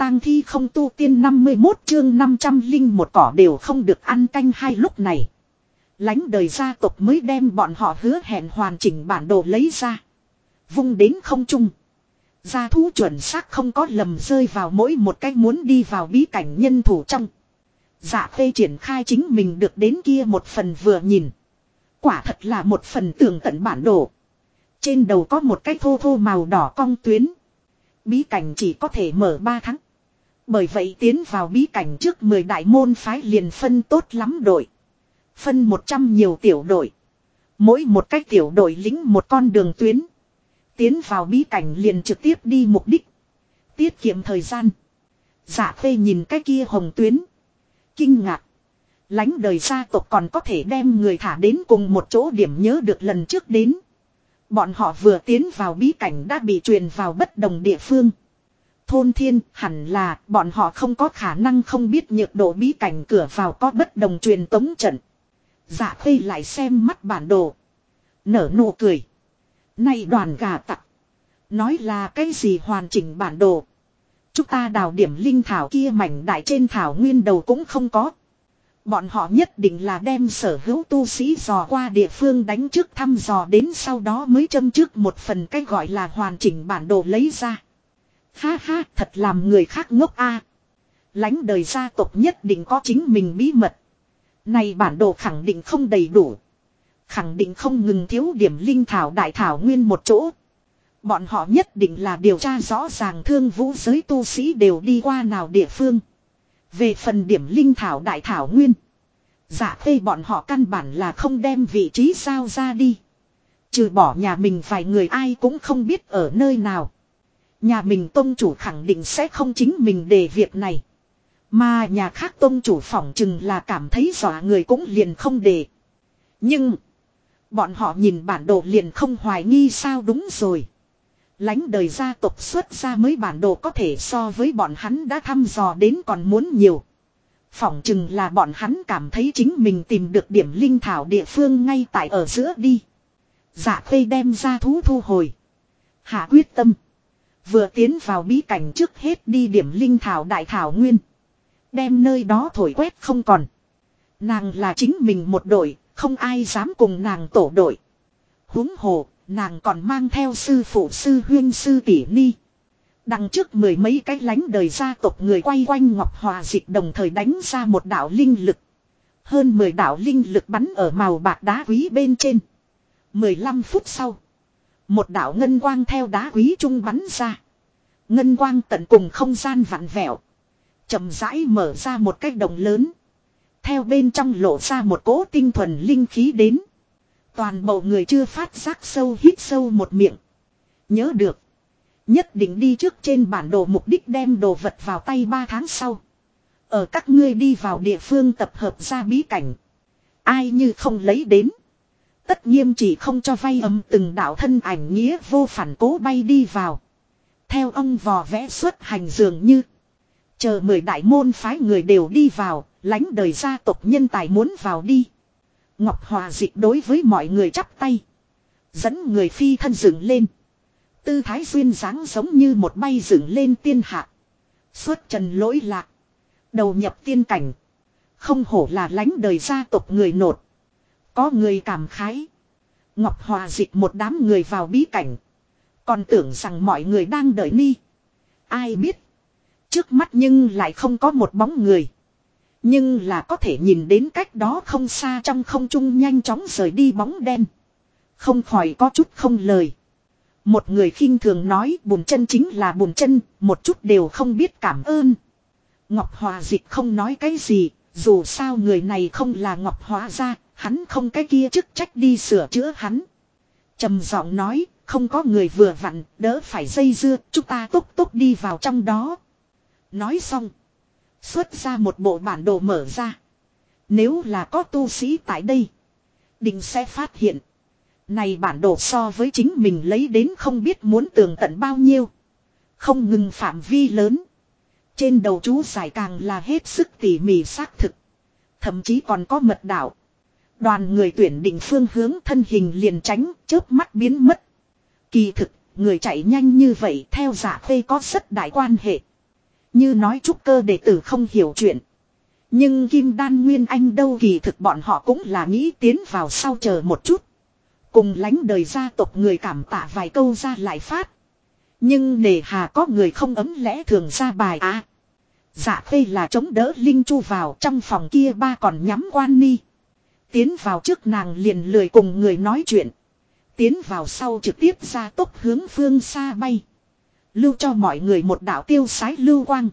tang thi không tu tiên 51 chương 501 cỏ đều không được ăn canh hai lúc này. Lánh đời gia tộc mới đem bọn họ hứa hẹn hoàn chỉnh bản đồ lấy ra. Vung đến không trung. Gia thú chuẩn xác không có lầm rơi vào mỗi một cách muốn đi vào bí cảnh nhân thủ trong. Dạ phê triển khai chính mình được đến kia một phần vừa nhìn. Quả thật là một phần tường tận bản đồ. Trên đầu có một cái thô thô màu đỏ cong tuyến. Bí cảnh chỉ có thể mở 3 tháng. Bởi vậy tiến vào bí cảnh trước 10 đại môn phái liền phân tốt lắm đội. Phân 100 nhiều tiểu đội. Mỗi một cái tiểu đội lĩnh một con đường tuyến. Tiến vào bí cảnh liền trực tiếp đi mục đích. Tiết kiệm thời gian. Dạ phê nhìn cái kia hồng tuyến. Kinh ngạc. Lánh đời gia tộc còn có thể đem người thả đến cùng một chỗ điểm nhớ được lần trước đến. Bọn họ vừa tiến vào bí cảnh đã bị truyền vào bất đồng địa phương. Thôn thiên hẳn là bọn họ không có khả năng không biết nhược độ bí cảnh cửa vào có bất đồng truyền tống trận. Dạ phê lại xem mắt bản đồ. Nở nụ cười. Này đoàn gà tặc. Nói là cái gì hoàn chỉnh bản đồ. Chúng ta đào điểm linh thảo kia mảnh đại trên thảo nguyên đầu cũng không có. Bọn họ nhất định là đem sở hữu tu sĩ dò qua địa phương đánh trước thăm dò đến sau đó mới châm trước một phần cách gọi là hoàn chỉnh bản đồ lấy ra. Ha ha, thật làm người khác ngốc a. Lánh đời gia tộc nhất định có chính mình bí mật. Này bản đồ khẳng định không đầy đủ. Khẳng định không ngừng thiếu điểm linh thảo đại thảo nguyên một chỗ. Bọn họ nhất định là điều tra rõ ràng thương vũ giới tu sĩ đều đi qua nào địa phương. Về phần điểm linh thảo đại thảo nguyên. Dạ phê bọn họ căn bản là không đem vị trí sao ra đi. Trừ bỏ nhà mình vài người ai cũng không biết ở nơi nào. Nhà mình tông chủ khẳng định sẽ không chính mình để việc này. Mà nhà khác tông chủ phỏng chừng là cảm thấy dọa người cũng liền không để. Nhưng bọn họ nhìn bản đồ liền không hoài nghi sao đúng rồi. Lánh đời gia tộc xuất ra mới bản đồ có thể so với bọn hắn đã thăm dò đến còn muốn nhiều. Phỏng chừng là bọn hắn cảm thấy chính mình tìm được điểm linh thảo địa phương ngay tại ở giữa đi. Dạ phê đem ra thú thu hồi. Hạ quyết tâm. Vừa tiến vào bí cảnh trước hết đi điểm linh thảo đại thảo nguyên. Đem nơi đó thổi quét không còn. Nàng là chính mình một đội, không ai dám cùng nàng tổ đội. Huống hồ, nàng còn mang theo sư phụ sư huyên sư tỷ ni. Đằng trước mười mấy cái lánh đời gia tộc người quay quanh Ngọc Hòa Dịch đồng thời đánh ra một đạo linh lực. Hơn 10 đạo linh lực bắn ở màu bạc đá quý bên trên. 15 phút sau. Một đạo ngân quang theo đá quý trung bắn ra. Ngân quang tận cùng không gian vặn vẹo. Chậm rãi mở ra một cái đồng lớn. Theo bên trong lộ ra một cỗ tinh thuần linh khí đến. Toàn bộ người chưa phát giác sâu hít sâu một miệng. Nhớ được. Nhất định đi trước trên bản đồ mục đích đem đồ vật vào tay 3 tháng sau. Ở các ngươi đi vào địa phương tập hợp ra bí cảnh. Ai như không lấy đến. Tất nghiêm chỉ không cho vay ấm từng đạo thân ảnh nghĩa vô phản cố bay đi vào. Theo ông vò vẽ xuất hành dường như. Chờ 10 đại môn phái người đều đi vào. Lánh đời gia tộc nhân tài muốn vào đi. Ngọc Hòa Dịch đối với mọi người chắp tay. Dẫn người phi thân dựng lên. Tư thái duyên dáng giống như một bay dựng lên tiên hạ. Xuất trần lỗi lạc. Đầu nhập tiên cảnh. Không hổ là lánh đời gia tộc người nột. Có người cảm khái. Ngọc Hòa Dịch một đám người vào bí cảnh. Còn tưởng rằng mọi người đang đợi ni. Ai biết. Trước mắt nhưng lại không có một bóng người. Nhưng là có thể nhìn đến cách đó không xa trong không trung nhanh chóng rời đi bóng đen. Không khỏi có chút không lời. Một người khinh thường nói bùn chân chính là bùn chân, một chút đều không biết cảm ơn. Ngọc Hòa Dịch không nói cái gì, dù sao người này không là Ngọc Hòa gia, hắn không cái kia chức trách đi sửa chữa hắn. Trầm giọng nói, không có người vừa vặn, đỡ phải dây dưa, chúng ta tốc tốc đi vào trong đó. Nói xong. Xuất ra một bộ bản đồ mở ra. Nếu là có tu sĩ tại đây. Định sẽ phát hiện. Này bản đồ so với chính mình lấy đến không biết muốn tường tận bao nhiêu. Không ngừng phạm vi lớn. Trên đầu chú giải càng là hết sức tỉ mỉ xác thực. Thậm chí còn có mật đạo. Đoàn người tuyển định phương hướng thân hình liền tránh, chớp mắt biến mất. Kỳ thực, người chạy nhanh như vậy theo giả phê có rất đại quan hệ. Như nói trúc cơ đệ tử không hiểu chuyện. Nhưng Kim Đan Nguyên Anh đâu, kỳ thực bọn họ cũng là nghĩ tiến vào sau chờ một chút. Cùng lánh đời gia tộc người cảm tạ vài câu ra lại phát. Nhưng nề hà có người không ấm lẽ thường ra bài à. Dạ Khê là chống đỡ Linh Chu vào, trong phòng kia ba còn nhắm quan ni. Tiến vào trước nàng liền lười cùng người nói chuyện. Tiến vào sau trực tiếp ra tốc hướng phương xa bay. Lưu cho mọi người một đạo tiêu sái lưu quang.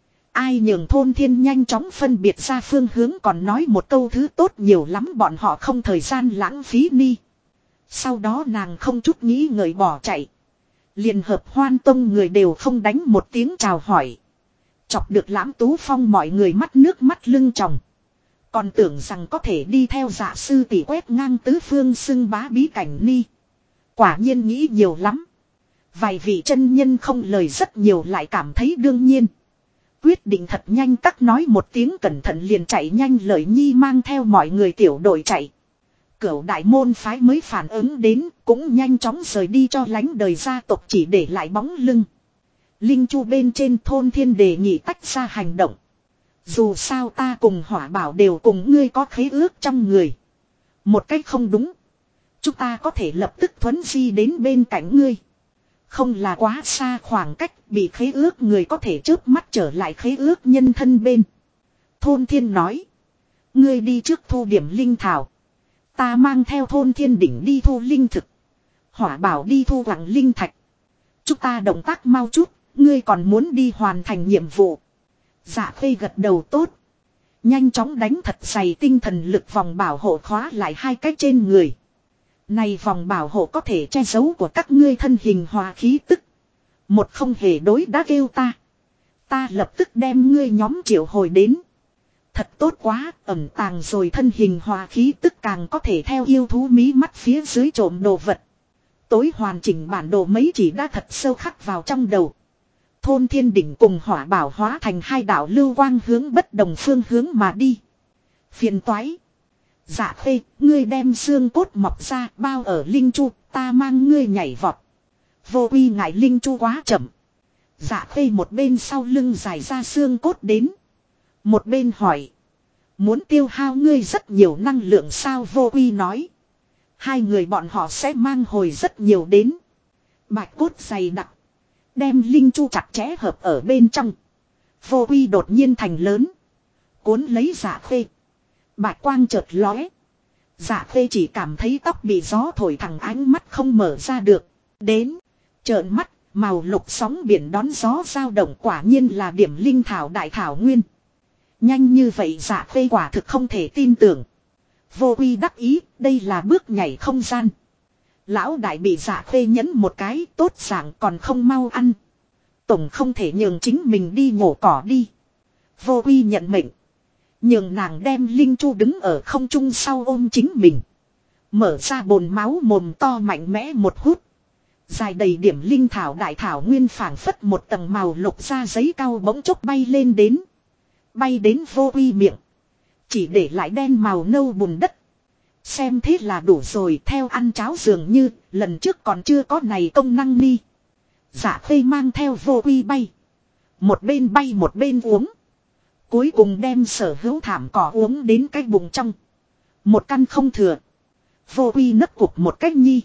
Ai nhường Thôn Thiên nhanh chóng phân biệt ra phương hướng, còn nói một câu thứ tốt nhiều lắm, bọn họ không thời gian lãng phí ni. Sau đó nàng không chút nghĩ ngợi bỏ chạy. Liền hợp Hoan Tông người đều không đánh một tiếng chào hỏi. Chọc được Lãm Tú Phong mọi người mắt nước mắt lưng tròng. Còn tưởng rằng có thể đi theo Dạ sư tỷ quét ngang tứ phương xưng bá bí cảnh ni. Quả nhiên nghĩ nhiều lắm. Vài vị chân nhân không lời rất nhiều lại cảm thấy đương nhiên. Quyết định thật nhanh cắt nói một tiếng cẩn thận liền chạy nhanh lời nhi mang theo mọi người tiểu đội chạy. Cửu đại môn phái mới phản ứng đến, cũng nhanh chóng rời đi cho lánh đời gia tộc chỉ để lại bóng lưng. Linh Chu bên trên Thôn Thiên đề nghị tách ra hành động. Dù sao ta cùng Hỏa Bảo đều cùng ngươi có khế ước trong người. Một cách không đúng, chúng ta có thể lập tức thuấn di đến bên cạnh ngươi. Không là quá xa khoảng cách, bị khế ước người có thể chớp mắt trở lại khế ước nhân thân bên. Thôn Thiên nói, ngươi đi trước thu điểm linh thảo. Ta mang theo Thôn Thiên đỉnh đi thu linh thực. Hỏa Bảo đi thu quặng linh thạch. Chúng ta động tác mau chút, ngươi còn muốn đi hoàn thành nhiệm vụ. Dạ Khê gật đầu tốt. Nhanh chóng đánh thật dày tinh thần lực vòng bảo hộ khóa lại hai cái trên người. Này vòng bảo hộ có thể che giấu của các ngươi thân hình hòa khí tức. Một không hề đối đã kêu ta. Ta lập tức đem ngươi nhóm triệu hồi đến. Thật tốt quá, ẩn tàng rồi thân hình hòa khí tức càng có thể theo yêu thú mí mắt phía dưới trộm đồ vật. Tối hoàn chỉnh bản đồ mấy chỉ đã thật sâu khắc vào trong đầu. Thôn Thiên đỉnh cùng Hỏa Bảo hóa thành hai đạo lưu quang hướng bất đồng phương hướng mà đi. Phiền toái. Dạ Khê, ngươi đem xương cốt mọc ra bao ở Linh Chu, ta mang ngươi nhảy vọt. Vô Uy ngại Linh Chu quá chậm. Dạ Khê một bên sau lưng dài ra xương cốt đến. Một bên hỏi. Muốn tiêu hao ngươi rất nhiều năng lượng sao? Vô Uy nói. Hai người bọn họ sẽ mang hồi rất nhiều đến. Bạch cốt dày đặc. Đem Linh Chu chặt chẽ hợp ở bên trong. Vô Uy đột nhiên thành lớn. Cuốn lấy Dạ Khê. Bạch quang chợt lóe. Dạ Khê chỉ cảm thấy tóc bị gió thổi thẳng, ánh mắt không mở ra được. Đến. Trợn mắt. Màu lục sóng biển đón gió dao động, quả nhiên là điểm linh thảo đại thảo nguyên. Nhanh như vậy Dạ Khê quả thực không thể tin tưởng. Vô Uy đắc ý, đây là bước nhảy không gian. Lão đại bị Dạ Khê nhấn một cái, tốt dạng còn không mau ăn. Tổng không thể nhường chính mình đi nhổ cỏ đi. Vô Uy nhận mệnh. Nhường nàng đem Linh Chu đứng ở không trung sau ôm chính mình. Mở ra bồn máu mồm to mạnh mẽ một hút. Dài đầy điểm linh thảo đại thảo nguyên phảng phất một tầng màu lục da giấy cao bỗng chốc bay lên đến. Bay đến Vô Uy miệng. Chỉ để lại đen màu nâu bùn đất. Xem thế là đủ rồi, theo ăn cháo dường như lần trước còn chưa có này công năng ni. Dạ Khê mang theo Vô Uy bay. Một bên bay một bên uống. Cuối cùng đem sở hữu thảm cỏ uống đến cái bụng trong. Một căn không thừa. Vô Uy nấp cục một cách nhi.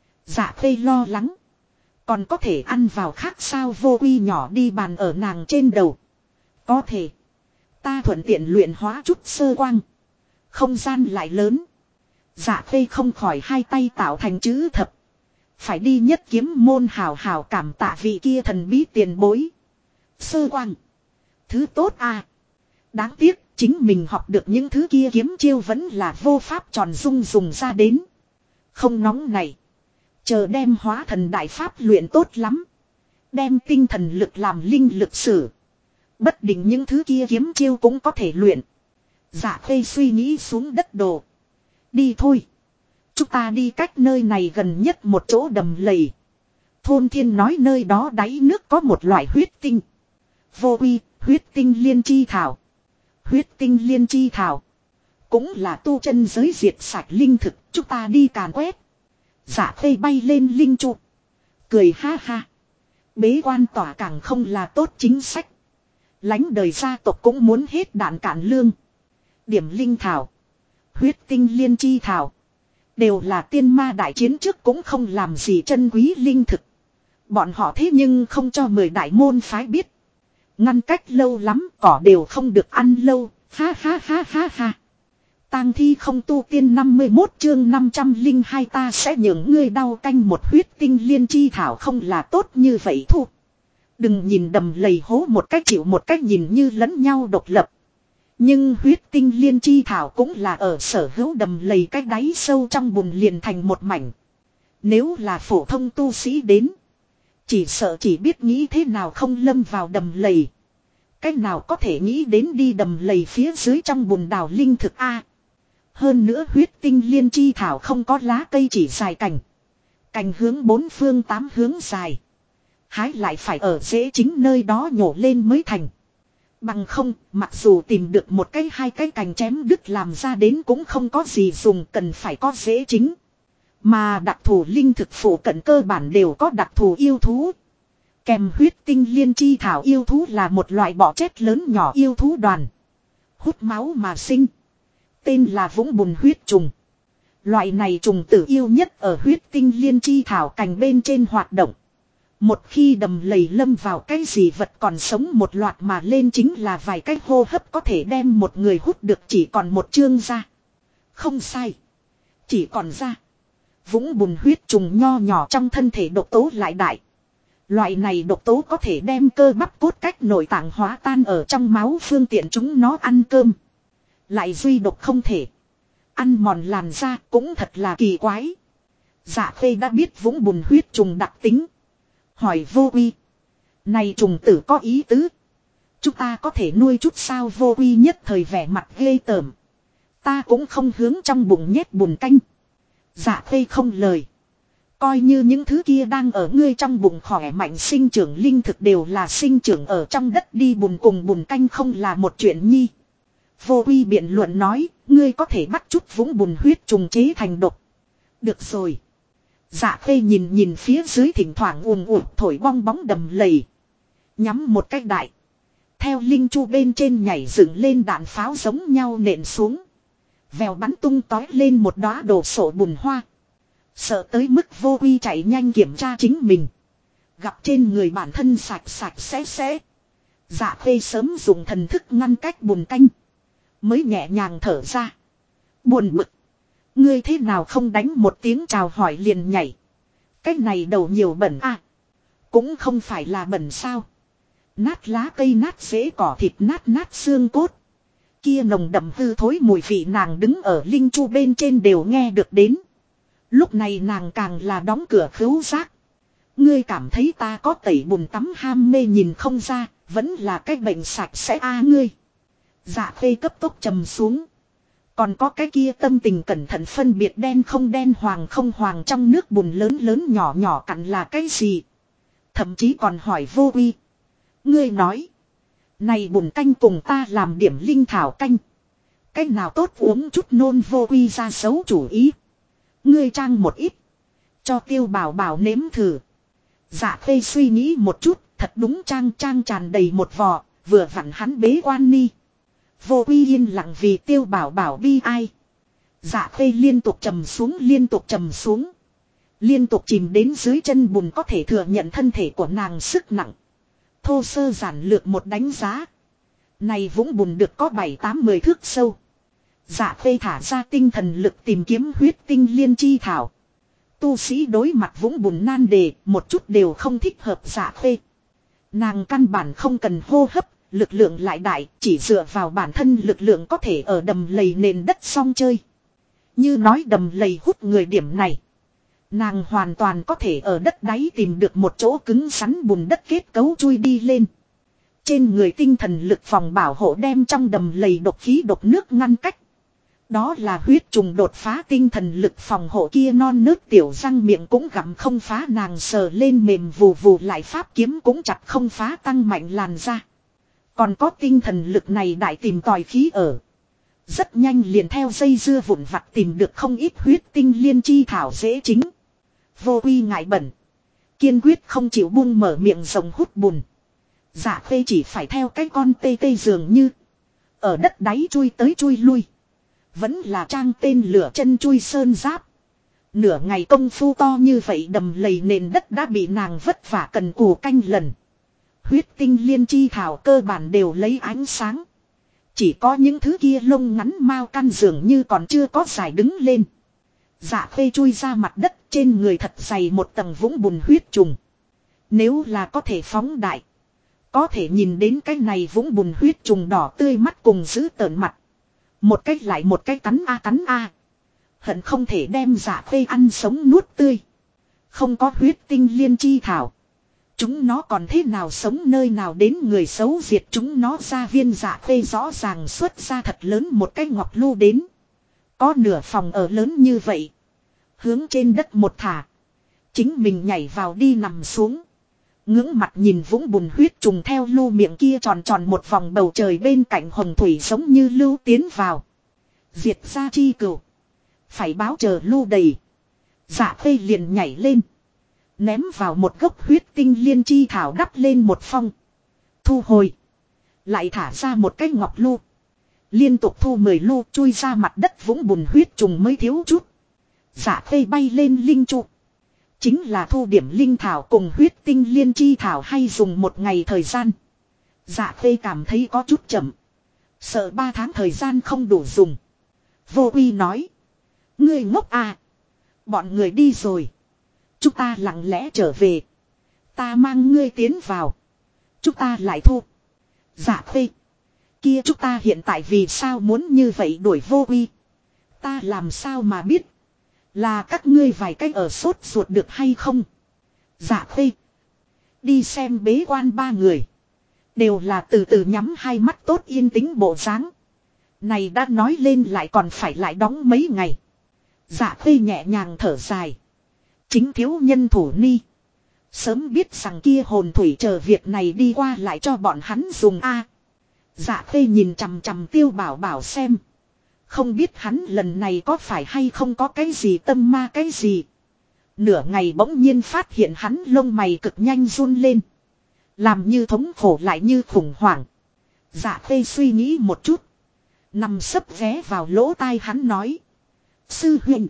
Dạ Khê lo lắng. Còn có thể ăn vào khác sao? Vô Uy nhỏ đi bàn ở nàng trên đầu. Có thể. Ta thuận tiện luyện hóa chút sơ quang. Không gian lại lớn. Dạ Khê không khỏi hai tay tạo thành chữ thập. Phải đi Nhất Kiếm môn hào hào cảm tạ vị kia thần bí tiền bối. Sơ quang. Thứ tốt à. Đáng tiếc chính mình học được những thứ kia kiếm chiêu vẫn là vô pháp tròn dung dùng ra đến. Không nóng này. Chờ đem hóa thần đại pháp luyện tốt lắm. Đem tinh thần lực làm linh lực sử. Bất định những thứ kia kiếm chiêu cũng có thể luyện. Dạ Khê suy nghĩ xuống đất đồ. Đi thôi. Chúng ta đi cách nơi này gần nhất một chỗ đầm lầy. Thôn Thiên nói nơi đó đáy nước có một loại huyết tinh. Vô Uy, huyết tinh liên chi thảo. Huyết tinh liên chi thảo. Cũng là tu chân giới diệt sạch linh thực, chúng ta đi càn quét. Dạ Khê bay lên Linh Chu. Cười ha ha. Bế quan tỏa càng không là tốt chính sách. Lánh đời gia tộc cũng muốn hết đạn cạn lương. Điểm linh thảo. Huyết tinh liên chi thảo. Đều là tiên ma đại chiến trước cũng không làm gì chân quý linh thực. Bọn họ thế nhưng không cho 10 đại môn phái biết. Ngăn cách lâu lắm cỏ đều không được ăn lâu. Ha ha ha ha ha. Tang thi không tu tiên 51 chương 502 ta sẽ nhường ngươi đau canh một huyết tinh liên chi thảo không là tốt như vậy thu. Đừng nhìn đầm lầy hố một cách chịu một cách nhìn như lẫn nhau độc lập. Nhưng huyết tinh liên chi thảo cũng là ở sở hữu đầm lầy cách đáy sâu trong bùn liền thành một mảnh. Nếu là phổ thông tu sĩ đến. Chỉ sợ chỉ biết nghĩ thế nào không lâm vào đầm lầy. Cách nào có thể nghĩ đến đi đầm lầy phía dưới trong bùn đào linh thực A. Hơn nữa huyết tinh liên chi thảo không có lá cây chỉ dài cành. Cành hướng bốn phương tám hướng dài. Hái lại phải ở rễ chính nơi đó nhổ lên mới thành. Bằng không, mặc dù tìm được một cái hai cái cành chém đứt làm ra đến cũng không có gì dùng cần phải có rễ chính. Mà đặc thù linh thực phụ cận cơ bản đều có đặc thù yêu thú. Kèm huyết tinh liên chi thảo yêu thú là một loại bọ chết lớn nhỏ yêu thú đoàn. Hút máu mà sinh. Tên là vũng bùn huyết trùng. Loại này trùng tử yêu nhất ở huyết tinh liên chi thảo cành bên trên hoạt động. Một khi đầm lầy lâm vào cái gì vật còn sống một loạt mà lên chính là vài cái hô hấp có thể đem một người hút được chỉ còn một chương ra. Không sai. Chỉ còn ra. Vũng bùn huyết trùng nho nhỏ trong thân thể độc tố lại đại. Loại này độc tố có thể đem cơ bắp cốt cách nội tạng hóa tan ở trong máu phương tiện chúng nó ăn cơm. Lại duy độc không thể. Ăn mòn làn da cũng thật là kỳ quái. Dạ Khê đã biết vũng bùn huyết trùng đặc tính. Hỏi Vô Uy. Này trùng tử có ý tứ. Chúng ta có thể nuôi chút sao Vô Uy nhất thời vẻ mặt ghê tởm. Ta cũng không hướng trong bụng nhét bùn canh. Dạ Khê không lời. Coi như những thứ kia đang ở ngươi trong bụng khỏe mạnh sinh trưởng linh thực đều là sinh trưởng ở trong đất đi bùn cùng bùn canh không là một chuyện nhi. Vô Uy biện luận nói, ngươi có thể bắt chút vũng bùn huyết trùng chế thành độc. Được rồi. Dạ Khê nhìn nhìn phía dưới thỉnh thoảng ùn ùn thổi bong bóng đầm lầy. Nhắm một cách đại. Theo linh chu bên trên nhảy dựng lên đạn pháo giống nhau nện xuống. Vèo bắn tung tói lên một đóa đồ sộ bùn hoa. Sợ tới mức Vô Uy chạy nhanh kiểm tra chính mình. Gặp trên người bản thân sạch sạch sẽ. Dạ Khê sớm dùng thần thức ngăn cách bùn canh. Mới nhẹ nhàng thở ra. Buồn bực. Ngươi thế nào không đánh một tiếng chào hỏi liền nhảy. Cái này đầu nhiều bẩn à. Cũng không phải là bẩn sao. Nát lá cây nát rễ cỏ thịt nát xương cốt. Kia nồng đậm hư thối mùi vị nàng đứng ở linh chu bên trên đều nghe được đến. Lúc này nàng càng là đóng cửa khứu giác. Ngươi cảm thấy ta có tẩy bùn tắm ham mê nhìn không ra. Vẫn là cái bệnh sạch sẽ a ngươi. Dạ Khê cấp tốc trầm xuống. Còn có cái kia tâm tình cẩn thận phân biệt đen không hoàng trong nước bùn lớn nhỏ cặn là cái gì. Thậm chí còn hỏi Vô Uy. Ngươi nói. Này bùn canh cùng ta làm điểm linh thảo canh. Cái nào tốt uống chút nôn Vô Uy ra xấu chủ ý. Ngươi trang một ít. Cho Tiêu Bảo Bảo nếm thử. Dạ Khê suy nghĩ một chút. Thật đúng trang tràn đầy một vò. Vừa vặn hắn bế quan ni. Vô Uy yên lặng vì Tiêu Bảo Bảo bi ai. Dạ Khê liên tục trầm xuống. Liên tục chìm đến dưới chân bùn có thể thừa nhận thân thể của nàng sức nặng. Thô sơ giản lược một đánh giá. Này vũng bùn được có 7-8-10 thước sâu. Dạ Khê thả ra tinh thần lực tìm kiếm huyết tinh liên chi thảo. Tu sĩ đối mặt vũng bùn nan đề một chút đều không thích hợp Dạ Khê. Nàng căn bản không cần hô hấp. Lực lượng lại đại, chỉ dựa vào bản thân lực lượng có thể ở đầm lầy nền đất song chơi. Như nói đầm lầy hút người điểm này. Nàng hoàn toàn có thể ở đất đáy tìm được một chỗ cứng rắn bùn đất kết cấu chui đi lên. Trên người tinh thần lực phòng bảo hộ đem trong đầm lầy độc khí độc nước ngăn cách. Đó là huyết trùng đột phá tinh thần lực phòng hộ kia non nớt tiểu răng miệng cũng gặm không phá nàng sờ lên mềm vù vù lại pháp kiếm cũng chặt không phá tăng mạnh làn ra. Còn có tinh thần lực này đại tìm tòi khí ở. Rất nhanh liền theo dây dưa vụn vặt tìm được không ít huyết tinh liên chi thảo dễ chính. Vô Uy ngại bẩn. Kiên quyết không chịu buông mở miệng rồng hút bùn. Dạ Khê chỉ phải theo cái con tê tê dường như. Ở đất đáy chui tới chui lui. Vẫn là trang tên lửa chân chui sơn giáp. Nửa ngày công phu to như vậy đầm lầy nền đất đã bị nàng vất vả cần cù canh lần. Huyết tinh liên chi thảo cơ bản đều lấy ánh sáng. Chỉ có những thứ kia lông ngắn mao căn dường như còn chưa có dài đứng lên. Dạ Khê chui ra mặt đất, trên người thật dày một tầng vũng bùn huyết trùng. Nếu là có thể phóng đại, có thể nhìn đến cái này vũng bùn huyết trùng đỏ tươi mắt cùng giữ tợn mặt. Một cái lại một cái cắn a. Hận không thể đem Dạ Khê ăn sống nuốt tươi. Không có huyết tinh liên chi thảo, chúng nó còn thế nào sống, nơi nào đến người xấu diệt chúng nó ra. Viên Dạ Khê rõ ràng xuất ra thật lớn một cái ngọc lu đến. Có nửa phòng ở lớn như vậy. Hướng trên đất một thả. Chính mình nhảy vào đi nằm xuống. Ngưỡng mặt nhìn vũng bùn huyết trùng theo lu miệng kia tròn tròn một vòng bầu trời bên cạnh hồng thủy giống như lưu tiến vào. Diệt ra chi cửu. Phải báo chờ lu đầy. Dạ Khê liền nhảy lên. Ném vào một gốc huyết tinh liên chi thảo đắp lên một phong. Thu hồi. Lại thả ra một cái ngọc lu. Liên tục thu 10 lu chui ra mặt đất vũng bùn huyết trùng mới thiếu chút. Dạ Khê bay lên linh trụ. Chính là thu điểm linh thảo cùng huyết tinh liên chi thảo hay dùng một ngày thời gian. Dạ Khê cảm thấy có chút chậm. Sợ 3 tháng thời gian không đủ dùng. Vô Uy nói. Ngươi ngốc à. Bọn người đi rồi. Chúng ta lặng lẽ trở về. Ta mang ngươi tiến vào. Chúng ta lại thu. Dạ Khê. Kia chúng ta hiện tại vì sao muốn như vậy đuổi Vô Uy. Ta làm sao mà biết. Là các ngươi vài cách ở sốt ruột được hay không. Dạ Khê. Đi xem bế quan 3 người. Đều là từ từ nhắm hai mắt tốt yên tĩnh bộ dáng. Này đã nói lên lại còn phải lại đóng mấy ngày. Dạ Khê nhẹ nhàng thở dài. Chính thiếu nhân thủ ni. Sớm biết rằng kia hồn thủy chờ việc này đi qua lại cho bọn hắn dùng a. Dạ Khê nhìn chằm chằm Tiêu Bảo Bảo xem. Không biết hắn lần này có phải hay không có cái gì tâm ma cái gì. Nửa ngày bỗng nhiên phát hiện hắn lông mày cực nhanh run lên. Làm như thống khổ lại như khủng hoảng. Dạ Khê suy nghĩ một chút. Nằm sấp ghé vào lỗ tai hắn nói. Sư huynh.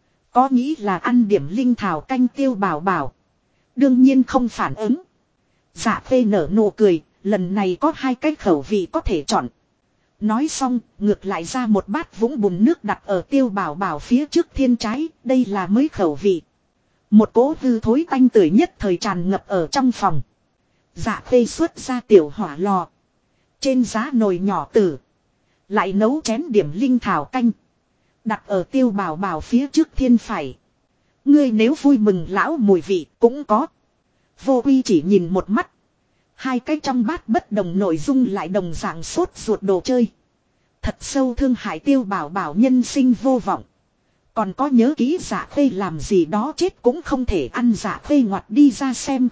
Có nghĩ là ăn điểm linh thảo canh. Tiêu Bảo Bảo đương nhiên không phản ứng. Dạ Khê nở nụ cười. Lần này có 2 cái khẩu vị có thể chọn. Nói xong ngược lại ra một bát vũng bùn nước đặt ở Tiêu Bảo Bảo phía trước thiên trái. Đây là mới khẩu vị. Một cỗ hư thối tanh tưởi nhất thời tràn ngập ở trong phòng. Dạ Khê xuất ra tiểu hỏa lò. Trên giá nồi nhỏ tử. Lại nấu chén điểm linh thảo canh. Đặt ở Tiêu Bảo Bảo phía trước thiên phải. Ngươi nếu vui mừng lão mùi vị cũng có. Vô Uy chỉ nhìn một mắt. 2 cái trong bát bất đồng nội dung lại đồng dạng sốt ruột đồ chơi. Thật sâu thương hại Tiêu Bảo Bảo nhân sinh vô vọng. Còn có nhớ kỹ Dạ Khê làm gì đó chết cũng không thể ăn. Dạ Khê ngoặt đi ra xem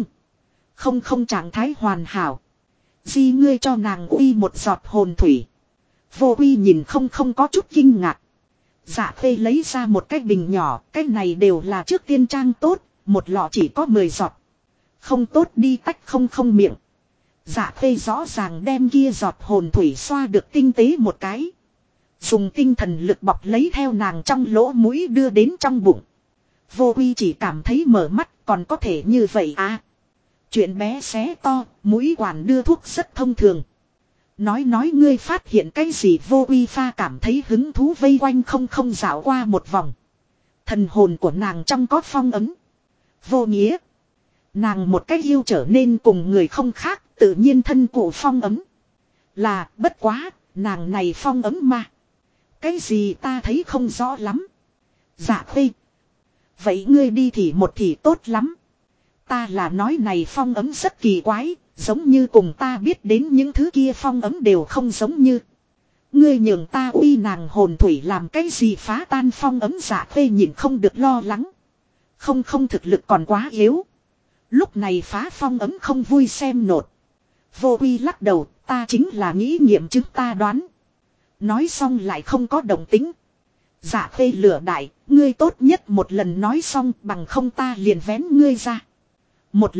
không trạng thái hoàn hảo. Di ngươi cho nàng uy một giọt hồn thủy. Vô Uy nhìn không có chút kinh ngạc. Dạ Khê lấy ra một cái bình nhỏ. Cái này đều là trước tiên trang tốt. Một lọ chỉ có 10 giọt. Không tốt đi tách không miệng. Dạ Khê rõ ràng đem kia giọt hồn thủy xoa được tinh tế một cái. Dùng tinh thần lực bọc lấy theo nàng trong lỗ mũi đưa đến trong bụng. Vô Uy chỉ cảm thấy mở mắt còn có thể như vậy à. Chuyện bé xé to, mũi quản đưa thuốc rất thông thường. Nói ngươi phát hiện cái gì. Vô Uy pha cảm thấy hứng thú vây quanh không dạo qua một vòng. Thần hồn của nàng trong có phong ấm. Vô nghĩa. Nàng một cách yêu trở nên cùng người không khác, tự nhiên thân cụ phong ấm. Là bất quá, nàng này phong ấm mà. Cái gì ta thấy không rõ lắm. Dạ Khê. Vậy ngươi đi thì một thì tốt lắm. Ta là nói này phong ấm rất kỳ quái, giống như cùng ta biết đến những thứ kia phong ấm đều không giống như. Ngươi nhường ta uy nàng hồn thủy làm cái gì phá tan phong ấm. Dạ Khê nhìn không được lo lắng. Không thực lực còn quá yếu. Lúc này phá phong ấm không vui xem nột. Vô Uy lắc đầu, ta chính là nghĩ nghiệm chứng ta đoán. Nói xong lại không có động tính. Dạ Khê lửa đại, ngươi tốt nhất một lần nói xong bằng không ta liền vén ngươi ra. Một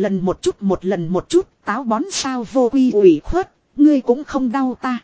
lần một chút, táo bón sao vô quy ủy khuất, ngươi cũng không đau ta.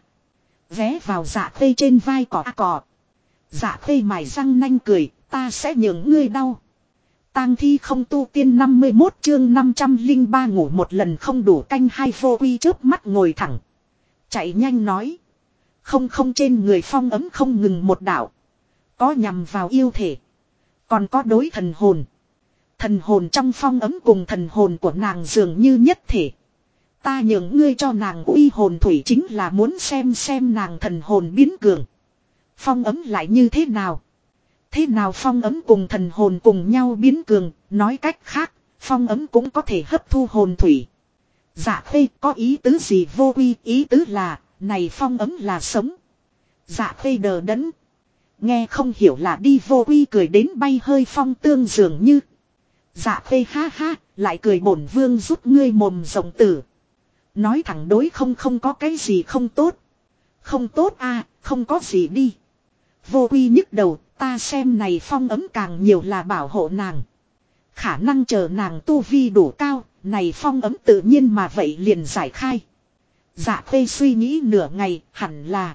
Vé vào Dạ Khê trên vai cỏ cỏ. Dạ Khê mài răng nanh cười, ta sẽ nhường ngươi đau. Tang thi không tu tiên 51 chương 503 ngủ một lần không đủ canh hai vô quy chớp mắt ngồi thẳng. Chạy nhanh nói. Không trên người phong ấm không ngừng một đạo. Có nhằm vào yêu thể. Còn có đối thần hồn. Thần hồn trong phong ấm cùng thần hồn của nàng dường như nhất thể. Ta nhường ngươi cho nàng uy hồn thủy chính là muốn xem nàng thần hồn biến cường. Phong ấm lại như thế nào? Thế nào phong ấm cùng thần hồn cùng nhau biến cường, nói cách khác, phong ấm cũng có thể hấp thu hồn thủy. Dạ Khê có ý tứ gì vô quy, ý tứ là, này phong ấm là sống. Dạ Khê đờ đẫn. Nghe không hiểu là đi vô quy cười đến bay hơi phong tương dường như. Dạ Khê ha ha, lại cười bổn vương giúp ngươi mồm rộng tử. Nói thẳng đối không có cái gì không tốt. Không tốt à, không có gì đi. Vô quy nhức đầu, ta xem này phong ấm càng nhiều là bảo hộ nàng. Khả năng chờ nàng tu vi đủ cao, này phong ấm tự nhiên mà vậy liền giải khai. Dạ Khê suy nghĩ nửa ngày, hẳn là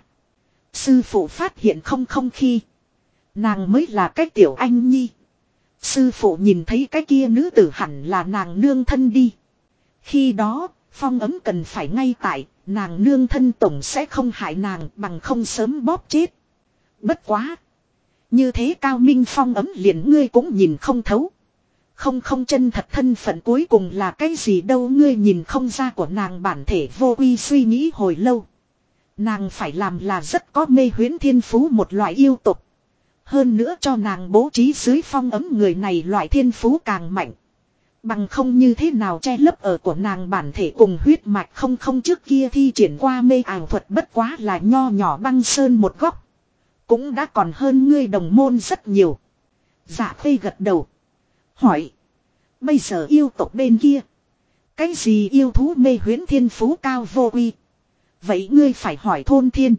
sư phụ phát hiện không khi nàng mới là cái tiểu anh nhi. Sư phụ nhìn thấy cái kia nữ tử hẳn là nàng nương thân đi. Khi đó, phong ấm cần phải ngay tại, nàng nương thân tổng sẽ không hại nàng bằng không sớm bóp chết. Bất quá. Như thế cao minh phong ấm liền ngươi cũng nhìn không thấu. Không chân thật thân phận cuối cùng là cái gì đâu ngươi nhìn không ra của nàng bản thể vô quy suy nghĩ hồi lâu. Nàng phải làm là rất có mê huyễn thiên phú một loại yêu tục. Hơn nữa cho nàng bố trí dưới phong ấm người này loại thiên phú càng mạnh. Bằng không như thế nào che lấp ở của nàng bản thể cùng huyết mạch không trước kia thi triển qua mê ảo thuật bất quá là nho nhỏ băng sơn một góc. Cũng đã còn hơn ngươi đồng môn rất nhiều. Dạ Khê gật đầu. Hỏi. Bây giờ yêu tộc bên kia. Cái gì yêu thú mê huyễn thiên phú cao vô quy. Vậy ngươi phải hỏi thôn thiên.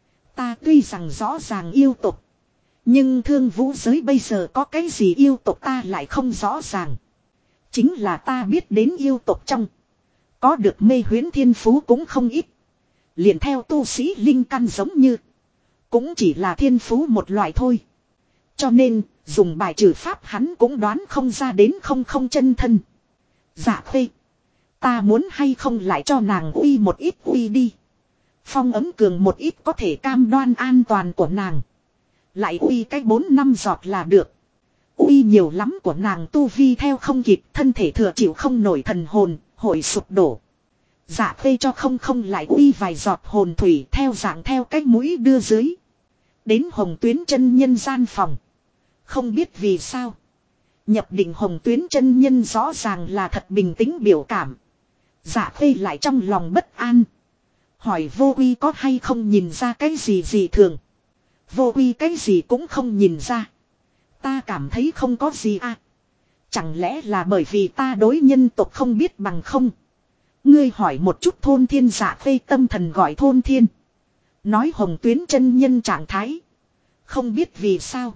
Ta tuy rằng rõ ràng yêu tộc. Nhưng thương vũ giới bây giờ có cái gì yêu tộc ta lại không rõ ràng. Chính là ta biết đến yêu tộc trong. Có được mê huyễn thiên phú cũng không ít. Liền theo tu sĩ linh căn giống như. Cũng chỉ là thiên phú một loại thôi. Cho nên, dùng bài trừ pháp hắn cũng đoán không ra đến không chân thân. Dạ Khê. Ta muốn hay không lại cho nàng uy một ít uy đi. Phong ấm cường một ít có thể cam đoan an toàn của nàng. Lại uy cái 4 năm giọt là được. Uy nhiều lắm của nàng tu vi theo không kịp thân thể thừa chịu không nổi thần hồn, hội sụp đổ. Dạ Khê cho không lại uy vài giọt hồn thủy theo dạng theo cái mũi đưa dưới. Đến Hồng Tuyến chân nhân gian phòng. Không biết vì sao. Nhập định Hồng Tuyến chân nhân rõ ràng là thật bình tĩnh biểu cảm. Dạ Khê lại trong lòng bất an. Hỏi vô quy có hay không nhìn ra cái gì dị thường. Vô quy cái gì cũng không nhìn ra. Ta cảm thấy không có gì à. Chẳng lẽ là bởi vì ta đối nhân tộc không biết bằng không. Ngươi hỏi một chút thôn thiên. Dạ Khê tâm thần gọi thôn thiên. Nói Hồng Tuyến chân nhân trạng thái. Không biết vì sao.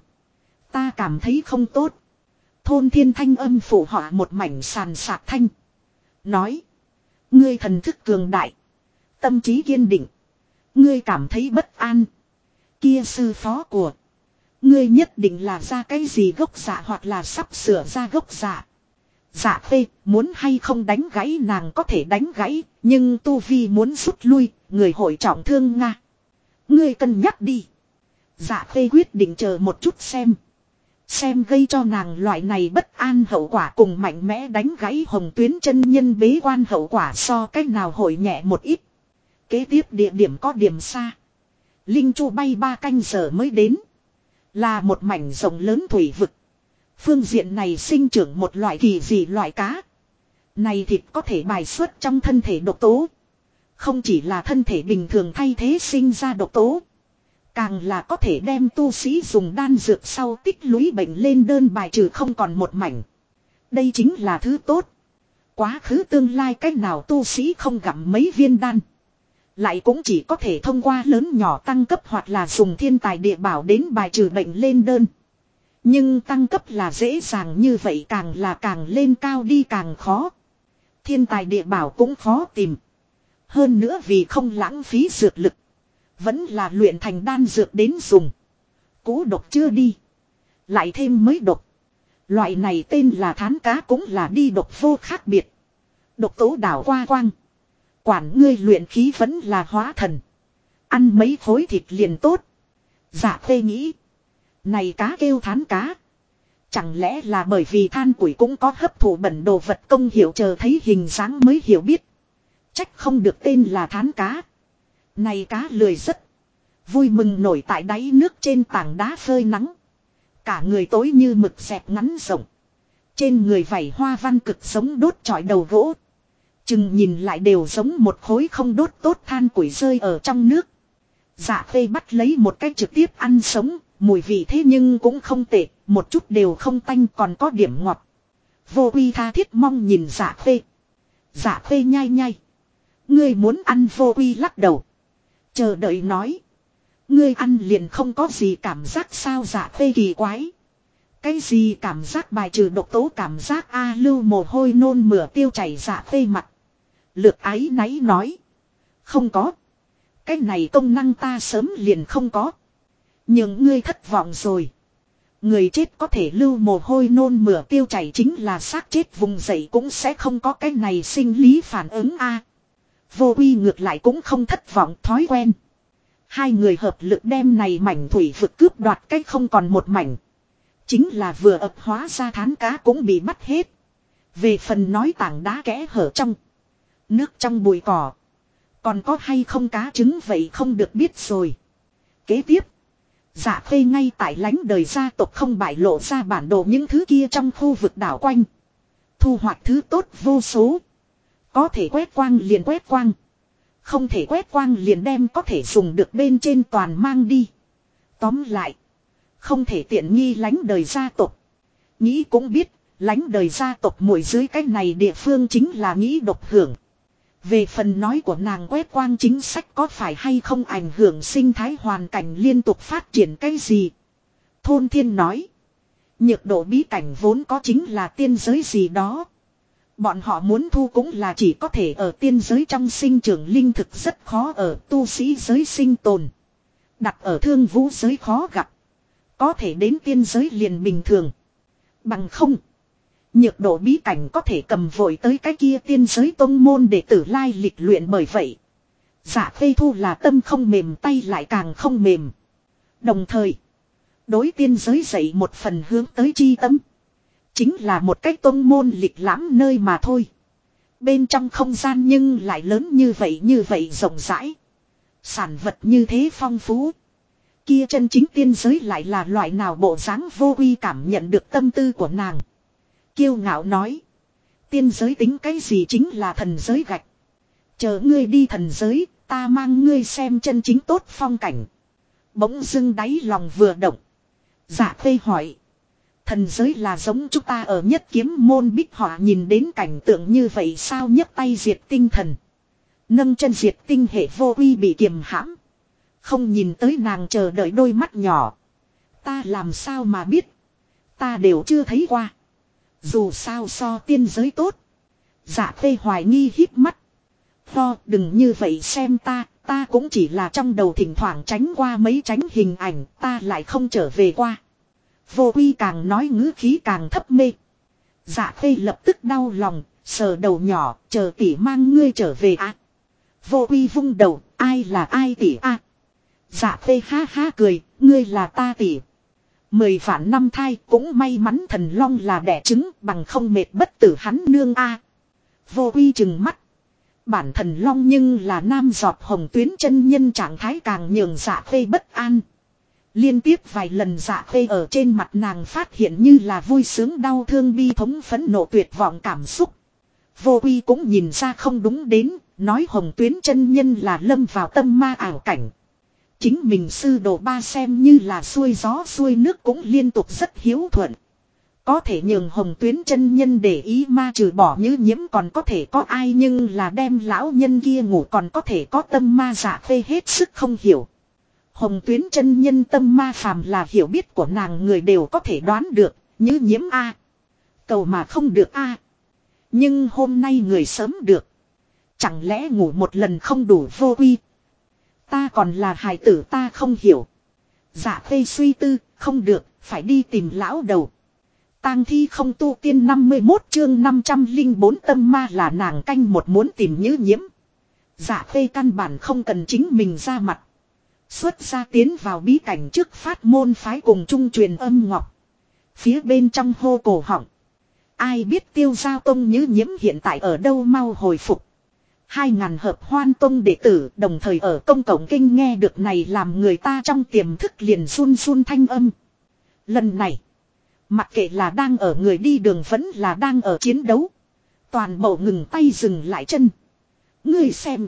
Ta cảm thấy không tốt. Thôn thiên thanh âm phụ họa một mảnh sàn sạc thanh. Nói. Ngươi thần thức cường đại. Tâm trí kiên định. Ngươi cảm thấy bất an. Kia sư phó của. Ngươi nhất định là ra cái gì gốc dạ hoặc là sắp sửa ra gốc dạ. Dạ Khê muốn hay không đánh gãy nàng có thể đánh gãy. Nhưng tu vi muốn rút lui. Người hội trọng thương Nga. Ngươi cân nhắc đi. Dạ Khê quyết định chờ một chút xem. Xem gây cho nàng loại này bất an hậu quả cùng mạnh mẽ đánh gãy Hồng Tuyến chân nhân bế quan hậu quả so cách nào hội nhẹ một ít. Kế tiếp địa điểm có điểm xa. Linh Chu bay 3 canh giờ mới đến. Là một mảnh rộng lớn thủy vực. Phương diện này sinh trưởng một loại kỳ dị loại cá. Này thịt có thể bài xuất trong thân thể độc tố. Không chỉ là thân thể bình thường thay thế sinh ra độc tố. Càng là có thể đem tu sĩ dùng đan dược sau tích lũy bệnh lên đơn bài trừ không còn một mảnh. Đây chính là thứ tốt. Quá khứ tương lai cách nào tu sĩ không gặm mấy viên đan. Lại cũng chỉ có thể thông qua lớn nhỏ tăng cấp hoặc là dùng thiên tài địa bảo đến bài trừ bệnh lên đơn. Nhưng tăng cấp là dễ dàng như vậy càng là càng lên cao đi càng khó. Thiên tài địa bảo cũng khó tìm. Hơn nữa vì không lãng phí dược lực. Vẫn là luyện thành đan dược đến dùng. Cũ độc chưa đi. Lại thêm mới độc. Loại này tên là thán cá cũng là đi độc vô khác biệt. Độc tố đảo qua quang. Quản ngươi luyện khí vẫn là hóa thần. Ăn mấy khối thịt liền tốt. Dạ Khê nghĩ. Này cá kêu thán cá. Chẳng lẽ là bởi vì than củi cũng có hấp thụ bẩn đồ vật công hiệu chờ thấy hình dáng mới hiểu biết. Trách không được tên là thán cá. Này cá lười rất. Vui mừng nổi tại đáy nước trên tảng đá phơi nắng. Cả người tối như mực xẹp ngắn rộng. Trên người vảy hoa văn cực giống đốt chọi đầu gỗ. Chừng nhìn lại đều giống một khối không đốt tốt than củi rơi ở trong nước. Dạ Khê bắt lấy một cách trực tiếp ăn sống. Mùi vị thế nhưng cũng không tệ. Một chút đều không tanh còn có điểm ngọt. Vô Uy tha thiết mong nhìn Dạ Khê. Dạ Khê nhai nhai. Ngươi muốn ăn Vô Uy lắc đầu. Chờ đợi nói. Ngươi ăn liền không có gì cảm giác sao Dạ Khê kỳ quái. Cái gì cảm giác bài trừ độc tố cảm giác a lưu mồ hôi nôn mửa tiêu chảy Dạ Khê mặt. Lược áy náy nói. Không có. Cái này công năng ta sớm liền không có. Nhưng ngươi thất vọng rồi. Người chết có thể lưu mồ hôi nôn mửa tiêu chảy chính là xác chết vùng dậy cũng sẽ không có cái này sinh lý phản ứng a. Vô Uy ngược lại cũng không thất vọng thói quen. Hai người hợp lực đem này mảnh thủy vực cướp đoạt cách không còn một mảnh. Chính là vừa ập hóa ra thán cá cũng bị bắt hết. Về phần nói tảng đá kẽ hở trong. Nước trong bụi cỏ. Còn có hay không cá trứng vậy không được biết rồi. Kế tiếp. Dạ Khê ngay tại lánh đời gia tộc không bại lộ ra bản đồ những thứ kia trong khu vực đảo quanh. Thu hoạch thứ tốt vô số. Có thể quét quang liền quét quang. Không thể quét quang liền đem có thể dùng được bên trên toàn mang đi. Tóm lại. Không thể tiện nghi lánh đời gia tộc. Nghĩ cũng biết. Lánh đời gia tộc muội dưới cái này địa phương chính là nghĩ độc hưởng. Về phần nói của nàng quét quang chính sách có phải hay không ảnh hưởng sinh thái hoàn cảnh liên tục phát triển cái gì. Thôn Thiên nói. Nhược độ bí cảnh vốn có chính là tiên giới gì đó. Bọn họ muốn thu cũng là chỉ có thể ở tiên giới trong sinh trưởng linh thực rất khó ở tu sĩ giới sinh tồn. Đặt ở thương vũ giới khó gặp. Có thể đến tiên giới liền bình thường. Bằng không. Nhược độ bí cảnh có thể cầm vội tới cái kia tiên giới tông môn để tử lai lịch luyện bởi vậy. Dạ Khê thu là tâm không mềm tay lại càng không mềm. Đồng thời. Đối tiên giới dạy một phần hướng tới chi tâm. Chính là một cái tông môn lịch lãm nơi mà thôi. Bên trong không gian nhưng lại lớn như vậy rộng rãi. Sản vật như thế phong phú. Kia chân chính tiên giới lại là loại nào bộ dáng Vô Uy cảm nhận được tâm tư của nàng. Kiêu ngạo nói. Tiên giới tính cái gì chính là thần giới gạch. Chờ ngươi đi thần giới, ta mang ngươi xem chân chính tốt phong cảnh. Bỗng dưng đáy lòng vừa động. Dạ Khê hỏi. Thần giới là giống chúng ta ở Nhất Kiếm môn bích họa nhìn đến cảnh tượng như vậy sao nhấc tay diệt tinh thần. Nâng chân diệt tinh hệ Vô Uy bị kiềm hãm. Không nhìn tới nàng chờ đợi đôi mắt nhỏ. Ta làm sao mà biết. Ta đều chưa thấy qua. Dù sao so tiên giới tốt. Dạ Khê hoài nghi híp mắt. Đừng như vậy xem ta cũng chỉ là trong đầu thỉnh thoảng tránh qua mấy tránh hình ảnh, ta lại không trở về qua. Vô Uy càng nói ngữ khí càng thấp mê. Dạ Khê lập tức đau lòng, sờ đầu nhỏ, chờ tỷ mang ngươi trở về à. Vô Uy vung đầu, ai là ai tỷ à. Dạ Khê ha ha cười, ngươi là ta tỷ. 10 vạn năm thai cũng may mắn thần long là đẻ trứng bằng không mệt bất tử hắn nương a. Vô Uy chừng mắt. Bản thần long nhưng là nam giọt hồng tuyến chân nhân trạng thái càng nhường Dạ Khê bất an. Liên tiếp vài lần Dạ Khê ở trên mặt nàng phát hiện như là vui sướng đau thương bi thống phẫn nộ tuyệt vọng cảm xúc. Vô Uy cũng nhìn ra không đúng đến, nói hồng tuyến chân nhân là lâm vào tâm ma ảo cảnh. Chính mình sư đồ ba xem như là xuôi gió xuôi nước cũng liên tục rất hiếu thuận. Có thể nhường hồng tuyến chân nhân để ý ma trừ bỏ như nhiễm còn có thể có ai nhưng là đem lão nhân kia ngủ còn có thể có tâm ma Dạ Khê hết sức không hiểu. Hồng tuyến chân nhân tâm ma phàm là hiểu biết của nàng người đều có thể đoán được, như nhiễm a. Cầu mà không được a. Nhưng hôm nay người sớm được. Chẳng lẽ ngủ một lần không đủ vô quy. Ta còn là hài tử ta không hiểu. Dạ Khê suy tư, không được, phải đi tìm lão đầu. Tang thi không tu tiên 51 chương 504 tâm ma là nàng canh một muốn tìm Như Nhiễm. Dạ Khê căn bản không cần chính mình ra mặt. Xuất ra tiến vào bí cảnh trước phát môn phái cùng trung truyền âm ngọc. Phía bên trong hô cổ họng. Ai biết Tiêu Giao Tông Như Nhiễm hiện tại ở đâu mau hồi phục. 2000 hợp Hoan Tông đệ tử đồng thời ở công cộng kinh nghe được này làm người ta trong tiềm thức liền run run thanh âm. Lần này, mặc kệ là đang ở người đi đường vẫn là đang ở chiến đấu. Toàn bộ ngừng tay dừng lại chân. Ngươi xem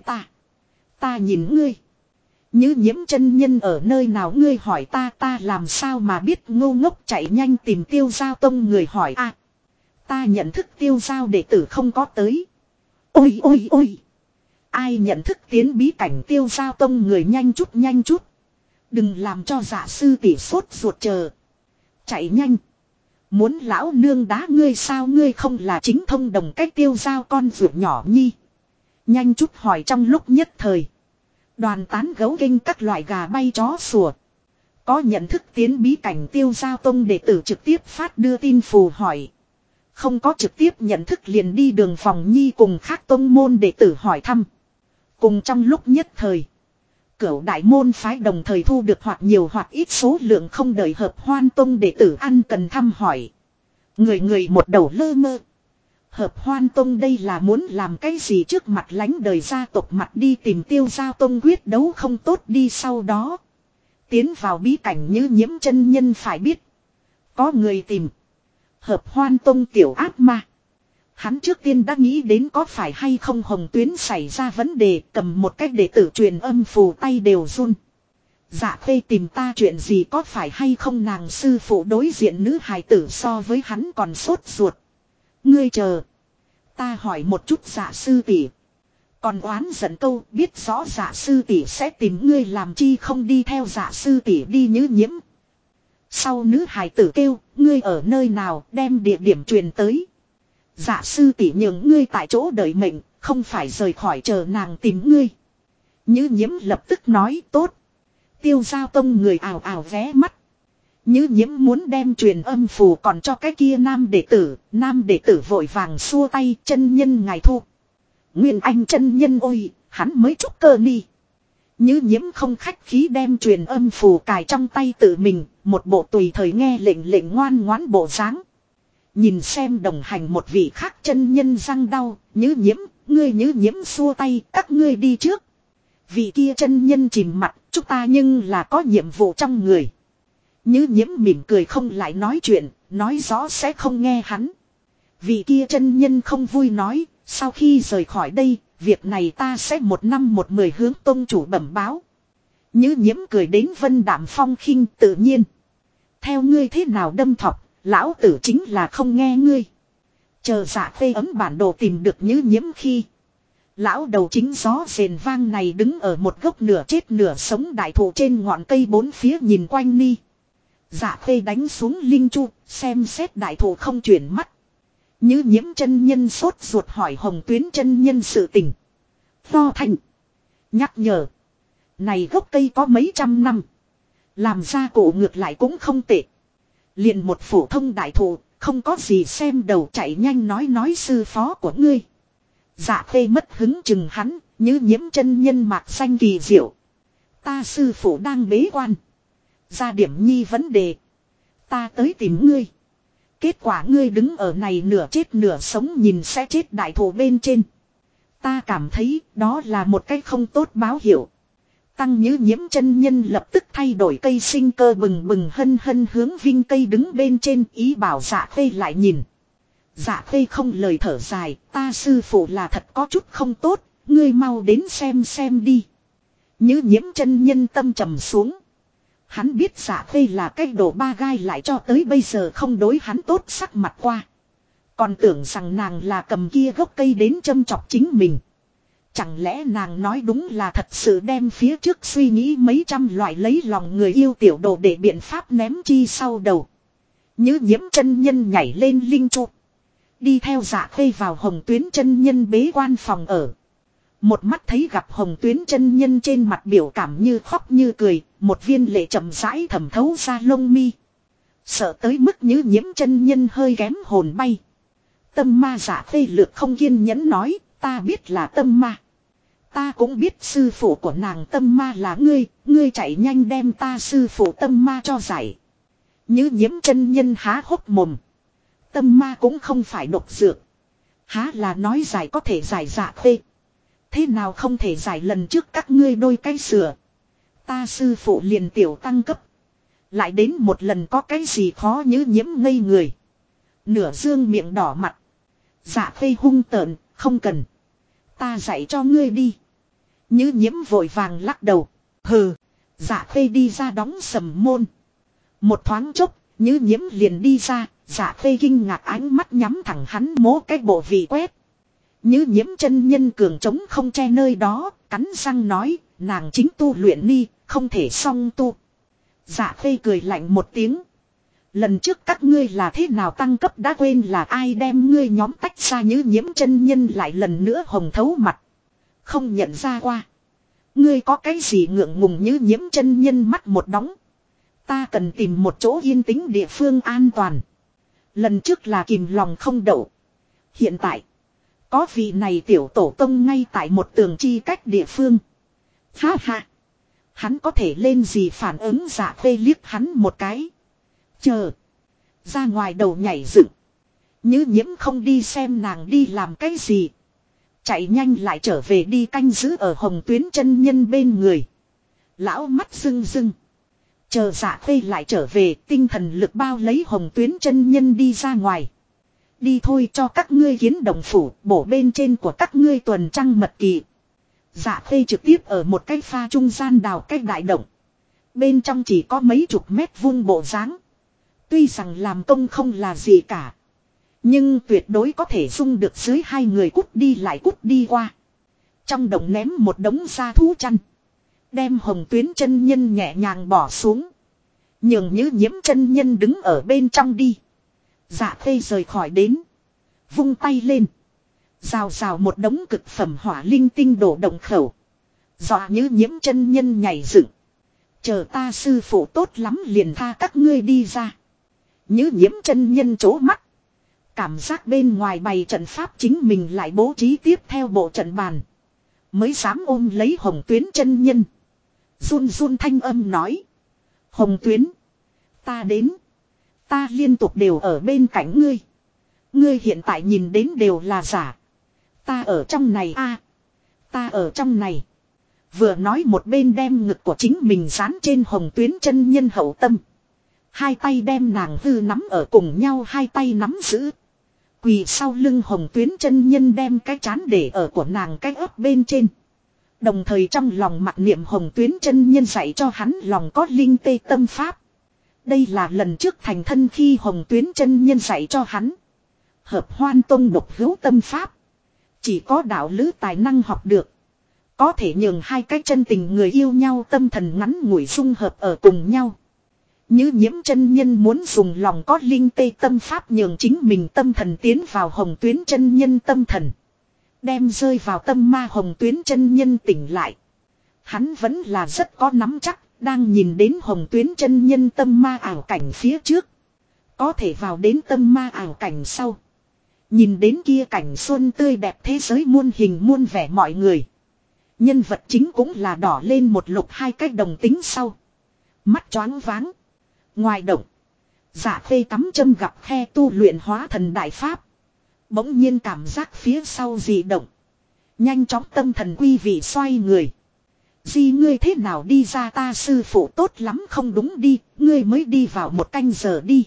ta nhìn ngươi. Như Nhiễm chân nhân ở nơi nào ngươi hỏi ta làm sao mà biết ngô ngốc chạy nhanh tìm Tiêu Giao Tông người hỏi a. Ta nhận thức Tiêu Giao đệ tử không có tới. Ôi ôi ôi. Ai nhận thức tiến bí cảnh Tiêu Giao Tông người nhanh chút. Đừng làm cho dạ sư tỷ sốt ruột chờ. Chạy nhanh. Muốn lão nương đá ngươi sao ngươi không là chính thông đồng cách Tiêu Giao con ruột nhỏ nhi. Nhanh chút hỏi trong lúc nhất thời. Đoàn tán gấu kinh các loại gà bay chó sủa. Có nhận thức tiến bí cảnh Tiêu Giao Tông đệ tử trực tiếp phát đưa tin phù hỏi. Không có trực tiếp nhận thức liền đi đường phòng nhi cùng khác tông môn đệ tử hỏi thăm. Cùng trong lúc nhất thời. Cửu đại môn phái đồng thời thu được hoặc nhiều hoặc ít số lượng không đợi hợp Hoan Tông đệ tử ăn cần thăm hỏi. Người một đầu lơ mơ. Hợp Hoan Tông đây là muốn làm cái gì trước mặt lánh đời gia tộc mặt đi tìm Tiêu Giao Tông quyết đấu không tốt đi sau đó. Tiến vào bí cảnh Như Nhiễm chân nhân phải biết. Có người tìm. Hợp Hoan Tông tiểu ác ma. Hắn trước tiên đã nghĩ đến có phải hay không Hồng Tuyến xảy ra vấn đề cầm một cách đệ tử truyền âm phù tay đều run. Dạ Khê tìm ta chuyện gì có phải hay không nàng sư phụ đối diện nữ hài tử so với hắn còn sốt ruột. Ngươi chờ. Ta hỏi một chút dạ sư tỷ. Còn oán giận câu biết rõ dạ sư tỷ sẽ tìm ngươi làm chi không đi theo dạ sư tỷ đi Như Nhiễm. Sau nữ hài tử kêu ngươi ở nơi nào đem địa điểm truyền tới. Dạ sư tỷ nhường ngươi tại chỗ đợi mệnh, không phải rời khỏi chờ nàng tìm ngươi. Như Nhiễm lập tức nói tốt. Tiêu Giao Tông người ào ào vé mắt. Như Nhiễm muốn đem truyền âm phù còn cho cái kia nam đệ tử vội vàng xua tay chân nhân ngài thu. Nguyên Anh chân nhân ôi, hắn mới trúc cơ ni. Như Nhiễm không khách khí đem truyền âm phù cài trong tay tự mình, một bộ tùy thời nghe lệnh ngoan ngoãn bộ dáng. Nhìn xem đồng hành một vị khác chân nhân răng đau, Như Nhiễm xua tay, các ngươi đi trước. Vị kia chân nhân chìm mặt, chúng ta nhưng là có nhiệm vụ trong người. Như Nhiễm mỉm cười không lại nói chuyện, nói rõ sẽ không nghe hắn. Vị kia chân nhân không vui nói, sau khi rời khỏi đây, việc này ta sẽ 1 năm 1 10 hướng tông chủ bẩm báo. Như Nhiễm cười đến vân đạm phong khinh tự nhiên. Theo ngươi thế nào đâm thọc, lão tử chính là không nghe ngươi. Chờ Dạ Khê ấm bản đồ tìm được Như Nhiễm khi. Lão đầu chính gió rền vang này đứng ở một gốc nửa chết nửa sống đại thụ trên ngọn cây bốn phía nhìn quanh ni. Dạ Khê đánh xuống linh chu, xem xét đại thụ không chuyển mắt. Như Nhiễm chân nhân sốt ruột hỏi Hồng Tuyến chân nhân sự tình. Lo thành. Nhắc nhở. Này gốc cây có mấy trăm năm. Làm ra cổ ngược lại cũng không tệ. Liền một phổ thông đại thụ, không có gì xem đầu chạy nhanh nói sư phó của ngươi. Dạ Khê mất hứng chừng hắn, Như Nhiễm chân nhân mạc xanh kỳ diệu. Ta sư phụ đang bế quan. Ra điểm nhi vấn đề. Ta tới tìm ngươi. Kết quả ngươi đứng ở này nửa chết nửa sống nhìn sẽ chết đại thụ bên trên. Ta cảm thấy đó là một cái không tốt báo hiệu. Tăng Như Nhiễm chân nhân lập tức thay đổi cây sinh cơ bừng bừng hân hướng vinh cây đứng bên trên ý bảo Dạ Khê lại nhìn. Dạ Khê không lời thở dài, ta sư phụ là thật có chút không tốt, ngươi mau đến xem đi. Như Nhiễm chân nhân tâm trầm xuống. Hắn biết Dạ Khê là cái đồ ba gai lại cho tới bây giờ không đối hắn tốt sắc mặt qua. Còn tưởng rằng nàng là cầm kia gốc cây đến châm chọc chính mình. Chẳng lẽ nàng nói đúng là thật sự đem phía trước suy nghĩ mấy trăm loại lấy lòng người yêu tiểu đồ để biện pháp ném chi sau đầu. Như Nhiễm chân nhân nhảy lên linh chu. Đi theo Dạ Khê vào Hồng Tuyến chân nhân bế quan phòng ở. Một mắt thấy gặp Hồng Tuyến chân nhân trên mặt biểu cảm như khóc như cười, một viên lệ chậm rãi thẩm thấu ra lông mi. Sợ tới mức Như Nhiễm chân nhân hơi kém hồn bay. Tâm ma Dạ Khê lược không kiên nhẫn nói, ta biết là tâm ma. Ta cũng biết sư phụ của nàng tâm ma là ngươi chạy nhanh đem ta sư phụ tâm ma cho giải. Như Nhiễm chân nhân há hốc mồm. Tâm ma cũng không phải độc dược. Há là nói giải có thể giải Dạ Khê. Thế nào không thể giải, lần trước các ngươi đôi cái sửa. Ta sư phụ liền tiểu tăng cấp. Lại đến một lần có cái gì khó Như Nhiễm ngây người. Nửa dương miệng đỏ mặt. Dạ Khê hung tợn, không cần. Ta dạy cho ngươi đi. Như Nhiễm vội vàng lắc đầu. Hừ. Dạ Khê đi ra đóng sầm môn. Một thoáng chốc, Như Nhiễm liền đi ra. Dạ Khê kinh ngạc ánh mắt nhắm thẳng hắn mố cái bộ vị quét. Như Nhiễm chân nhân cường trống không che nơi đó, cắn răng nói, nàng chính tu luyện ni, không thể song tu. Dạ Khê cười lạnh một tiếng. Lần trước các ngươi là thế nào tăng cấp đã quên là ai đem ngươi nhóm tách ra. Như Nhiễm chân nhân lại lần nữa hồng thấu mặt. Không nhận ra qua. Ngươi có cái gì ngượng ngùng. Như Nhiễm chân nhân mắt một đóng. Ta cần tìm một chỗ yên tĩnh địa phương an toàn. Lần trước là kìm lòng không đậu. Hiện tại. Có vị này tiểu tổ tông ngay tại một tường chi cách địa phương. Ha ha. Hắn có thể lên gì phản ứng. Dạ Khê liếc hắn một cái. Chờ. Ra ngoài đầu nhảy dựng. Như Nhiễm không đi xem nàng đi làm cái gì. Chạy nhanh lại trở về đi canh giữ ở Hồng Tuyến chân nhân bên người. Lão mắt rưng rưng. Chờ Dạ Khê lại trở về, tinh thần lực bao lấy Hồng Tuyến chân nhân đi ra ngoài. Đi thôi, cho các ngươi kiến đồng phủ, bổ bên trên của các ngươi tuần trăng mật kỳ. Dạ Khê trực tiếp ở một cái pha trung gian đào cái đại động. Bên trong chỉ có mấy chục mét vuông bộ dáng. Tuy rằng làm công không là gì cả. Nhưng tuyệt đối có thể dung được dưới hai người cút đi lại cút đi qua. Trong động ném một đống da thú chăn. Đem Hồng Tuyến chân nhân nhẹ nhàng bỏ xuống. Nhường Như Nhiễm chân nhân đứng ở bên trong đi. Dạ Khê rời khỏi đến. Vung tay lên. Rào rào một đống cực phẩm hỏa linh tinh đổ động khẩu. Dọa Như Nhiễm chân nhân nhảy dựng. Chờ ta sư phụ tốt lắm liền tha các ngươi đi ra. Như Nhiễm chân nhân chố mắt. Cảm giác bên ngoài bày trận pháp chính mình lại bố trí tiếp theo bộ trận bàn. Mới dám ôm lấy Hồng Tuyến chân nhân. Run run thanh âm nói. Hồng Tuyến. Ta đến. Ta liên tục đều ở bên cạnh ngươi. Ngươi hiện tại nhìn đến đều là giả. Ta ở trong này a, ta ở trong này. Vừa nói một bên đem ngực của chính mình dán trên Hồng Tuyến chân nhân hậu tâm. Hai tay đem nàng hư nắm ở cùng nhau, hai tay nắm giữ. Quỳ sau lưng Hồng Tuyến chân nhân đem cái chán để ở của nàng cái ớt bên trên. Đồng thời trong lòng mặc niệm Hồng Tuyến chân nhân dạy cho hắn lòng có linh tê tâm pháp. Đây là lần trước thành thân khi Hồng Tuyến chân nhân dạy cho hắn. Hợp Hoan Tông độc hữu tâm pháp. Chỉ có đạo lữ tài năng học được. Có thể nhường hai cái chân tình người yêu nhau tâm thần ngắn ngủi dung hợp ở cùng nhau. Như Nhiễm chân nhân muốn dùng lòng có linh tê tâm pháp nhường chính mình tâm thần tiến vào Hồng Tuyến chân nhân tâm thần. Đem rơi vào tâm ma Hồng Tuyến chân nhân tỉnh lại. Hắn vẫn là rất có nắm chắc, đang nhìn đến Hồng Tuyến chân nhân tâm ma ảo cảnh phía trước. Có thể vào đến tâm ma ảo cảnh sau. Nhìn đến kia cảnh xuân tươi đẹp thế giới muôn hình muôn vẻ mọi người. Nhân vật chính cũng là đỏ lên một lục hai cách đồng tính sau. Mắt choáng váng. Ngoài động. Dạ Khê cắm châm gặp khe tu luyện hóa thần đại pháp. Bỗng nhiên cảm giác phía sau dị động. Nhanh chóng tâm thần quy vị xoay người. Di ngươi thế nào đi ra, ta sư phụ tốt lắm không đúng đi. Ngươi mới đi vào một canh giờ đi.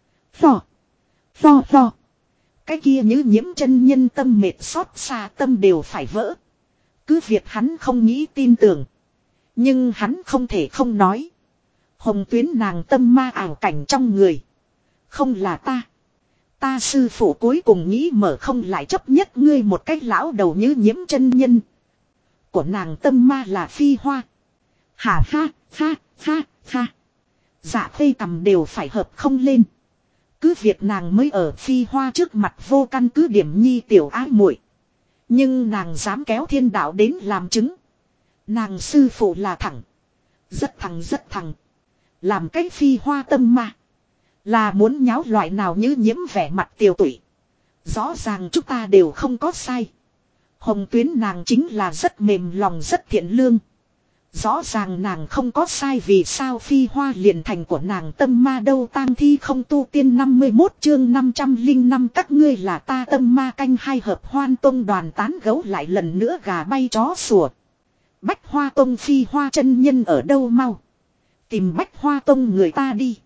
Lo. Cái kia Như Nhiễm chân nhân tâm mệt xót xa tâm đều phải vỡ. Cứ việc hắn không nghĩ tin tưởng. Nhưng hắn không thể không nói. Hồng Tuyến nàng tâm ma ảo cảnh trong người. Không là ta. Ta sư phụ cuối cùng nghĩ mở không lại chấp nhất ngươi một cách lão đầu Như Nhiễm chân nhân. Của nàng tâm ma là phi hoa. Hả ha. Dạ Khê cầm đều phải hợp không lên. Cứ việc nàng mới ở Phi Hoa trước mặt vô căn cứ điểm nhi tiểu ái muội, nhưng nàng dám kéo thiên đạo đến làm chứng. Nàng sư phụ là thẳng. Rất thẳng rất thẳng. Làm cách Phi Hoa tâm mà. Là muốn nháo loại nào như nhiễm vẻ mặt tiều tụy. Rõ ràng chúng ta đều không có sai. Hồng Tuyến nàng chính là rất mềm lòng rất thiện lương. Rõ ràng nàng không có sai, vì sao Phi Hoa liền thành của nàng tâm ma đâu. Tang thi không tu tiên 51 chương 505 các ngươi là ta tâm ma canh hai hợp Hoan Tông đoàn tán gấu lại lần nữa gà bay chó sủa. Bách Hoa Tông Phi Hoa chân nhân ở đâu mau. Tìm Bách Hoa Tông người ta đi.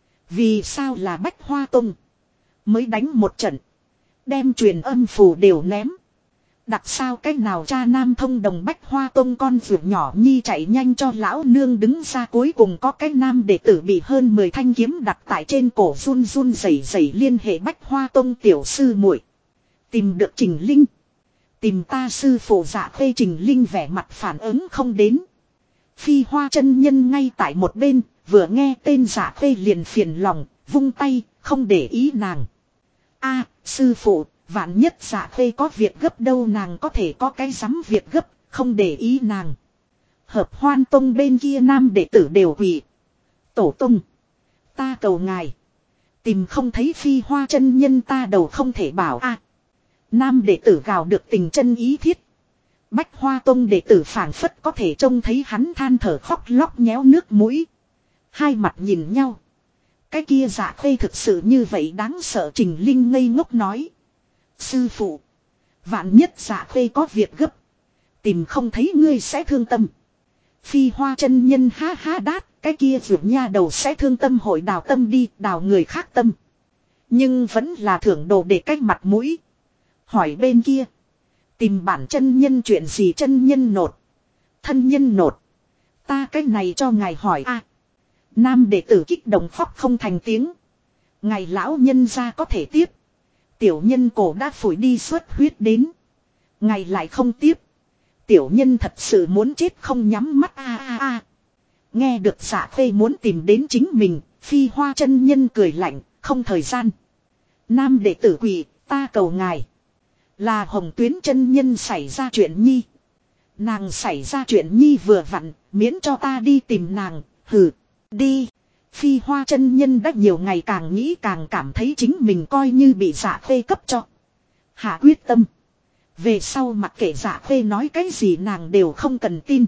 Vì sao là Bách Hoa Tông? Mới đánh một trận. Đem truyền âm phù đều ném. Đặc sao cách nào cha nam thông đồng Bách Hoa Tông con ruột nhỏ nhi chạy nhanh cho lão nương đứng ra. Cuối cùng có cái nam đệ tử bị hơn 10 thanh kiếm đặt tại trên cổ run run rẩy rẩy liên hệ Bách Hoa Tông tiểu sư muội. Tìm được Trình Linh. Tìm ta sư phụ Dạ Khê. Trình Linh vẻ mặt phản ứng không đến. Phi Hoa chân nhân ngay tại một bên, vừa nghe tên Dạ Khê liền phiền lòng, vung tay, không để ý nàng. A, sư phụ, vạn nhất Dạ Khê có việc gấp đâu, nàng có thể có cái rắm việc gấp, không để ý nàng. Hợp Hoan Tông bên kia nam đệ tử đều quỳ. Tổ tông, ta cầu ngài. Tìm không thấy Phi Hoa chân nhân ta đầu không thể bảo a. Nam đệ tử gào được tình chân ý thiết. Bách Hoa Tông đệ tử phảng phất có thể trông thấy hắn than thở khóc lóc nhéo nước mũi. Hai mặt nhìn nhau. Cái kia Dạ Khê thực sự như vậy đáng sợ. Trình Linh ngây ngốc nói. Sư phụ. Vạn nhất Dạ Khê có việc gấp. Tìm không thấy ngươi sẽ thương tâm. Phi Hoa chân nhân ha ha đát. Cái kia vượt nha đầu sẽ thương tâm hội đào tâm đi. Đào người khác tâm. Nhưng vẫn là thưởng đồ để cách mặt mũi. Hỏi bên kia. Tìm bản chân nhân chuyện gì chân nhân nột. Thân nhân nột. Ta cái này cho ngài hỏi a. Nam đệ tử kích động khóc không thành tiếng. Ngài lão nhân ra có thể tiếp. Tiểu nhân cổ đã phủi đi xuất huyết đến. Ngài lại không tiếp. Tiểu nhân thật sự muốn chết không nhắm mắt a a a. Nghe được Dạ Khê muốn tìm đến chính mình. Phi Hoa chân nhân cười lạnh, không thời gian. Nam đệ tử quỳ, ta cầu ngài. Là Hồng Tuyến chân nhân xảy ra chuyện nhi. Nàng xảy ra chuyện nhi vừa vặn, miễn cho ta đi tìm nàng, hừ, đi. Phi Hoa chân nhân đã nhiều ngày càng nghĩ càng cảm thấy chính mình coi như bị Dạ Khê cấp cho. Hạ quyết tâm. Về sau mặc kệ Dạ Khê nói cái gì nàng đều không cần tin.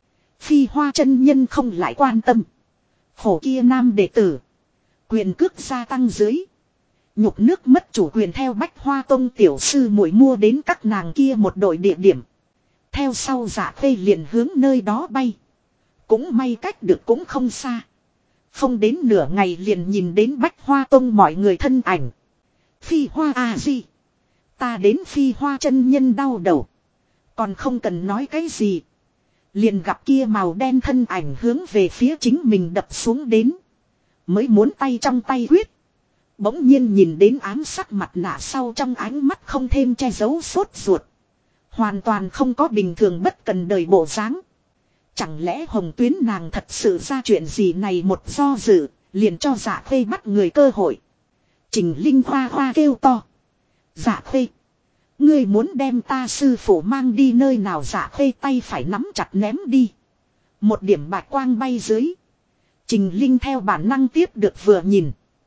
Phi Hoa chân nhân không lại quan tâm. Khổ kia nam đệ tử. Quyền cước gia tăng dưới. Nhục nước mất chủ quyền theo Bách Hoa Tông tiểu sư muội mua đến các nàng kia một đội địa điểm. Theo sau Dạ Khê liền hướng nơi đó bay. Cũng may cách được cũng không xa. Không đến nửa ngày liền nhìn đến Bách Hoa Tông mọi người thân ảnh. Phi Hoa à gì? Ta đến Phi Hoa chân nhân đau đầu. Còn không cần nói cái gì. Liền gặp kia màu đen thân ảnh hướng về phía chính mình đập xuống đến. Mới muốn tay trong tay quyết. Bỗng nhiên nhìn đến ám sắc mặt nạ sau trong ánh mắt không thêm che giấu sốt ruột. Hoàn toàn không có bình thường bất cần đời bộ dáng. Chẳng lẽ Hồng Tuyến nàng thật sự ra chuyện gì này một do dự, liền cho Dạ Khê bắt người cơ hội. Trình Linh hoa hoa kêu to. Dạ Khê, ngươi muốn đem ta sư phụ mang đi nơi nào? Dạ Khê tay phải nắm chặt ném đi. Một điểm bạch quang bay dưới. Trình Linh theo bản năng tiếp được vừa nhìn.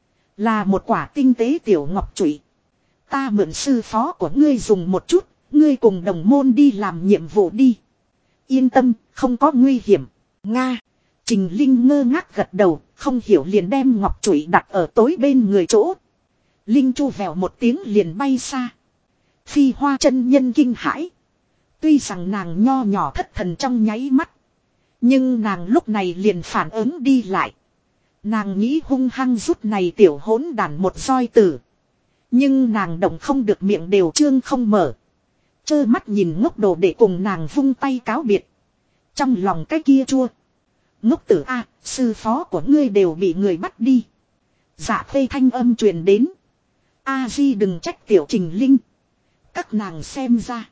Là một quả tinh tế tiểu ngọc trụy. Ta mượn sư phó của ngươi dùng một chút, ngươi cùng đồng môn đi làm nhiệm vụ đi. Yên tâm, không có nguy hiểm. Nga. Trình Linh ngơ ngác gật đầu, không hiểu liền đem ngọc trụy đặt ở tối bên người chỗ. Linh chu vèo một tiếng liền bay xa. Phi Hoa chân nhân kinh hãi. Tuy rằng nàng nho nhỏ thất thần trong nháy mắt. Nhưng nàng lúc này liền phản ứng đi lại. Nàng nghĩ hung hăng rút này tiểu hỗn đản một roi tử. Nhưng nàng động không được miệng đều trương không mở. Chơ mắt nhìn ngốc đồ để cùng nàng vung tay cáo biệt. Trong lòng cái kia chua. Ngốc tử a, sư phó của ngươi đều bị người bắt đi. Dạ Khê thanh âm truyền đến. A Di đừng trách tiểu Trình Linh. Các nàng xem ra.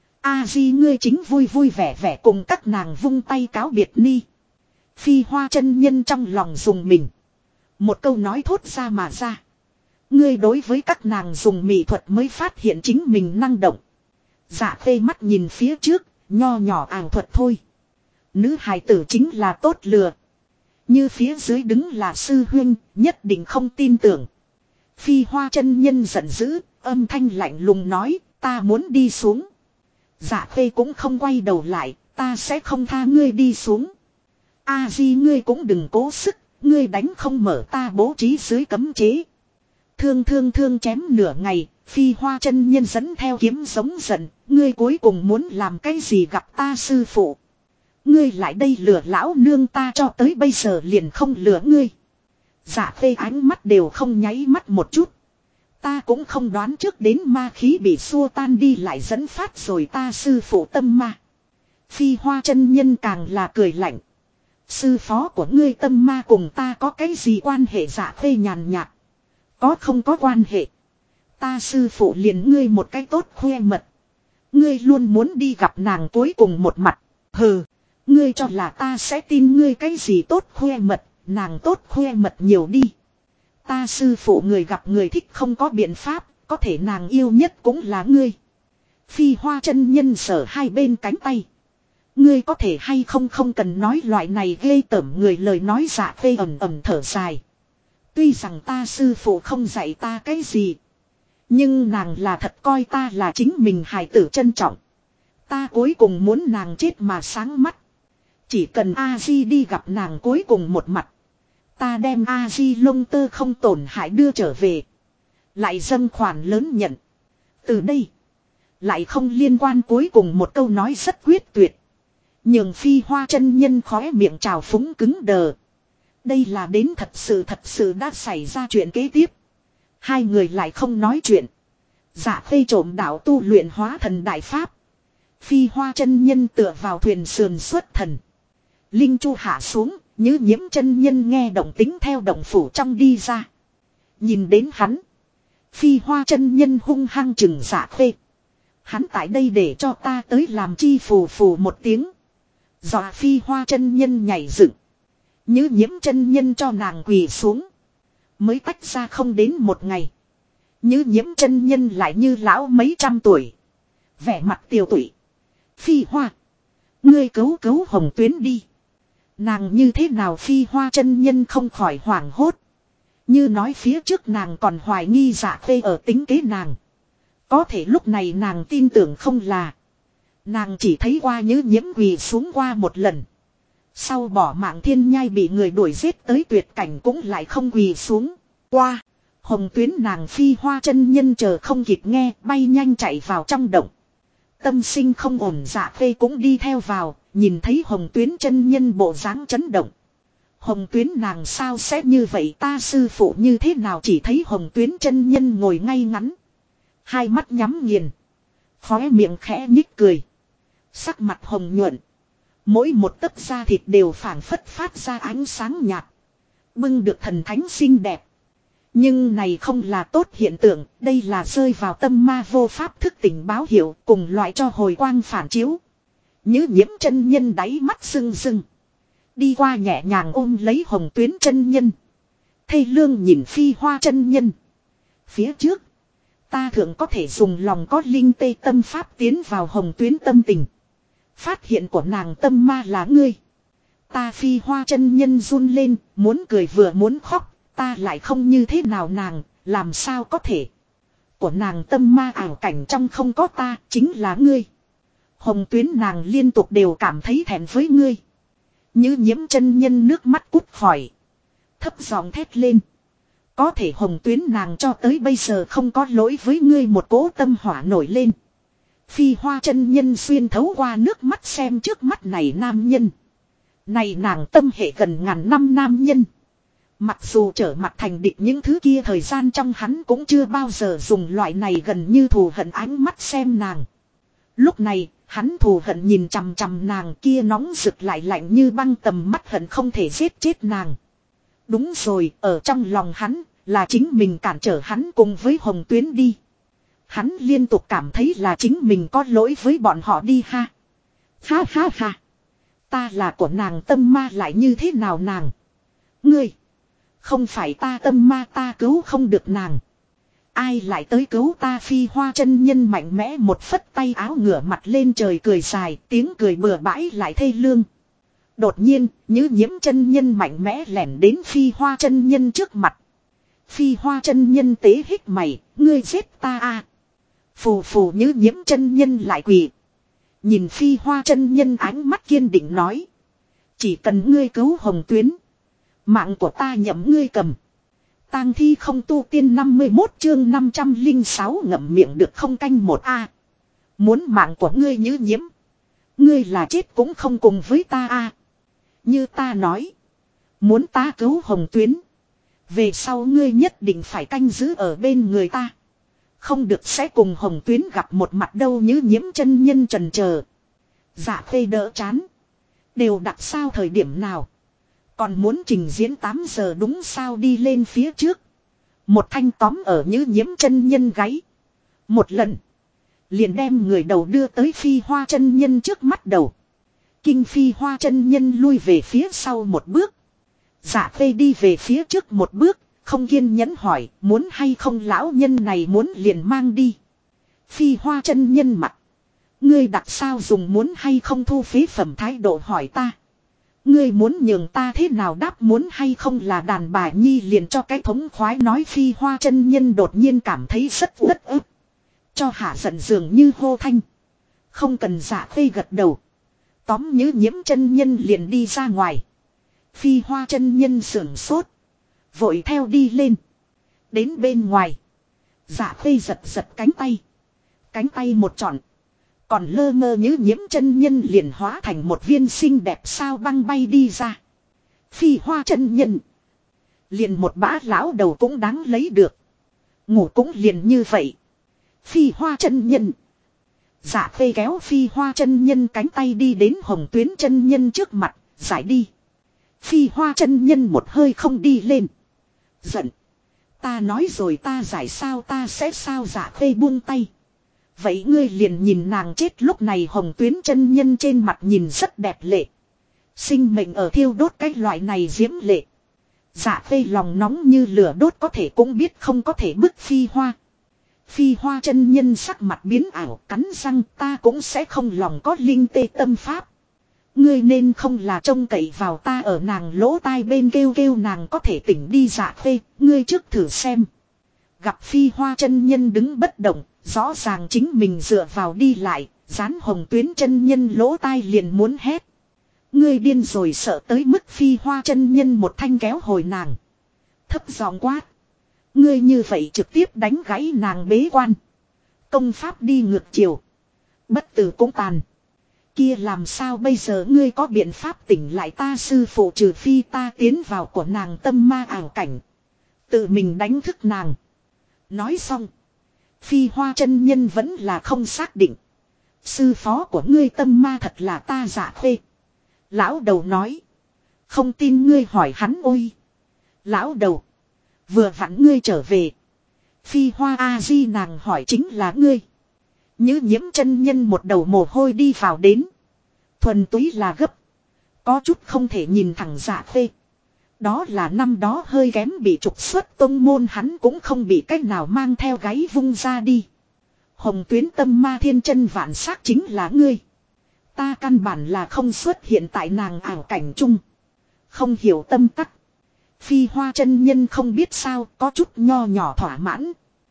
A Di ngươi chính vui vui vẻ vẻ cùng các nàng vung tay cáo biệt ni. Phi Hoa chân nhân trong lòng dùng mình. Một câu nói thốt ra mà ra. Ngươi đối với các nàng dùng mỹ thuật mới phát hiện chính mình năng động. Dạ khê mắt nhìn phía trước, nho nhỏ ảo thuật thôi. Nữ hài tử chính là tốt lừa. Như phía dưới đứng là sư huynh, nhất định không tin tưởng. Phi Hoa chân nhân giận dữ, âm thanh lạnh lùng nói, ta muốn đi xuống. Dạ khê cũng không quay đầu lại, ta sẽ không tha ngươi đi xuống. A Di ngươi cũng đừng cố sức, ngươi đánh không mở ta bố trí dưới cấm chế. Thương chém nửa ngày, Phi Hoa chân nhân dẫn theo kiếm giống giận, ngươi cuối cùng muốn làm cái gì gặp ta sư phụ. Ngươi lại đây lừa lão nương ta cho tới bây giờ liền không lừa ngươi. Dạ khê ánh mắt đều không nháy mắt một chút. Ta cũng không đoán trước đến ma khí bị xua tan đi lại dẫn phát rồi ta sư phụ tâm ma. Phi Hoa chân nhân càng là cười lạnh. Sư phó của ngươi tâm ma cùng ta có cái gì quan hệ? Dạ khê nhàn nhạt. Có không có quan hệ. Ta sư phụ liền ngươi một cái tốt khoe mật. Ngươi luôn muốn đi gặp nàng cuối cùng một mặt. Hừ. Ngươi cho là ta sẽ tin ngươi cái gì tốt khoe mật. Nàng tốt khoe mật nhiều đi. Ta sư phụ người gặp người thích không có biện pháp. Có thể nàng yêu nhất cũng là ngươi. Phi Hoa chân nhân sở hai bên cánh tay. Ngươi có thể hay không cần nói loại này ghê tởm người lời nói. Dạ khê ầm ầm thở dài. Tuy rằng ta sư phụ không dạy ta cái gì. Nhưng nàng là thật coi ta là chính mình hài tử trân trọng. Ta cuối cùng muốn nàng chết mà sáng mắt. Chỉ cần A-di đi gặp nàng cuối cùng một mặt. Ta đem A-di lông tơ không tổn hại đưa trở về. Lại dâng khoản lớn nhận. Từ đây. Lại không liên quan cuối cùng một câu nói rất quyết tuyệt. Nhường Phi Hoa chân nhân khóe miệng trào phúng cứng đờ. Đây là đến thật sự đã xảy ra chuyện kế tiếp. Hai người lại không nói chuyện. Dạ khê trộm đạo tu luyện hóa thần đại pháp. Phi Hoa chân nhân tựa vào thuyền sườn xuất thần. Linh chu hạ xuống, Như Nhiễm chân nhân nghe động tính theo động phủ trong đi ra. Nhìn đến hắn. Phi Hoa chân nhân hung hăng chừng Dạ khê. Hắn tại đây để cho ta tới làm chi phù phù một tiếng. Dọa Phi Hoa chân nhân nhảy dựng. Như Nhiễm chân nhân cho nàng quỳ xuống. Mới tách ra không đến một ngày. Như Nhiễm chân nhân lại như lão mấy trăm tuổi. Vẻ mặt tiều tụy. Phi Hoa. Ngươi cứu Hồng Tuyến đi. Nàng như thế nào? Phi Hoa chân nhân không khỏi hoảng hốt. Như nói phía trước nàng còn hoài nghi Dạ khê ở tính kế nàng. Có thể lúc này nàng tin tưởng không là. Nàng chỉ thấy qua Như Nhiễm quỳ xuống qua một lần. Sau bỏ mạng thiên nhai bị người đuổi giết tới tuyệt cảnh cũng lại không quỳ xuống. Qua. Hồng Tuyến nàng Phi Hoa chân nhân chờ không kịp nghe, bay nhanh chạy vào trong động. Tâm sinh không ổn Dạ khê cũng đi theo vào, nhìn thấy Hồng Tuyến chân nhân bộ dáng chấn động. Hồng Tuyến nàng sao sẽ như vậy? Ta sư phụ như thế nào? Chỉ thấy Hồng Tuyến chân nhân ngồi ngay ngắn. Hai mắt nhắm nghiền. Khóe miệng khẽ nhích cười. Sắc mặt hồng nhuận. Mỗi một tấc da thịt đều phảng phất phát ra ánh sáng nhạt. Bưng được thần thánh xinh đẹp. Nhưng này không là tốt hiện tượng. Đây là rơi vào tâm ma vô pháp thức tỉnh báo hiệu. Cùng loại cho hồi quang phản chiếu. Như Nhiễm chân nhân đáy mắt rưng rưng. Đi qua nhẹ nhàng ôm lấy Hồng Tuyến chân nhân. Thê lương nhìn Phi Hoa chân nhân. Phía trước. Ta thường có thể dùng lòng có linh tê tâm pháp tiến vào Hồng Tuyến tâm tình. Phát hiện của nàng tâm ma là ngươi. Ta Phi Hoa chân nhân run lên, muốn cười vừa muốn khóc, ta lại không như thế nào nàng, làm sao có thể. Của nàng tâm ma ảo cảnh trong không có ta, chính là ngươi. Hồng Tuyến nàng liên tục đều cảm thấy thẹn với ngươi. Như Nhiễm chân nhân nước mắt cút khỏi. Thấp giọng thét lên. Có thể Hồng Tuyến nàng cho tới bây giờ không có lỗi với ngươi. Một cỗ tâm hỏa nổi lên. Phi Hoa chân nhân xuyên thấu qua nước mắt xem trước mắt này nam nhân. Này nàng tâm hệ gần ngàn năm nam nhân. Mặc dù trở mặt thành địch những thứ kia thời gian trong hắn cũng chưa bao giờ dùng loại này gần như thù hận ánh mắt xem nàng. Lúc này hắn thù hận nhìn chằm chằm nàng kia nóng rực lại lạnh như băng tầm mắt hận không thể giết chết nàng. Đúng rồi, ở trong lòng hắn là chính mình cản trở hắn cùng với Hồng Tuyến đi. Hắn liên tục cảm thấy là chính mình có lỗi với bọn họ đi ha. Ha ha ha. Ta là của nàng tâm ma lại như thế nào nàng? Ngươi. Không phải ta tâm ma ta cứu không được nàng. Ai lại tới cứu ta? Phi Hoa chân nhân mạnh mẽ một phất tay áo, ngửa mặt lên trời cười dài, tiếng cười bừa bãi lại thê lương. Đột nhiên, Như Nhiễm chân nhân mạnh mẽ lẻn đến Phi Hoa chân nhân trước mặt. Phi Hoa chân nhân tế hít mày, ngươi giết ta à? Phù phù, Như Nhiễm chân nhân lại quỳ. Nhìn Phi Hoa chân nhân ánh mắt kiên định nói. Chỉ cần ngươi cứu Hồng Tuyến, mạng của ta nhậm ngươi cầm. Tang thi không tu tiên 51 chương 506 ngậm miệng được không canh một a. Muốn mạng của ngươi Như Nhiễm, ngươi là chết cũng không cùng với ta a. Như ta nói, muốn ta cứu Hồng Tuyến, về sau ngươi nhất định phải canh giữ ở bên người ta. Không được sẽ cùng Hồng Tuyến gặp một mặt đâu. Như Nhiễm chân nhân trần chờ. Dạ Khê đỡ chán. Đều đặt sao thời điểm nào? Còn muốn trình diễn 8 giờ đúng sao? Đi lên phía trước. Một thanh tóm ở Như Nhiễm chân nhân gáy. Một lần. Liền đem người đầu đưa tới Phi Hoa chân nhân trước mắt đầu. Kinh Phi Hoa chân nhân lui về phía sau một bước. Dạ Khê đi về phía trước một bước. Không kiên nhẫn hỏi, muốn hay không lão nhân này muốn liền mang đi. Phi Hoa chân nhân mặt. Ngươi đặt sao dùng muốn hay không thu phí phẩm thái độ hỏi ta. Ngươi muốn nhường ta thế nào đáp muốn hay không là đàn bà nhi liền cho cái thống khoái nói. Phi Hoa chân nhân đột nhiên cảm thấy rất uất ức. Cho hạ giận dường như hô thanh. Không cần Dạ Khê gật đầu. Tóm Như Nhiễm chân nhân liền đi ra ngoài. Phi Hoa chân nhân sưởng sốt. Vội theo đi lên. Đến bên ngoài. Dạ Khê giật giật cánh tay. Cánh tay một trọn. Còn lơ ngơ Như Nhiễm chân nhân liền hóa thành một viên xinh đẹp sao băng bay đi ra. Phi Hoa chân nhân. Liền một bã lão đầu cũng đáng lấy được. Ngủ cũng liền như vậy. Phi Hoa chân nhân. Dạ Khê kéo Phi Hoa chân nhân cánh tay đi đến Hồng Tuyến chân nhân trước mặt, giải đi. Phi Hoa chân nhân một hơi không đi lên. Giận. Ta nói rồi ta giải sao ta sẽ sao? Dạ Khê buông tay. Vậy ngươi liền nhìn nàng chết. Lúc này Hồng Tuyến chân nhân trên mặt nhìn rất đẹp lệ. Sinh mệnh ở thiêu đốt cái loại này diễm lệ. Dạ Khê lòng nóng như lửa đốt, có thể cũng biết không có thể bức Phi Hoa. Phi Hoa chân nhân sắc mặt biến ảo, cắn răng, ta cũng sẽ không lòng có linh tê tâm pháp. Ngươi nên không là trông cậy vào ta ở nàng lỗ tai bên kêu kêu nàng có thể tỉnh đi. Dạ Khê, ngươi trước thử xem. Gặp Phi Hoa chân nhân đứng bất động, rõ ràng chính mình dựa vào đi lại, dán Hồng Tuyến chân nhân lỗ tai liền muốn hét. Ngươi điên rồi sợ tới mức Phi Hoa chân nhân một thanh kéo hồi nàng. Thấp giọng quát. Ngươi như vậy trực tiếp đánh gãy nàng bế quan. Công pháp đi ngược chiều. Bất tử cũng tàn. Kia làm sao bây giờ? Ngươi có biện pháp tỉnh lại ta sư phụ? Trừ phi ta tiến vào của nàng tâm ma ảo cảnh, tự mình đánh thức nàng. Nói xong, Phi Hoa chân nhân vẫn là không xác định. Sư phó của ngươi tâm ma thật là ta? Dạ Khê. Lão đầu nói. Không tin ngươi hỏi hắn. Ôi lão đầu, vừa vặn ngươi trở về. Phi Hoa a di nàng hỏi chính là ngươi. Như Nhiễm chân nhân một đầu mồ hôi đi vào đến. Thuần túy là gấp. Có chút không thể nhìn thẳng Dạ Khê. Đó là năm đó hơi kém bị trục xuất tông môn, hắn cũng không bị cách nào mang theo gáy vung ra đi. Hồng Tuyến tâm ma thiên chân vạn xác chính là ngươi. Ta căn bản là không xuất hiện tại nàng ảo cảnh chung. Không hiểu tâm tắc. Phi Hoa chân nhân không biết sao, có chút nho nhỏ thỏa mãn.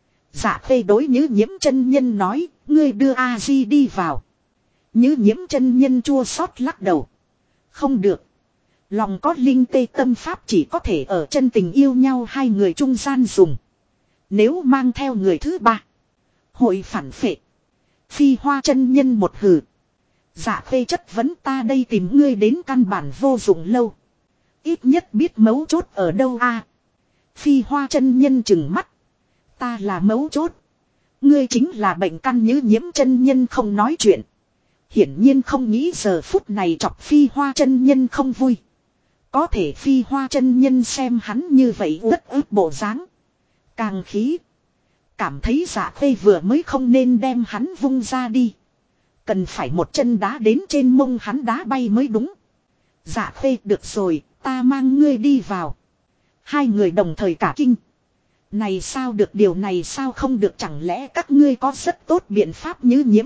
Dạ Khê đối Như Nhiễm chân nhân nói, ngươi đưa A Di đi vào. Như Nhiễm chân nhân chua xót lắc đầu. Không được. Lòng có linh tê tâm pháp chỉ có thể ở chân tình yêu nhau hai người trung gian dùng. Nếu mang theo người thứ ba, hội phản phệ. Phi Hoa chân nhân một hừ. Dạ Khê chất vấn, ta đây tìm ngươi đến căn bản vô dụng lâu. Ít nhất biết mấu chốt ở đâu a? Phi Hoa chân nhân chừng mắt. Ta là mấu chốt. Ngươi chính là bệnh căn. Như Nhiễm chân nhân không nói chuyện. Hiển nhiên không nghĩ giờ phút này chọc Phi Hoa chân nhân không vui. Có thể Phi Hoa chân nhân xem hắn như vậy uất ức bộ dáng, càng khí. Cảm thấy Dạ Khê vừa mới không nên đem hắn vung ra đi. Cần phải một chân đá đến trên mông hắn đá bay mới đúng. Dạ Khê, được rồi, ta mang ngươi đi vào. Hai người đồng thời cả kinh. Này sao được, điều này sao không được, chẳng lẽ các ngươi có rất tốt biện pháp Như Nhiễm.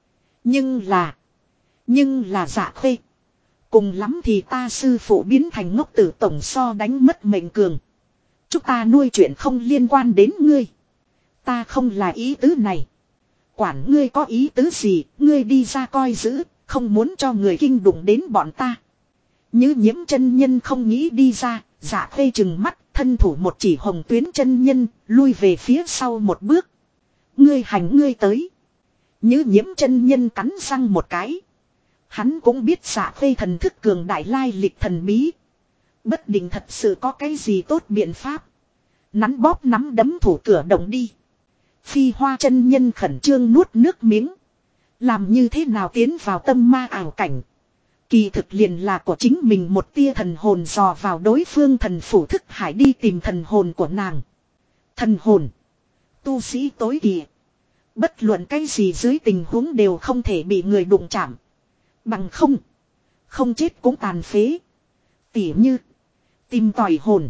Nhưng là Dạ Khê. Cùng lắm thì ta sư phụ biến thành ngốc tử tổng so đánh mất mệnh cường. Chúng ta nuôi chuyện không liên quan đến ngươi. Ta không là ý tứ này. Quản ngươi có ý tứ gì, ngươi đi ra coi giữ, không muốn cho người kinh đụng đến bọn ta. Như Nhiễm chân nhân không nghĩ đi ra, Dạ Khê trừng mắt, thân thủ một chỉ Hồng Tuyến chân nhân, lui về phía sau một bước. Ngươi hành ngươi tới. Như Nhiễm chân nhân cắn răng một cái. Hắn cũng biết Dạ Khê thần thức cường đại lai lịch thần bí. Bất định thật sự có cái gì tốt biện pháp. Nắn bóp nắm đấm thủ cửa động đi. Phi Hoa chân nhân khẩn trương nuốt nước miếng. Làm như thế nào tiến vào tâm ma ảo cảnh. Kỳ thực liền là của chính mình một tia thần hồn dò vào đối phương thần phủ thức hải đi tìm thần hồn của nàng. Thần hồn. Tu sĩ tối kỵ. Bất luận cái gì dưới tình huống đều không thể bị người đụng chạm. Bằng không. Không chết cũng tàn phế. Tỉ như. Tìm tỏi hồn.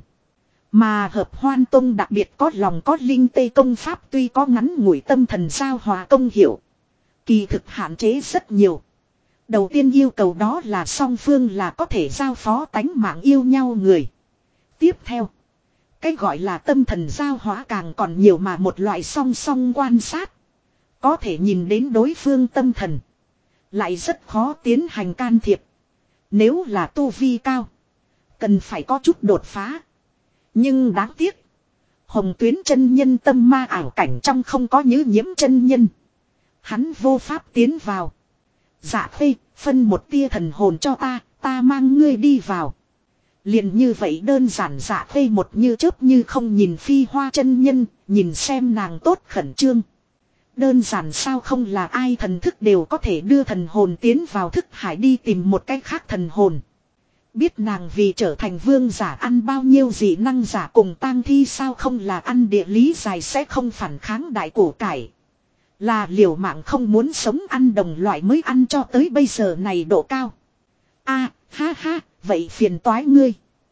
Mà Hợp Hoan Tông đặc biệt có lòng có linh tê công pháp tuy có ngắn ngủi tâm thần giao hòa công hiệu. Kỳ thực hạn chế rất nhiều. Đầu tiên yêu cầu đó là song phương là có thể giao phó tánh mạng yêu nhau người. Tiếp theo. Cái gọi là tâm thần giao hóa càng còn nhiều mà một loại song song quan sát. Có thể nhìn đến đối phương tâm thần. Lại rất khó tiến hành can thiệp. Nếu là tu vi cao. Cần phải có chút đột phá. Nhưng đáng tiếc. Hồng Tuyến chân nhân tâm ma ảo cảnh trong không có Như Nhiễm chân nhân. Hắn vô pháp tiến vào. Dạ Khê, phân một tia thần hồn cho ta, ta mang ngươi đi vào. Liền như vậy đơn giản. Dạ Khê một như chớp như không nhìn Phi Hoa chân nhân, nhìn xem nàng tốt khẩn trương. Đơn giản sao, không là ai thần thức đều có thể đưa thần hồn tiến vào thức hải đi tìm một cách khác thần hồn. Biết nàng vì trở thành vương giả ăn bao nhiêu dị năng giả cùng tang thi sao, không là ăn địa lý dài sẽ không phản kháng đại cổ cải. Là liều mạng không muốn sống ăn đồng loại mới ăn cho tới bây giờ này độ cao. A, ha ha, vậy phiền toái ngươi.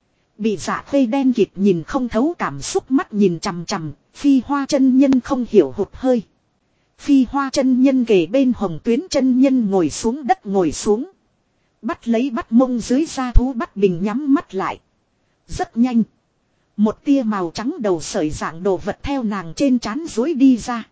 Bị Dạ Khê đen kịt nhìn không thấu cảm xúc mắt nhìn chằm chằm, Phi Hoa chân nhân không hiểu hụt hơi. Phi Hoa chân nhân kề bên Hồng Tuyến chân nhân ngồi xuống đất ngồi xuống. Bắt lấy bắt mông dưới da thú bắt bình nhắm mắt lại. Rất nhanh. Một tia màu trắng đầu sợi dạng đồ vật theo nàng trên trán rối đi ra.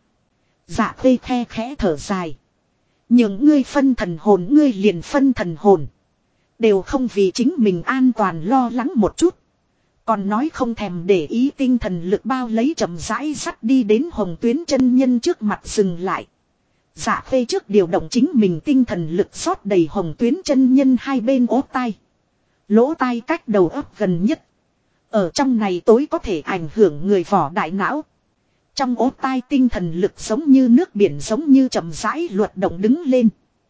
Dạ Khê khe khẽ thở dài. Nhưng ngươi phân thần hồn, ngươi liền phân thần hồn. Đều không vì chính mình an toàn lo lắng một chút. Còn nói không thèm để ý, tinh thần lực bao lấy chậm rãi dắt đi đến Hồng Tuyến chân nhân trước mặt dừng lại. Dạ Khê trước điều động chính mình tinh thần lực rót đầy Hồng Tuyến chân nhân hai bên ố tai. Lỗ tai cách đầu óc gần nhất. Ở trong này tối có thể ảnh hưởng người vỏ đại não. Trong ố tai tinh thần lực giống như nước biển giống như chậm rãi luật động đứng lên.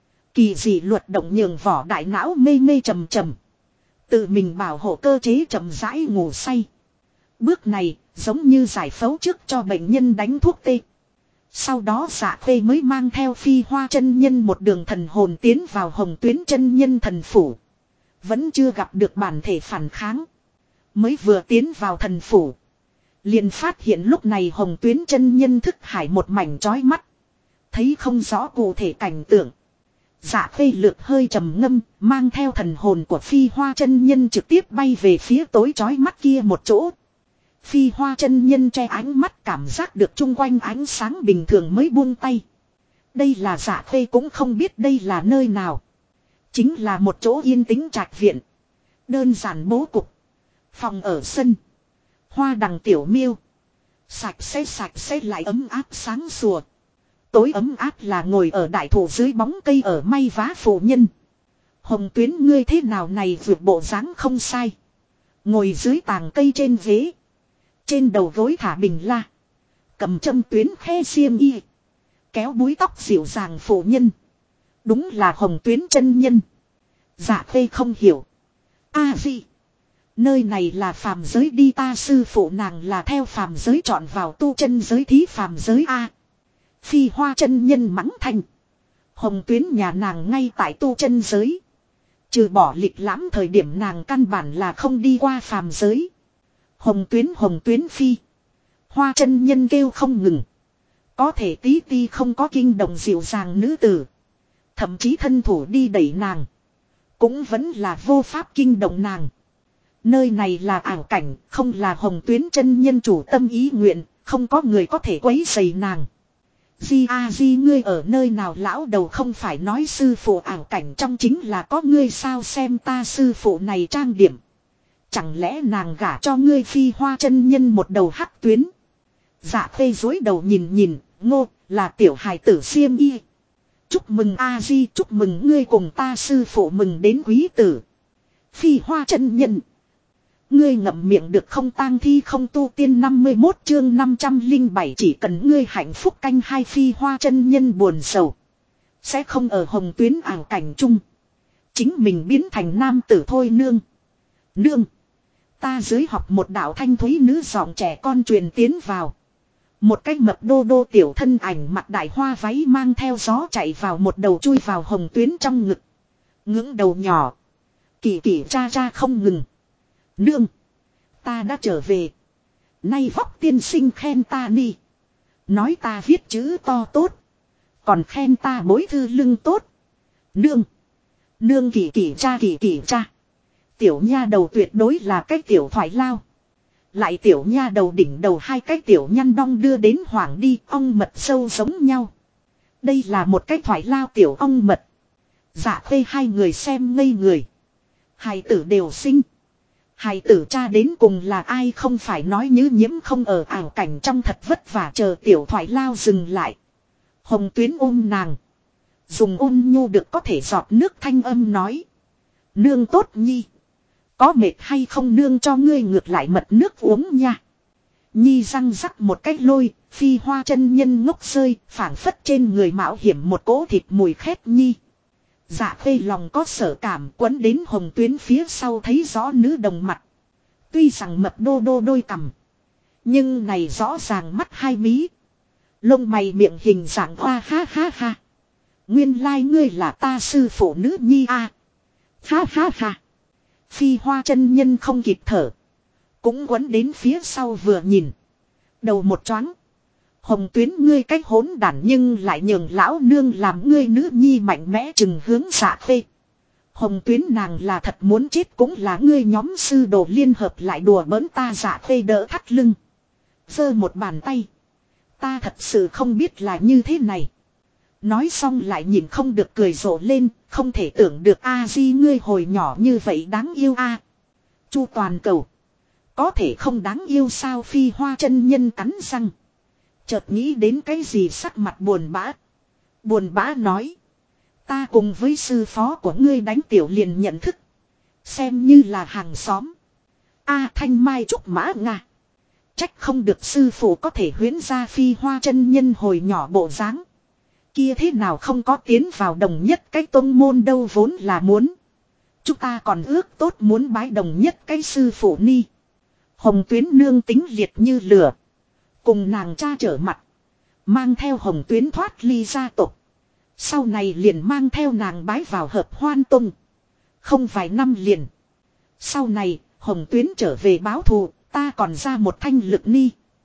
Kỳ dị luật động nhường vỏ đại não mê mê trầm trầm. Tự mình bảo hộ cơ chế chậm rãi ngủ say. Bước này giống như giải phẫu trước cho bệnh nhân đánh thuốc tê. Sau đó Dạ Khê mới mang theo Phi Hoa chân nhân một đường thần hồn tiến vào Hồng Tuyến chân nhân thần phủ. Vẫn chưa gặp được bản thể phản kháng. Mới vừa tiến vào thần phủ. Liền phát hiện lúc này Hồng Tuyến chân nhân thức hải một mảnh chói mắt. Thấy không rõ cụ thể cảnh tượng. Dạ Khê lược hơi trầm ngâm, mang theo thần hồn của Phi Hoa chân nhân trực tiếp bay về phía tối chói mắt kia một chỗ. Phi Hoa chân nhân che ánh mắt, cảm giác được chung quanh ánh sáng bình thường mới buông tay. Đây là Dạ Khê cũng không biết đây là nơi nào. Chính là một chỗ yên tĩnh trạch viện. Đơn giản bố cục. Phòng ở sân. Hoa đằng tiểu miêu. Sạch sẽ lại ấm áp sáng sủa. Tối ấm áp là ngồi ở đại thụ dưới bóng cây ở may vá phụ nhân. Hồng Tuyến ngươi thế nào này, vượt bộ dáng không sai. Ngồi dưới tàng cây trên ghế. Trên đầu gối thả bình la. Cầm châm tuyến khe xiêm y. Kéo búi tóc dịu dàng phụ nhân. Đúng là Hồng Tuyến chân nhân. Dạ Khê không hiểu. A gì? Nơi này là phàm giới đi, ta sư phụ nàng là theo phàm giới chọn vào tu chân giới thí phàm giới A. Phi Hoa chân nhân mắng thành. Hồng Tuyến nhà nàng ngay tại tu chân giới. Trừ bỏ lịch lãm thời điểm nàng căn bản là không đi qua phàm giới. Hồng Tuyến Phi. Hoa chân nhân kêu không ngừng. Có thể tí ti không có kinh động dịu dàng nữ tử. Thậm chí thân thủ đi đẩy nàng. Cũng vẫn là vô pháp kinh động nàng. Nơi này là ảo cảnh, không là Hồng Tuyến chân nhân chủ tâm ý nguyện, không có người có thể quấy rầy nàng. Di a di ngươi ở nơi nào lão đầu không phải nói sư phụ ảo cảnh trong chính là có ngươi sao xem ta sư phụ này trang điểm. Chẳng lẽ nàng gả cho ngươi Phi Hoa chân nhân một đầu hắc tuyến. Dạ Khê dối đầu nhìn nhìn, ngô, là tiểu hài tử xiêm y. Chúc mừng a di, chúc mừng ngươi cùng ta sư phụ mừng đến quý tử. Phi Hoa chân nhân. Ngươi ngậm miệng được không tang thi không tu tiên 51 chương 507 chỉ cần ngươi hạnh phúc canh hai Phi Hoa chân nhân buồn sầu. Sẽ không ở Hồng Tuyến ảo cảnh chung. Chính mình biến thành nam tử thôi nương. Nương. Ta dưới học một đạo thanh thúy nữ giọng trẻ con truyền tiến vào. Một cái mập đô đô tiểu thân ảnh mặc đại hoa váy mang theo gió chạy vào một đầu chui vào Hồng Tuyến trong ngực. Ngưỡng đầu nhỏ. Kỳ kỳ cha cha không ngừng. Nương. Ta đã trở về. Nay vóc tiên sinh khen ta đi. Nói ta viết chữ to tốt. Còn khen ta bối thư lưng tốt. Nương. Nương kỳ kỳ cha kỳ kỳ cha. Tiểu nha đầu tuyệt đối là cái tiểu thoại lao. Lại tiểu nha đầu đỉnh đầu hai cái tiểu nhăn đong đưa đến hoảng đi ong mật sâu giống nhau. Đây là một cái thoại lao tiểu ong mật. Dạ Khê hai người xem ngây người. Hài tử đều sinh. Hài tử cha đến cùng là ai không phải nói như nhiễm không ở ảo cảnh trong thật vất vả chờ tiểu thoại lao dừng lại. Hồng Tuyến ôm nàng. Dùng ôn nhu được có thể giọt nước thanh âm nói. Nương tốt nhi. Có mệt hay không nương cho ngươi ngược lại mật nước uống nha. Nhi răng rắc một cách lôi, Phi Hoa chân nhân ngốc rơi, phảng phất trên người mạo hiểm một cỗ thịt mùi khét nhi. Dạ Khê lòng có sở cảm quấn đến Hồng Tuyến phía sau thấy rõ nữ đồng mặt. Tuy rằng mập đô đô đôi cằm. Nhưng này rõ ràng mắt hai mí. Lông mày miệng hình dạng hoa ha ha ha. Nguyên lai ngươi là ta sư phụ nữ nhi a. Ha ha ha. Phi Hoa chân nhân không kịp thở. Cũng quấn đến phía sau vừa nhìn. Đầu một choáng. Hồng Tuyến ngươi cách hỗn đản nhưng lại nhường lão nương làm ngươi nữ nhi mạnh mẽ chừng hướng Dạ Khê. Hồng Tuyến nàng là thật muốn chết cũng là ngươi nhóm sư đồ liên hợp lại đùa bỡn ta. Dạ Khê đỡ thắt lưng. Giơ một bàn tay. Ta thật sự không biết là như thế này. Nói xong lại nhìn không được cười rộ lên. Không thể tưởng được a di ngươi hồi nhỏ như vậy đáng yêu a. Chu toàn cầu. Có thể không đáng yêu sao Phi Hoa chân nhân cắn răng. Chợt nghĩ đến cái gì sắc mặt buồn bã. Buồn bã nói. Ta cùng với sư phó của ngươi đánh tiểu liền nhận thức. Xem như là hàng xóm. A Thanh Mai Trúc Mã Nga. Trách không được sư phụ có thể huyễn ra Phi Hoa chân nhân hồi nhỏ bộ dáng. Kia thế nào không có tiến vào đồng nhất cái tôn môn đâu vốn là muốn. Chúng ta còn ước tốt muốn bái đồng nhất cái sư phụ ni. Hồng Tuyến nương tính liệt như lửa. Cùng nàng cha trở mặt. Mang theo Hồng Tuyến thoát ly gia tộc. Sau này liền mang theo nàng bái vào hợp Hoan Tông. Không vài năm liền. Sau này Hồng Tuyến trở về báo thù. Ta còn ra một thanh lực ni.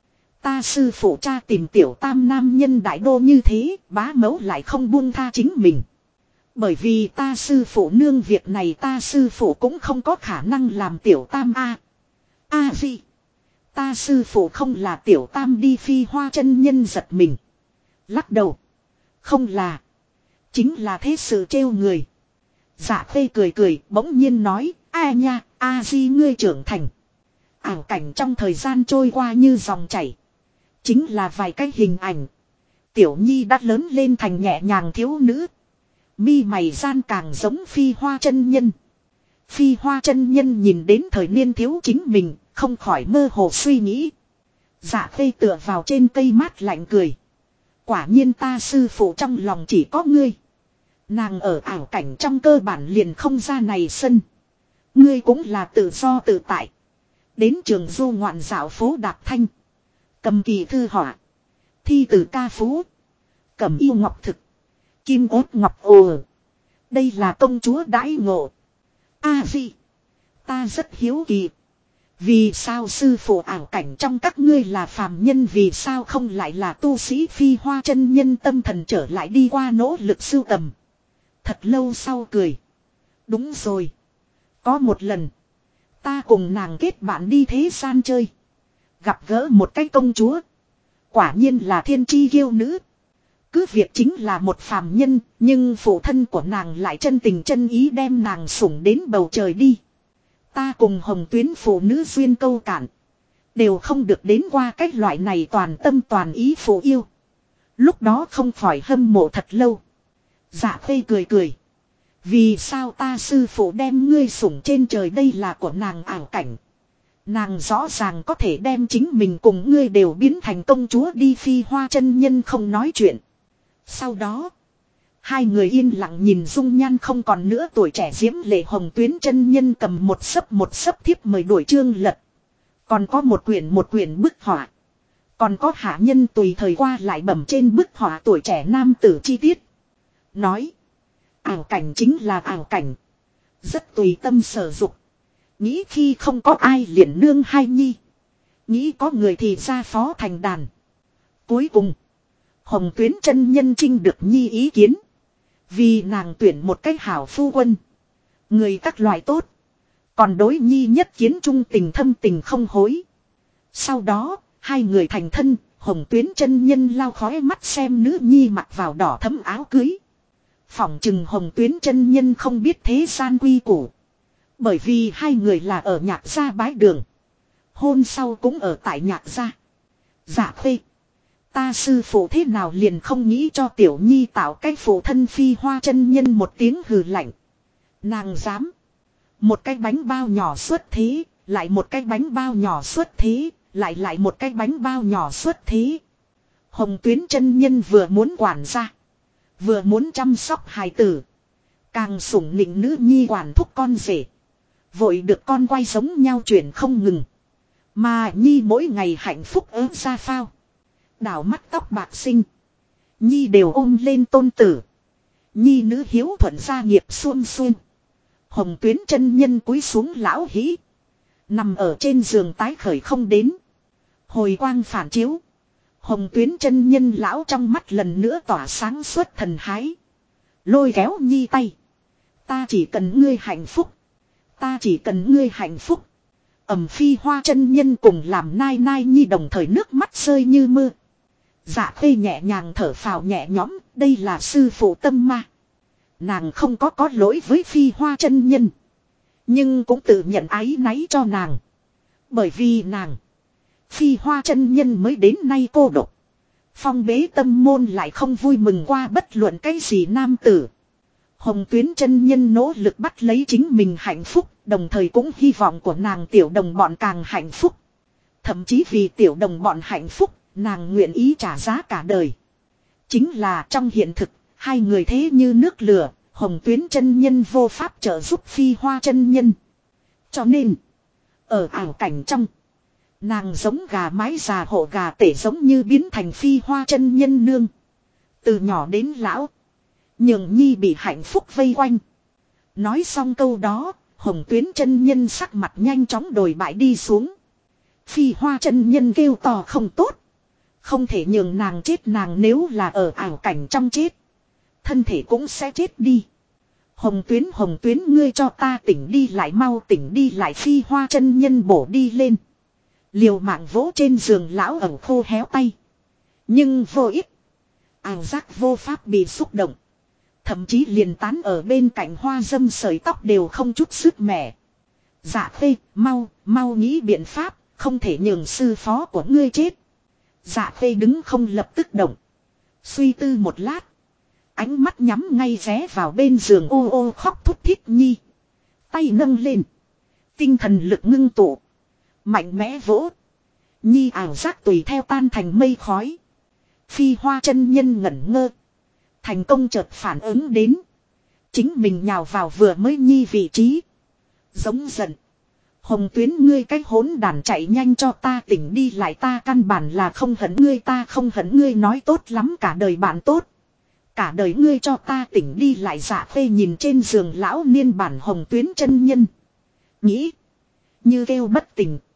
Ta sư phụ cha tìm tiểu tam nam nhân đại đô như thế. Bá mẫu lại không buông tha chính mình. Bởi vì ta sư phụ nương việc này ta sư phụ cũng không có khả năng làm tiểu tam a. A gì? Ta sư phụ không là tiểu tam đi. Phi Hoa chân nhân giật mình. Lắc đầu. Không là. Chính là thế sự trêu người. Dạ Khê cười cười bỗng nhiên nói. A nha, a di ngươi trưởng thành. Ảo cảnh trong thời gian trôi qua như dòng chảy. Chính là vài cái hình ảnh. Tiểu Nhi đã lớn lên thành nhẹ nhàng thiếu nữ. Mi mày gian càng giống Phi Hoa chân nhân. Phi Hoa chân nhân nhìn đến thời niên thiếu chính mình, không khỏi mơ hồ suy nghĩ. Dạ Khê tựa vào trên cây mát lạnh cười. Quả nhiên ta sư phụ trong lòng chỉ có ngươi. Nàng ở ảo cảnh trong cơ bản liền không ra này sân. Ngươi cũng là tự do tự tại. Đến trường du ngoạn dạo phố đạp thanh. Cầm kỳ thư họa. Thi từ ca phú. Cầm yêu ngọc thực. Kim ốt ngọc ồ. Đây là công chúa đãi ngộ. A gì? Ta rất hiếu kỳ. Vì sao sư phụ ảo cảnh trong các ngươi là phàm nhân, vì sao không lại là tu sĩ? Phi Hoa chân nhân tâm thần trở lại đi qua nỗ lực sưu tầm. Thật lâu sau cười. Đúng rồi. Có một lần. Ta cùng nàng kết bạn đi thế gian chơi. Gặp gỡ một cái công chúa. Quả nhiên là thiên chi kiêu nữ. Cứ việc chính là một phàm nhân. Nhưng phụ thân của nàng lại chân tình chân ý đem nàng sủng đến bầu trời đi. Ta cùng Hồng Tuyến phụ nữ duyên câu cạn. Đều không được đến qua cách loại này toàn tâm toàn ý phụ yêu. Lúc đó không khỏi hâm mộ thật lâu. Dạ Khê cười cười. Vì sao ta sư phụ đem ngươi sủng trên trời, đây là của nàng ảo cảnh. Nàng rõ ràng có thể đem chính mình cùng ngươi đều biến thành công chúa đi. Phi Hoa chân nhân không nói chuyện. Sau đó. Hai người yên lặng nhìn dung nhan không còn nữa tuổi trẻ diễm lệ Hồng Tuyến chân nhân cầm một sấp thiếp mời đổi chương lật. Còn có một quyển bức họa. Còn có hạ nhân tùy thời qua lại bẩm trên bức họa tuổi trẻ nam tử chi tiết. Nói. Ảo cảnh chính là ảo cảnh. Rất tùy tâm sở dục. Nghĩ khi không có ai liền nương hai nhi. Nghĩ có người thì ra phó thành đàn. Cuối cùng. Hồng Tuyến chân nhân trinh được nhi ý kiến. Vì nàng tuyển một cách hảo phu quân. Người các loại tốt. Còn đối nhi nhất kiến trung tình thâm tình không hối. Sau đó, hai người thành thân. Hồng Tuyến chân nhân lau khói mắt xem nữ nhi mặc vào đỏ thấm áo cưới. Phỏng chừng Hồng Tuyến chân nhân không biết thế gian quy củ. Bởi vì hai người là ở nhạc gia bái đường. Hôn sau cũng ở tại nhạc gia. Dạ Khê. Ta sư phụ thế nào liền không nghĩ cho tiểu nhi tạo cái phụ thân? Phi Hoa chân nhân một tiếng hừ lạnh. Nàng dám. Một cái bánh bao nhỏ xuất thế. Lại một cái bánh bao nhỏ xuất thế. Lại một cái bánh bao nhỏ xuất thế. Hồng Tuyến chân nhân vừa muốn quản gia. Vừa muốn chăm sóc hài tử. Càng sủng nịnh nữ nhi quản thúc con rể. Vội được con quay giống nhau chuyển không ngừng. Mà nhi mỗi ngày hạnh phúc ớ ra phao. Đảo mắt tóc bạc sinh. Nhi đều ôm lên tôn tử. Nhi nữ hiếu thuận gia nghiệp xuông xuông. Hồng Tuyến chân nhân cúi xuống lão hĩ. Nằm ở trên giường tái khởi không đến. Hồi quang phản chiếu. Hồng Tuyến chân nhân lão trong mắt lần nữa tỏa sáng suốt thần hái. Lôi kéo nhi tay. Ta chỉ cần ngươi hạnh phúc. Ta chỉ cần ngươi hạnh phúc. Phi Hoa chân nhân cùng làm nai nai nhi đồng thời nước mắt rơi như mưa. Dạ Khê nhẹ nhàng thở phào nhẹ nhõm, đây là sư phụ tâm ma. Nàng không có lỗi với Phi Hoa chân nhân. Nhưng cũng tự nhận áy náy cho nàng. Bởi vì nàng, Phi Hoa chân nhân mới đến nay cô độc. Phong bế tâm môn lại không vui mừng qua bất luận cái gì nam tử. Hồng Tuyến chân nhân nỗ lực bắt lấy chính mình hạnh phúc, đồng thời cũng hy vọng của nàng tiểu đồng bọn càng hạnh phúc. Thậm chí vì tiểu đồng bọn hạnh phúc, nàng nguyện ý trả giá cả đời. Chính là trong hiện thực, hai người thế như nước lửa, Hồng Tuyến chân nhân vô pháp trợ giúp Phi Hoa chân nhân. Cho nên, ở ảo cảnh trong, nàng giống gà mái già hộ gà tể giống như biến thành Phi Hoa chân nhân nương. Từ nhỏ đến lão, nhường nhi bị hạnh phúc vây quanh. Nói xong câu đó, Hồng Tuyến chân nhân sắc mặt nhanh chóng đồi bại đi xuống. Phi Hoa chân nhân kêu to không tốt. Không thể nhường nàng chết, nàng nếu là ở ảo cảnh trong chết, thân thể cũng sẽ chết đi. Hồng Tuyến ngươi cho ta tỉnh đi lại, mau tỉnh đi lại. Phi Hoa chân nhân bổ đi lên. Liều mạng vỗ trên giường lão ẩn khô héo tay. Nhưng vô ích. Ảo giác vô pháp bị xúc động. Thậm chí liền tán ở bên cạnh hoa dâm sợi tóc đều không chút sức mẻ. Dạ Khê, mau nghĩ biện pháp, không thể nhường sư phó của ngươi chết. Dạ Khê đứng không lập tức động. Suy tư một lát. Ánh mắt nhắm ngay vé vào bên giường ô ô khóc thút thít nhi. Tay nâng lên. Tinh thần lực ngưng tụ. Mạnh mẽ vỗ. Nhi ảo giác tùy theo tan thành mây khói. Phi Hoa chân nhân ngẩn ngơ. Thành công chợt phản ứng đến. Chính mình nhào vào vừa mới nhi vị trí. Giống giận. Hồng Tuyến ngươi cái hỗn đàn, chạy nhanh cho ta tỉnh đi lại, ta căn bản là không hận ngươi, ta không hận ngươi, nói tốt lắm cả đời bạn tốt. Cả đời ngươi cho ta tỉnh đi lại. Dạ Khê nhìn trên giường lão niên bản Hồng Tuyến chân nhân. Nghĩ. Như kêu bất tỉnh.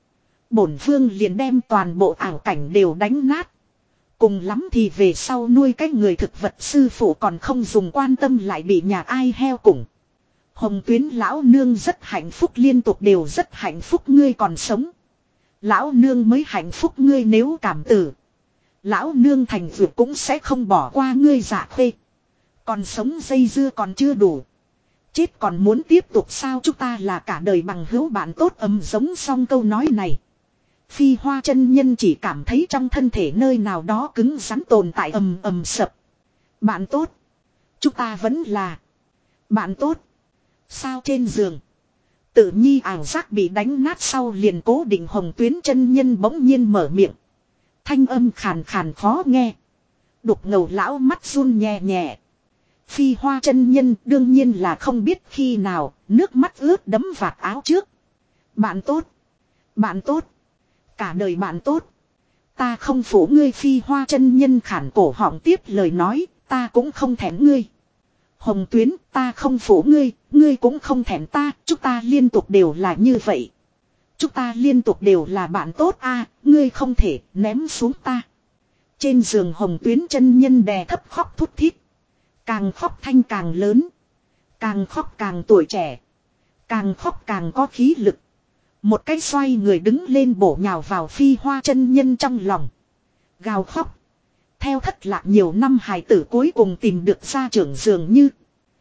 Bổn vương liền đem toàn bộ ảo cảnh đều đánh nát. Cùng lắm thì về sau nuôi cái người thực vật sư phụ còn không dùng quan tâm lại bị nhà ai heo cùng. Hồng Tuyến lão nương rất hạnh phúc, liên tục đều rất hạnh phúc, ngươi còn sống. Lão nương mới hạnh phúc, ngươi nếu cảm tử. Lão nương thành vượt cũng sẽ không bỏ qua ngươi. Dạ Khê. Còn sống dây dưa còn chưa đủ. Chết còn muốn tiếp tục sao, chúng ta là cả đời bằng hữu bạn tốt. Giống xong câu nói này. Phi Hoa chân nhân chỉ cảm thấy trong thân thể nơi nào đó cứng rắn tồn tại sập. Bạn tốt. Chúng ta vẫn là bạn tốt. Sao trên giường. Tự nhi ảo giác bị đánh nát sau liền cố định Hồng Tuyến chân nhân bỗng nhiên mở miệng. Thanh âm khàn khàn khó nghe. Đục ngầu lão mắt run nhẹ nhẹ. Phi Hoa chân nhân đương nhiên là không biết khi nào nước mắt ướt đẫm vạt áo trước. Bạn tốt. Bạn tốt. Cả đời bạn tốt. Ta không phủ ngươi. Phi Hoa chân nhân khản cổ họng tiếp lời nói. Ta cũng không thèm ngươi. Hồng Tuyến, ta không phủ ngươi, ngươi cũng không thèm ta, chúng ta liên tục đều là như vậy. Chúng ta liên tục đều là bạn tốt a, ngươi không thể ném xuống ta. Trên giường Hồng Tuyến chân nhân đè thấp khóc thút thít. Càng khóc thanh càng lớn. Càng khóc càng tuổi trẻ. Càng khóc càng có khí lực. Một cái xoay người đứng lên bổ nhào vào Phi Hoa chân nhân trong lòng. Gào khóc. Theo thất lạc nhiều năm hài tử cuối cùng tìm được gia trưởng dường như.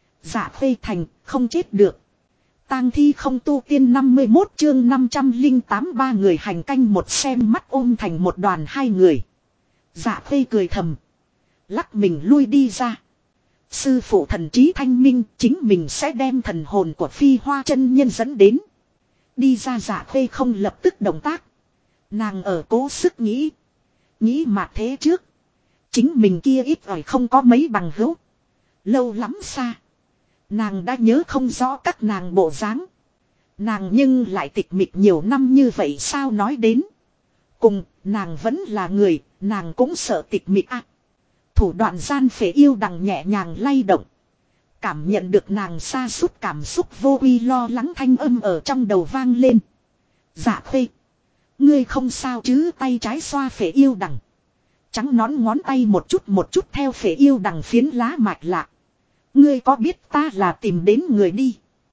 Dạ Khê thành, không chết được. Tang thi không tu tiên 51 chương 508 ba người hành canh một xem mắt ôm thành một đoàn hai người. Dạ Khê cười thầm. Lắc mình lui đi ra. Sư phụ thần trí thanh minh, chính mình sẽ đem thần hồn của Phi Hoa chân nhân dẫn đến. Đi ra. Dạ Khê không lập tức động tác. Nàng ở cố sức nghĩ. Nghĩ mà thế trước. Chính mình kia ít ỏi không có mấy bằng hữu. Lâu lắm xa. Nàng đã nhớ không rõ các nàng bộ dáng. Nàng nhưng lại tịch mịch nhiều năm như vậy sao nói đến. Cùng, nàng vẫn là người, nàng cũng sợ tịch mịch à. Thủ đoạn gian phế yêu đằng nhẹ nhàng lay động. Cảm nhận được nàng sa sút cảm xúc vô uy lo lắng thanh âm ở trong đầu vang lên. Dạ Khê. Ngươi không sao chứ, tay trái xoa phế yêu đằng. Trắng nón ngón tay một chút theo phế yêu đằng phiến lá mạch lạ. Ngươi có biết ta là tìm đến người đi.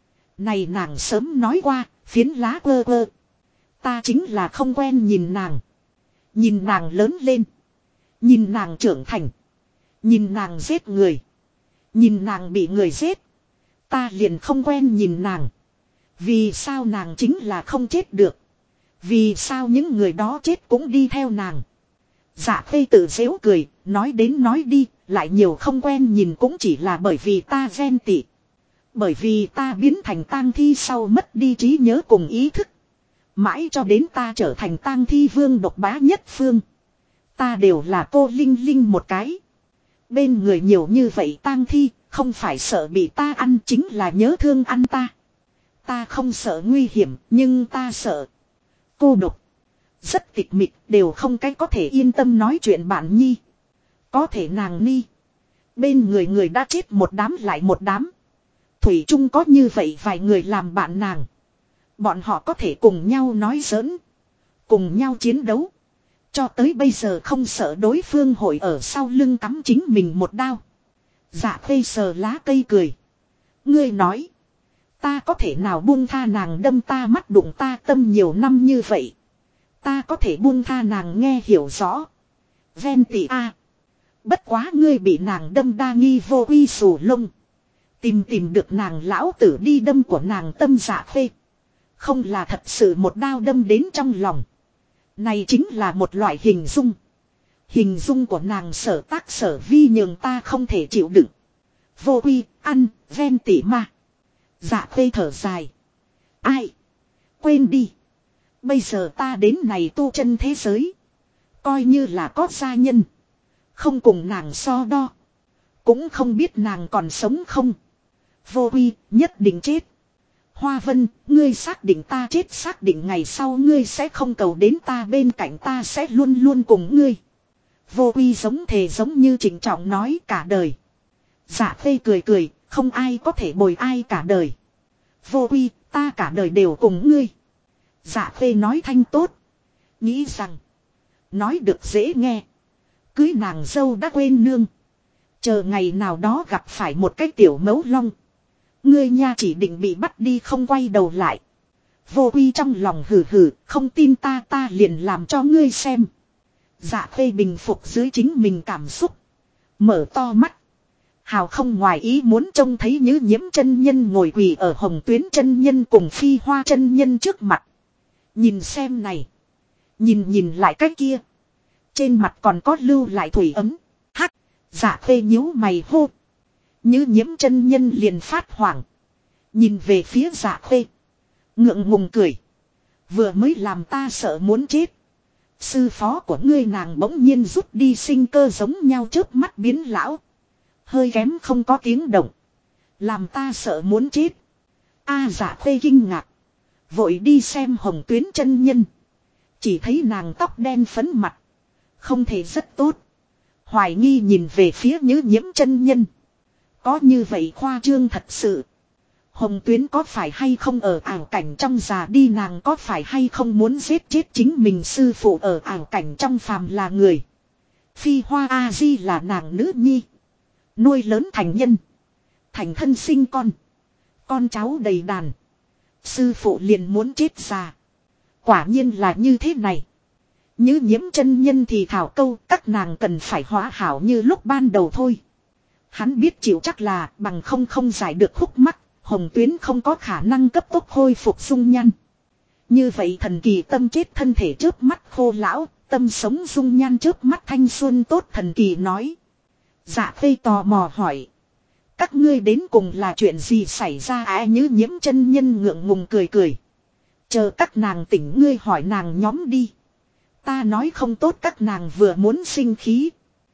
Này nàng sớm nói qua, phiến lá ơ ơ. Ta chính là không quen nhìn nàng. Nhìn nàng lớn lên. Nhìn nàng trưởng thành. Nhìn nàng giết người. Nhìn nàng bị người giết. Ta liền không quen nhìn nàng. Vì sao nàng chính là không chết được. Vì sao những người đó chết cũng đi theo nàng. Dạ Khê tự giễu cười, nói đến nói đi, lại nhiều không quen nhìn cũng chỉ là bởi vì ta ghen tị. Bởi vì ta biến thành tang thi sau mất đi trí nhớ cùng ý thức. Mãi cho đến ta trở thành tang thi vương độc bá nhất phương. Ta đều là cô Linh Linh một cái. Bên người nhiều như vậy tang thi, không phải sợ bị ta ăn chính là nhớ thương ăn ta. Ta không sợ nguy hiểm, nhưng ta sợ cô độc. Rất tịch mịch, đều không cái có thể yên tâm nói chuyện bạn nhi. Có thể nàng ni. Bên người người đã chết một đám lại một đám. Thủy chung có như vậy vài người làm bạn nàng. Bọn họ có thể cùng nhau nói giỡn. Cùng nhau chiến đấu. Cho tới bây giờ không sợ đối phương hội ở sau lưng cắm chính mình một đao. Dạ Khê sờ lá cây cười. Ngươi nói. Ta có thể nào buông tha nàng đâm ta mắt đụng ta tâm nhiều năm như vậy. Ta có thể buông tha nàng nghe hiểu rõ. Ven tị a. Bất quá ngươi bị nàng đâm đa nghi vô uy sù lông. Tìm được nàng lão tử đi đâm của nàng tâm. Dạ Khê. Không là thật sự một đao đâm đến trong lòng. Này chính là một loại hình dung. Hình dung của nàng sở tác sở vi nhường ta không thể chịu đựng. Vô uy, ăn, ven tỉ ma. Dạ Khê thở dài. Ai? Quên đi. Bây giờ ta đến này tu chân thế giới. Coi như là có gia nhân. Không cùng nàng so đo. Cũng không biết nàng còn sống không. Vô uy, nhất định chết. Hoa Vân, ngươi xác định ta chết, xác định ngày sau ngươi sẽ không cầu đến ta bên cạnh, ta sẽ luôn luôn cùng ngươi. Vô uy giống thề giống như trịnh trọng nói cả đời. Dạ Khê cười cười, không ai có thể bồi ai cả đời. Vô uy, ta cả đời đều cùng ngươi. Dạ Khê nói thanh tốt. Nghĩ rằng. Nói được dễ nghe. Cưới nàng dâu đã quên nương. Chờ ngày nào đó gặp phải một cái tiểu mấu long. Ngươi nha chỉ định bị bắt đi không quay đầu lại. Vô Quy trong lòng hừ hừ, không tin ta liền làm cho ngươi xem. Dạ Khê bình phục dưới chính mình cảm xúc. Mở to mắt. Hào không ngoài ý muốn trông thấy Nhứ Nhiễm chân nhân ngồi quỳ ở Hồng Tuyến chân nhân cùng Phi Hoa chân nhân trước mặt. Nhìn xem này. Nhìn lại cái kia. Trên mặt còn có lưu lại thủy ấm. Hắc. Dạ Khê nhíu mày hô. Nhứ Nhiễm chân nhân liền phát hoảng. Nhìn về phía Dạ Khê. Ngượng ngùng cười. Vừa mới làm ta sợ muốn chết. Sư phó của ngươi nàng bỗng nhiên rút đi sinh cơ giống nhau chớp mắt biến lão. Hơi kém không có tiếng động. Làm ta sợ muốn chết. Dạ Khê kinh ngạc. Vội đi xem Hồng Tuyến chân nhân. Chỉ thấy nàng tóc đen phấn mặt. Không thể rất tốt. Hoài nghi nhìn về phía Nhứ Nhiễm chân nhân. Có như vậy khoa trương thật sự. Hồng Tuyến có phải hay không ở ảo cảnh trong già đi, nàng có phải hay không muốn giết chết chính mình sư phụ ở ảo cảnh trong phàm là người. Phi Hoa A Di là nàng nữ nhi. Nuôi lớn thành nhân. Thành thân sinh con. Con cháu đầy đàn. Sư phụ liền muốn chết già. Quả nhiên là như thế này. Nhứ Nhiễm chân nhân thì thảo câu các nàng cần phải hóa hảo như lúc ban đầu thôi. Hắn biết chịu chắc là bằng không giải được khúc mắc. Hồng Tuyến không có khả năng cấp tốc khôi phục dung nhan. Như vậy thần kỳ tâm chết thân thể chớp mắt khô lão, tâm sống dung nhan chớp mắt thanh xuân tốt thần kỳ nói. Dạ Khê tò mò hỏi. Các ngươi đến cùng là chuyện gì xảy ra Nhứ Nhiễm chân nhân ngượng ngùng cười. Chờ các nàng tỉnh ngươi hỏi nàng nhóm đi. Ta nói không tốt các nàng vừa muốn sinh khí.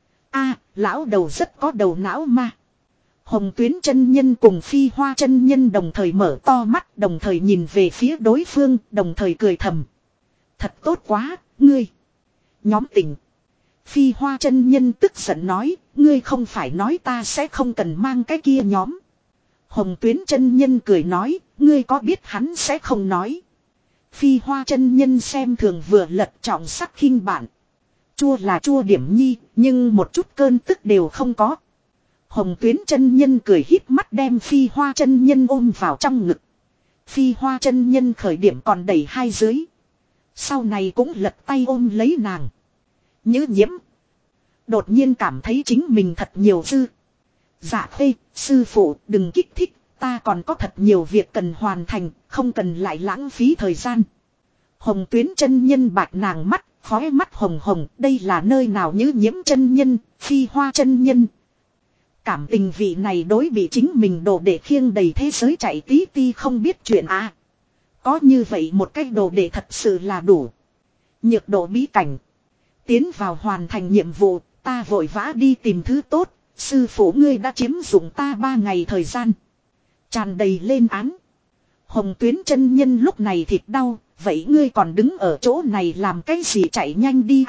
Lão đầu rất có đầu não ma. Hồng Tuyến chân nhân cùng Phi Hoa chân nhân đồng thời mở to mắt, đồng thời nhìn về phía đối phương, đồng thời cười thầm. Thật tốt quá, ngươi. Nhóm tỉnh. Phi Hoa chân nhân tức giận nói, ngươi không phải nói ta sẽ không cần mang cái kia nhóm. Hồng Tuyến chân nhân cười nói, ngươi có biết hắn sẽ không nói. Phi Hoa chân nhân xem thường vừa lật trọng sắc khinh bạn. Chua là chua điểm nhi, nhưng một chút cơn tức đều không có. Hồng Tuyến chân nhân cười híp mắt đem Phi Hoa chân nhân ôm vào trong ngực. Phi Hoa chân nhân khởi điểm còn đẩy hai dưới. Sau này cũng lật tay ôm lấy nàng. Nhứ Nhiễm. Đột nhiên cảm thấy chính mình thật nhiều dư. Dạ Khê, sư phụ đừng kích thích. Ta còn có thật nhiều việc cần hoàn thành. Không cần lại lãng phí thời gian. Hồng Tuyến chân nhân bạch nàng mắt. Khói mắt hồng hồng. Đây là nơi nào Nhứ Nhiễm chân nhân. Phi Hoa chân nhân. Cảm tình vị này đối bị chính mình đồ để khiêng đầy thế giới chạy tí ti không biết chuyện Có như vậy một cách đồ để thật sự là đủ. Nhược độ bí cảnh. Tiến vào hoàn thành nhiệm vụ, ta vội vã đi tìm thứ tốt, sư phụ ngươi đã chiếm dụng ta 3 ngày thời gian. Tràn đầy lên án. Hồng Tuyến chân nhân lúc này thịt đau, vậy ngươi còn đứng ở chỗ này làm cái gì chạy nhanh đi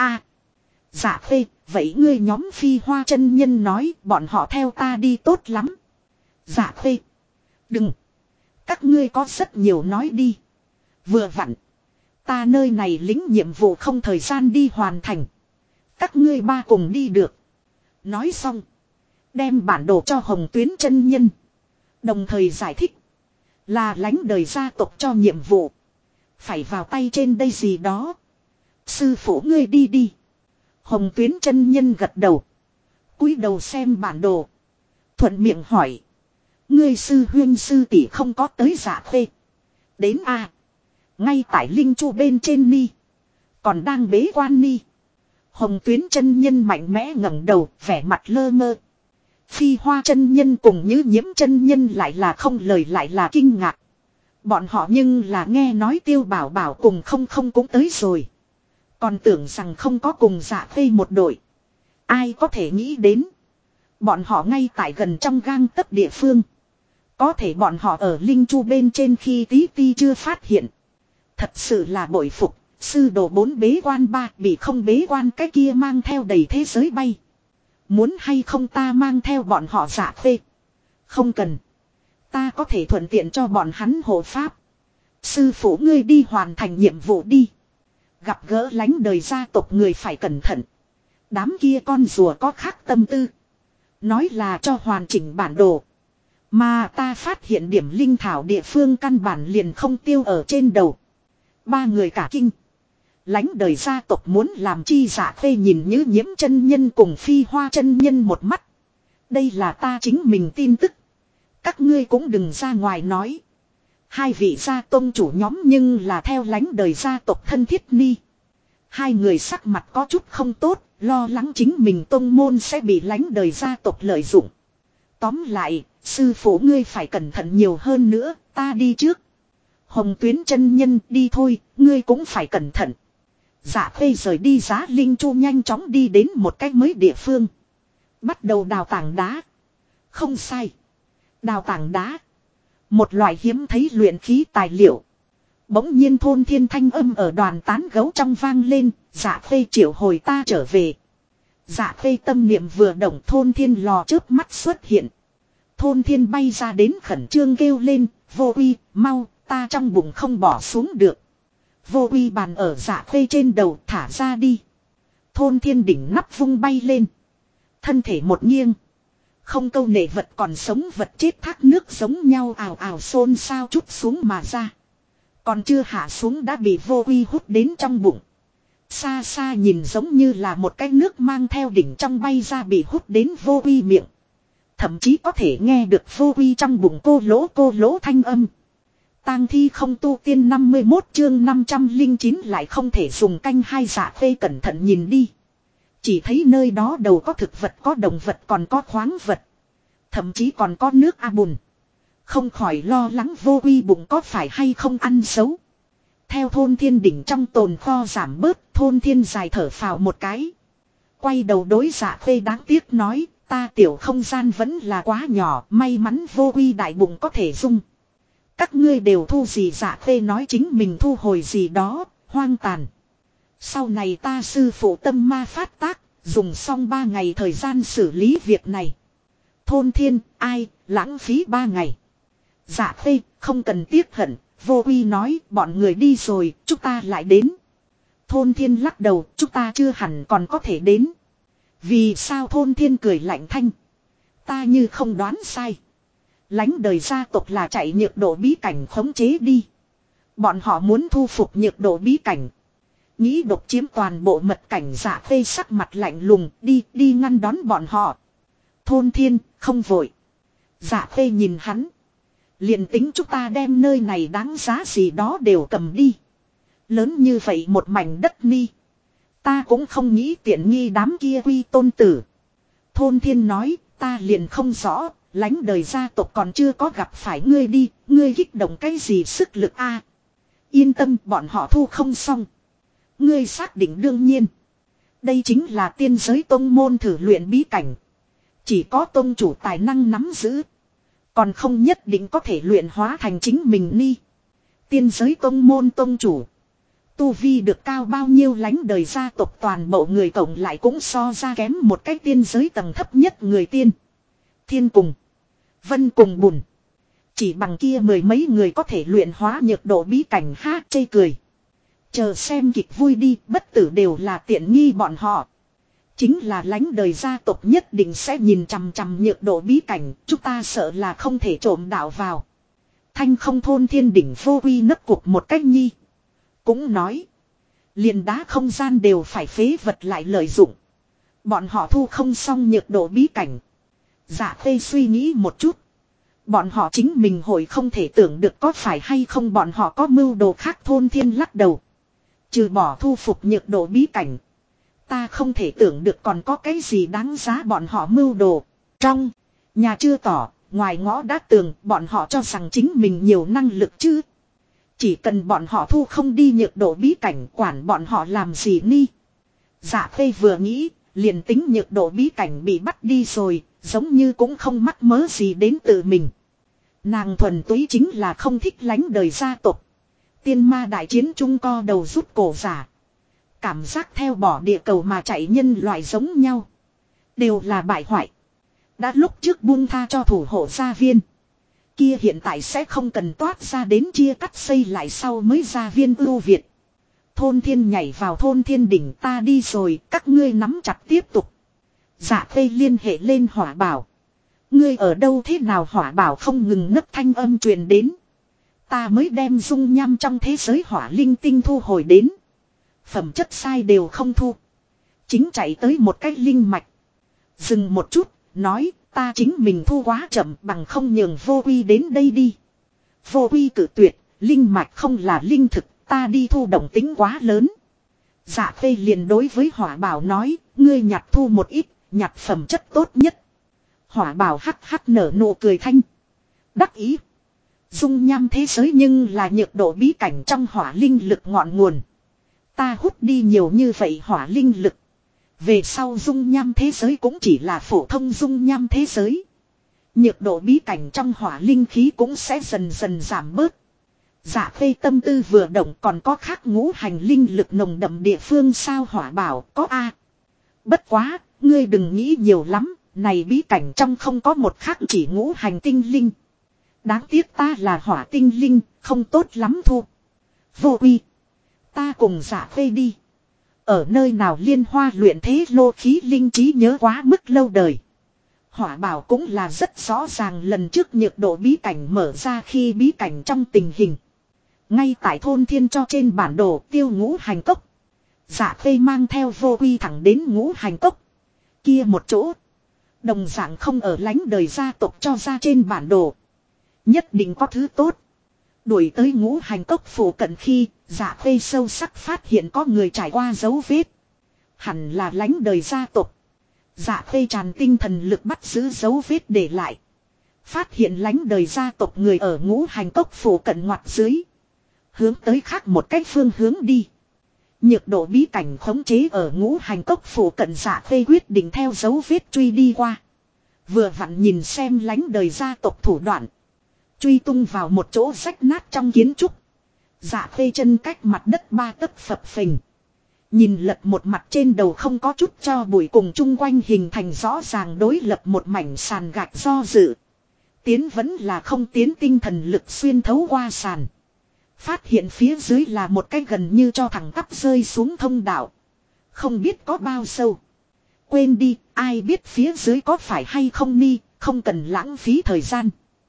Dạ Khê, vậy ngươi nhóm Phi Hoa chân nhân nói bọn họ theo ta đi tốt lắm. Dạ Khê. Đừng. Các ngươi có rất nhiều nói đi. Vừa vặn. Ta nơi này lính nhiệm vụ không thời gian đi hoàn thành. Các ngươi ba cùng đi được. Nói xong. Đem bản đồ cho Hồng Tuyến chân nhân. Đồng thời giải thích. Là lãnh đời gia tộc cho nhiệm vụ. Phải vào tay trên đây gì đó. Sư phụ ngươi đi đi. Hồng Tuyến chân nhân gật đầu. Cúi đầu xem bản đồ. Thuận miệng hỏi. Ngươi sư huyên sư tỷ không có tới Dạ Khê. Đến ngay tại Linh Chu bên trên ni. Còn đang bế quan ni. Hồng Tuyến chân nhân mạnh mẽ ngẩng đầu, vẻ mặt lơ mơ. Phi Hoa chân nhân cùng Nhứ Nhiễm chân nhân lại là không lời lại là kinh ngạc. Bọn họ nhưng là nghe nói Tiêu Bảo Bảo cùng không cũng tới rồi. Còn tưởng rằng không có cùng Dạ Khê một đội. Ai có thể nghĩ đến. Bọn họ ngay tại gần trong gang tấc địa phương. Có thể bọn họ ở Linh Chu bên trên khi tí ti chưa phát hiện. Thật sự là bội phục. Sư đồ 4 bế quan 3 bị không bế quan cái kia mang theo đầy thế giới bay. Muốn hay không ta mang theo bọn họ Dạ Khê. Không cần. Ta có thể thuận tiện cho bọn hắn hộ pháp. Sư phụ ngươi đi hoàn thành nhiệm vụ đi. Gặp gỡ lánh đời gia tộc người phải cẩn thận. Đám kia con rùa có khác tâm tư. Nói là cho hoàn chỉnh bản đồ. Mà ta phát hiện điểm linh thảo địa phương căn bản liền không tiêu ở trên đầu. Ba người cả kinh. Lánh đời gia tộc muốn làm chi Dạ Khê nhìn Như Nhiễm chân nhân cùng Phi Hoa chân nhân một mắt. Đây là ta chính mình tin tức. Các ngươi cũng đừng ra ngoài nói. Hai vị gia tông chủ nhóm nhưng là theo lánh đời gia tộc thân thiết ni. Hai người sắc mặt có chút không tốt, lo lắng chính mình tông môn sẽ bị lánh đời gia tộc lợi dụng. Tóm lại, sư phụ ngươi phải cẩn thận nhiều hơn nữa, ta đi trước. Hồng Tuyến chân nhân đi thôi, ngươi cũng phải cẩn thận. Dạ Khê rời đi Giá Linh Chu nhanh chóng đi đến một cái mới địa phương. Bắt đầu đào tảng đá. Không sai. Đào tảng đá. Một loại hiếm thấy luyện khí tài liệu. Bỗng nhiên thôn thiên thanh âm ở đoàn tán gấu trong vang lên. Dạ Khê triệu hồi ta trở về. Dạ Khê tâm niệm vừa động, thôn thiên lò chớp mắt xuất hiện. Thôn thiên bay ra đến khẩn trương kêu lên. Vô uy, mau, ta trong bụng không bỏ xuống được. Vô uy bàn ở Dạ Khê trên đầu, thả ra đi. Thôn thiên đỉnh nắp vung bay lên. Thân thể một nghiêng. Không câu nệ vật còn sống vật chết thác nước giống nhau ào ào xôn xao chút xuống mà ra. Còn chưa hạ xuống đã bị vô uy hút đến trong bụng. Xa xa nhìn giống như là một cái nước mang theo đỉnh trong bay ra bị hút đến vô uy miệng. Thậm chí có thể nghe được vô uy trong bụng cô lỗ thanh âm. Tang thi không tu tiên 51 chương 509 lại không thể dùng canh hai. Dạ Khê cẩn thận nhìn đi. Chỉ thấy nơi đó đầu có thực vật, có động vật, còn có khoáng vật. Thậm chí còn có nước a bùn. Không khỏi lo lắng vô uy bụng có phải hay không ăn xấu. Theo thôn thiên đỉnh trong tồn kho giảm bớt, thôn thiên dài thở phào một cái. Quay đầu đối Dạ Khê đáng tiếc nói, ta tiểu không gian vẫn là quá nhỏ, may mắn vô uy đại bụng có thể dung. Các ngươi đều thu gì? Dạ Khê nói chính mình thu hồi gì đó, hoang tàn. Sau này ta sư phụ tâm ma phát tác, dùng xong 3 ngày thời gian xử lý việc này. Thôn thiên, ai, lãng phí 3 ngày. Dạ Khê, không cần tiếc hận, vô uy nói, bọn người đi rồi, chúng ta lại đến. Thôn thiên lắc đầu, chúng ta chưa hẳn còn có thể đến. Vì sao? Thôn thiên cười lạnh thanh. Ta như không đoán sai. Lánh đời gia tộc là chạy nhược độ bí cảnh khống chế đi. Bọn họ muốn thu phục nhược độ bí cảnh. Nghĩ độc chiếm toàn bộ mật cảnh. Dạ Khê sắc mặt lạnh lùng, đi ngăn đón bọn họ. Thôn thiên, không vội. Dạ Khê nhìn hắn. Liền tính chúng ta đem nơi này đáng giá gì đó đều cầm đi. Lớn như vậy một mảnh đất ni. Ta cũng không nghĩ tiện nghi đám kia quy tôn tử. Thôn thiên nói, ta liền không rõ, lánh đời gia tộc còn chưa có gặp phải ngươi đi, ngươi kích động cái gì sức lực a? Yên tâm, bọn họ thu không xong. Ngươi xác định? Đương nhiên. Đây chính là tiên giới tông môn thử luyện bí cảnh. Chỉ có tông chủ tài năng nắm giữ. Còn không nhất định có thể luyện hóa thành chính mình ni. Tiên giới tông môn tông chủ. Tu vi được cao bao nhiêu? Lánh đời gia tộc toàn bộ người cộng lại cũng so ra kém một cái tiên giới tầng thấp nhất người tiên. Thiên cùng. Vân cùng bùn. Chỉ bằng kia 10 mấy người có thể luyện hóa nhược độ bí cảnh. Hát chê cười. Chờ xem kịch vui đi, bất tử đều là tiện nghi bọn họ. Chính là lánh đời gia tộc nhất định sẽ nhìn chằm chằm nhược độ bí cảnh, chúng ta sợ là không thể trộm đạo vào. Thanh không. Thôn thiên đỉnh vô uy nấp cuộc một cách nhi. Cũng nói, liền đá không gian đều phải phế vật lại lợi dụng. Bọn họ thu không xong nhược độ bí cảnh. Dạ Khê suy nghĩ một chút. Bọn họ chính mình hồi không thể tưởng được có phải hay không bọn họ có mưu đồ khác. Thôn thiên lắc đầu. Trừ bỏ thu phục nhược độ bí cảnh, ta không thể tưởng được còn có cái gì đáng giá bọn họ mưu đồ. Trong nhà chưa tỏ, ngoài ngõ đã tường, bọn họ cho rằng chính mình nhiều năng lực chứ. Chỉ cần bọn họ thu không đi nhược độ bí cảnh, quản bọn họ làm gì ni. Dạ Khê vừa nghĩ, liền tính nhược độ bí cảnh bị bắt đi rồi, giống như cũng không mắc mớ gì đến tự mình. Nàng thuần túy chính là không thích lánh đời gia tộc. Tiên ma đại chiến chung co đầu rút cổ giả. Cảm giác theo bỏ địa cầu mà chạy nhân loại giống nhau. Đều là bại hoại. Đã lúc trước buông tha cho thủ hộ gia viên. Kia hiện tại sẽ không cần toát ra đến chia cắt xây lại sau mới gia viên ưu việt. thôn thiên nhảy vào thôn thiên đỉnh, ta đi rồi, các ngươi nắm chặt tiếp tục. Dạ Khê liên hệ lên Hỏa Bảo. Ngươi ở đâu thế nào? Hỏa Bảo không ngừng nấc thanh âm truyền đến. Ta mới đem dung nham trong thế giới hỏa linh tinh thu hồi đến. Phẩm chất sai đều không thu. Chính chạy tới một cái linh mạch. Dừng một chút, nói ta chính mình thu quá chậm, bằng không nhường Vô Quy đến đây đi. Vô Quy cự tuyệt, linh mạch không là linh thực, ta đi thu động tính quá lớn. Dạ Khê liền đối với Hỏa Bảo nói, ngươi nhặt thu một ít, nhặt phẩm chất tốt nhất. Hỏa Bảo hắc hắc nở nụ cười thanh. Đắc ý. Dung nham thế giới nhưng là nhược độ bí cảnh trong hỏa linh lực ngọn nguồn. Ta hút đi nhiều như vậy hỏa linh lực. Về sau dung nham thế giới cũng chỉ là phổ thông dung nham thế giới. Nhược độ bí cảnh trong hỏa linh khí cũng sẽ dần dần giảm bớt. Dạ Khê tâm tư vừa động, còn có khác ngũ hành linh lực nồng đậm địa phương sao? Hỏa Bảo có a. Bất quá, ngươi đừng nghĩ nhiều lắm, này bí cảnh trong không có một khác chỉ ngũ hành tinh linh. Đáng tiếc ta là hỏa tinh linh, không tốt lắm thu. Vô Quy, ta cùng Dạ Khê đi. Ở nơi nào liên hoa luyện thế lô khí linh trí nhớ quá mức lâu đời. Hỏa Bảo cũng là rất rõ ràng lần trước nhược độ bí cảnh mở ra khi bí cảnh trong tình hình. Ngay tại thôn thiên cho trên bản đồ tiêu ngũ hành cốc. Dạ Khê mang theo Vô Quy thẳng đến ngũ hành cốc. Kia một chỗ. Đồng dạng không ở lánh đời gia tộc cho ra trên bản đồ. Nhất định có thứ tốt. Đuổi tới ngũ hành cốc phủ cận khi Dạ Khê sâu sắc phát hiện có người trải qua dấu vết. Hẳn là lánh đời gia tộc. Dạ Khê tràn tinh thần lực bắt giữ dấu vết để lại. Phát hiện lánh đời gia tộc người ở ngũ hành cốc phủ cận ngoặt dưới. Hướng tới khác một cách phương hướng đi. Nhược độ bí cảnh khống chế ở ngũ hành cốc phủ cận. Dạ Khê quyết định theo dấu vết truy đi qua. Vừa vặn nhìn xem lánh đời gia tộc thủ đoạn. Truy tung vào một chỗ rách nát trong kiến trúc. Dạ Khê chân cách mặt đất 3 tấc phập phình. Nhìn lật một mặt trên đầu không có chút cho bụi cùng chung quanh hình thành rõ ràng đối lập một mảnh sàn gạch do dự. Tiến vẫn là không tiến, tinh thần lực xuyên thấu qua sàn. Phát hiện phía dưới là một cái gần như cho thẳng tắp rơi xuống thông đạo. Không biết có bao sâu. Quên đi, ai biết phía dưới có phải hay không ni, không cần lãng phí thời gian.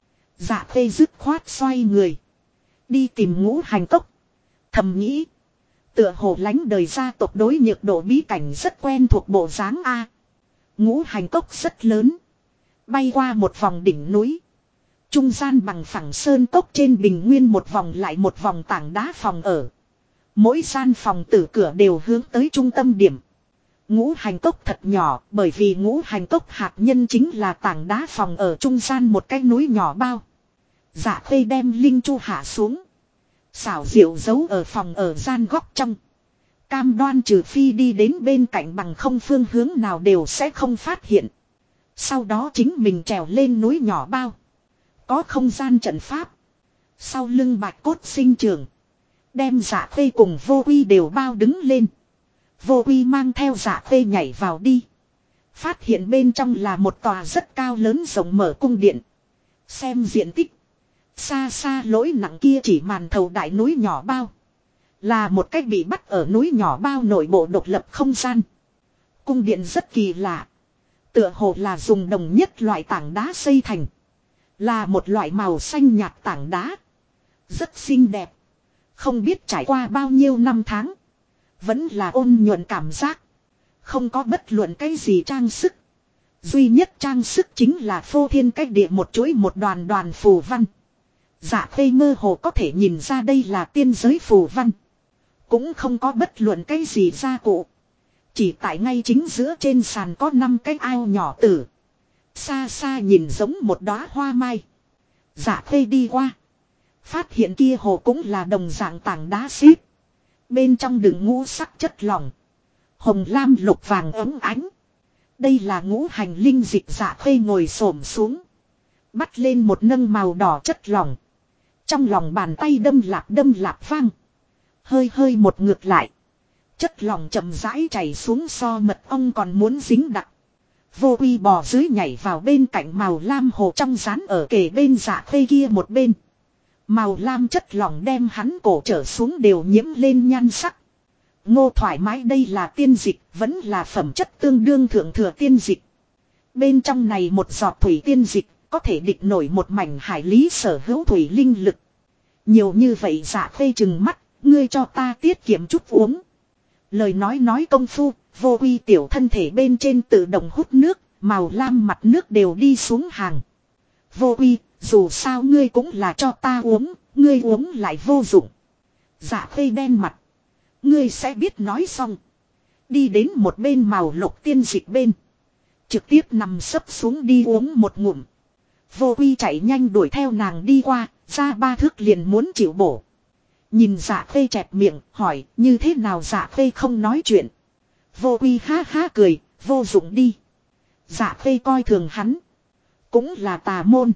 Dạ Khê dứt khoát xoay người. Đi tìm ngũ hành cốc. Thầm nghĩ. Tựa hồ lánh đời gia tộc đối nhược độ bí cảnh rất quen thuộc bộ dáng A. Ngũ hành cốc rất lớn. Bay qua một vòng đỉnh núi. Trung gian bằng phẳng sơn cốc trên bình nguyên một vòng lại một vòng tảng đá phòng ở. Mỗi gian phòng tử cửa đều hướng tới trung tâm điểm. Ngũ hành cốc thật nhỏ, bởi vì ngũ hành cốc hạt nhân chính là tảng đá phòng ở trung gian một cái núi nhỏ bao. Dạ Khê đem linh chu hạ xuống. Xảo diệu giấu ở phòng ở gian góc trong. Cam đoan trừ phi đi đến bên cạnh bằng không phương hướng nào đều sẽ không phát hiện. Sau đó chính mình trèo lên núi nhỏ bao. Có không gian trận pháp. Sau lưng bạch cốt sinh trường. Đem Dạ Khê cùng Vô Quy đều bao đứng lên. Vô Quy mang theo Dạ Khê nhảy vào đi. Phát hiện bên trong là một tòa rất cao lớn rộng mở cung điện. Xem diện tích. Xa xa lỗi nặng kia chỉ màn thầu đại núi nhỏ bao. Là một cách bị bắt ở núi nhỏ bao nội bộ độc lập không gian. Cung điện rất kỳ lạ. Tựa hồ là dùng đồng nhất loại tảng đá xây thành. Là một loại màu xanh nhạt tảng đá. Rất xinh đẹp. Không biết trải qua bao nhiêu năm tháng. Vẫn là ôn nhuận cảm giác. Không có bất luận cái gì trang sức. Duy nhất trang sức chính là phô thiên cách địa một chuỗi một đoàn đoàn phù văn. Dạ Khê mơ hồ có thể nhìn ra đây là tiên giới phù văn. Cũng không có bất luận cái gì gia cụ. Chỉ tại ngay chính giữa trên sàn có 5 cái ao nhỏ tử. Xa xa nhìn giống một đóa hoa mai. Dạ Khê đi qua. Phát hiện kia hồ cũng là đồng dạng tảng đá xếp. Bên trong đựng ngũ sắc chất lỏng. Hồng lam lục vàng ấm ánh. Đây là ngũ hành linh dịch. Dạ Khê ngồi xổm xuống. Bắt lên một nâng màu đỏ chất lỏng. Trong lòng bàn tay đâm lạp vang. Hơi hơi một ngược lại. Chất lỏng chậm rãi chảy xuống so mật ong còn muốn dính đặc. Vô Quy bò dưới nhảy vào bên cạnh màu lam hồ trong rán ở kề bên Dạ Khê kia một bên. Màu lam chất lỏng đem hắn cổ trở xuống đều nhiễm lên nhan sắc. Ngô thoải mái đây là tiên dịch, vẫn là phẩm chất tương đương thượng thừa tiên dịch. Bên trong này một giọt thủy tiên dịch, có thể địch nổi một mảnh hải lý sở hữu thủy linh lực. Nhiều như vậy Dạ Khê trừng mắt, ngươi cho ta tiết kiệm chút uống. Lời nói công phu, Vô Uy tiểu thân thể bên trên tự động hút nước, màu lam mặt nước đều đi xuống hàng. Vô Uy, dù sao ngươi cũng là cho ta uống, ngươi uống lại vô dụng. Dạ Khê đen mặt. Ngươi sẽ biết nói xong. Đi đến một bên màu lục tiên dịch bên. Trực tiếp nằm sấp xuống đi uống một ngụm. Vô Uy chạy nhanh đuổi theo nàng đi qua, ra 3 thước liền muốn chịu bổ. Nhìn Dạ Khê chẹp miệng, hỏi như thế nào Dạ Khê không nói chuyện. Vô Uy ha ha cười, vô dụng đi. Dạ Khê coi thường hắn. Cũng là tà môn.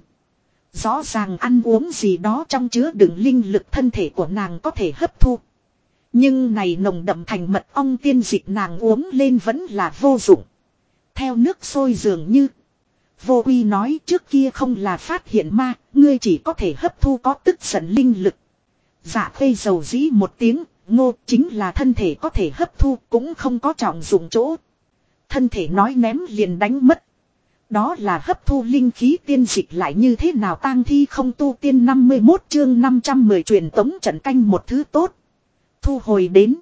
Rõ ràng ăn uống gì đó trong chứa đựng linh lực thân thể của nàng có thể hấp thu. Nhưng này nồng đậm thành mật ong tiên dịch nàng uống lên vẫn là vô dụng. Theo nước sôi dường như. Vô Uy nói trước kia không là phát hiện ma, ngươi chỉ có thể hấp thu có tức giận linh lực. Dạ Khê dầu dĩ một tiếng, Ngô chính là thân thể có thể hấp thu cũng không có trọng dụng chỗ. Thân thể nói ném liền đánh mất. Đó là hấp thu linh khí tiên dịch lại như thế nào tang thi không tu tiên 51 chương 510 truyền tống trận canh một thứ tốt. Thu hồi đến.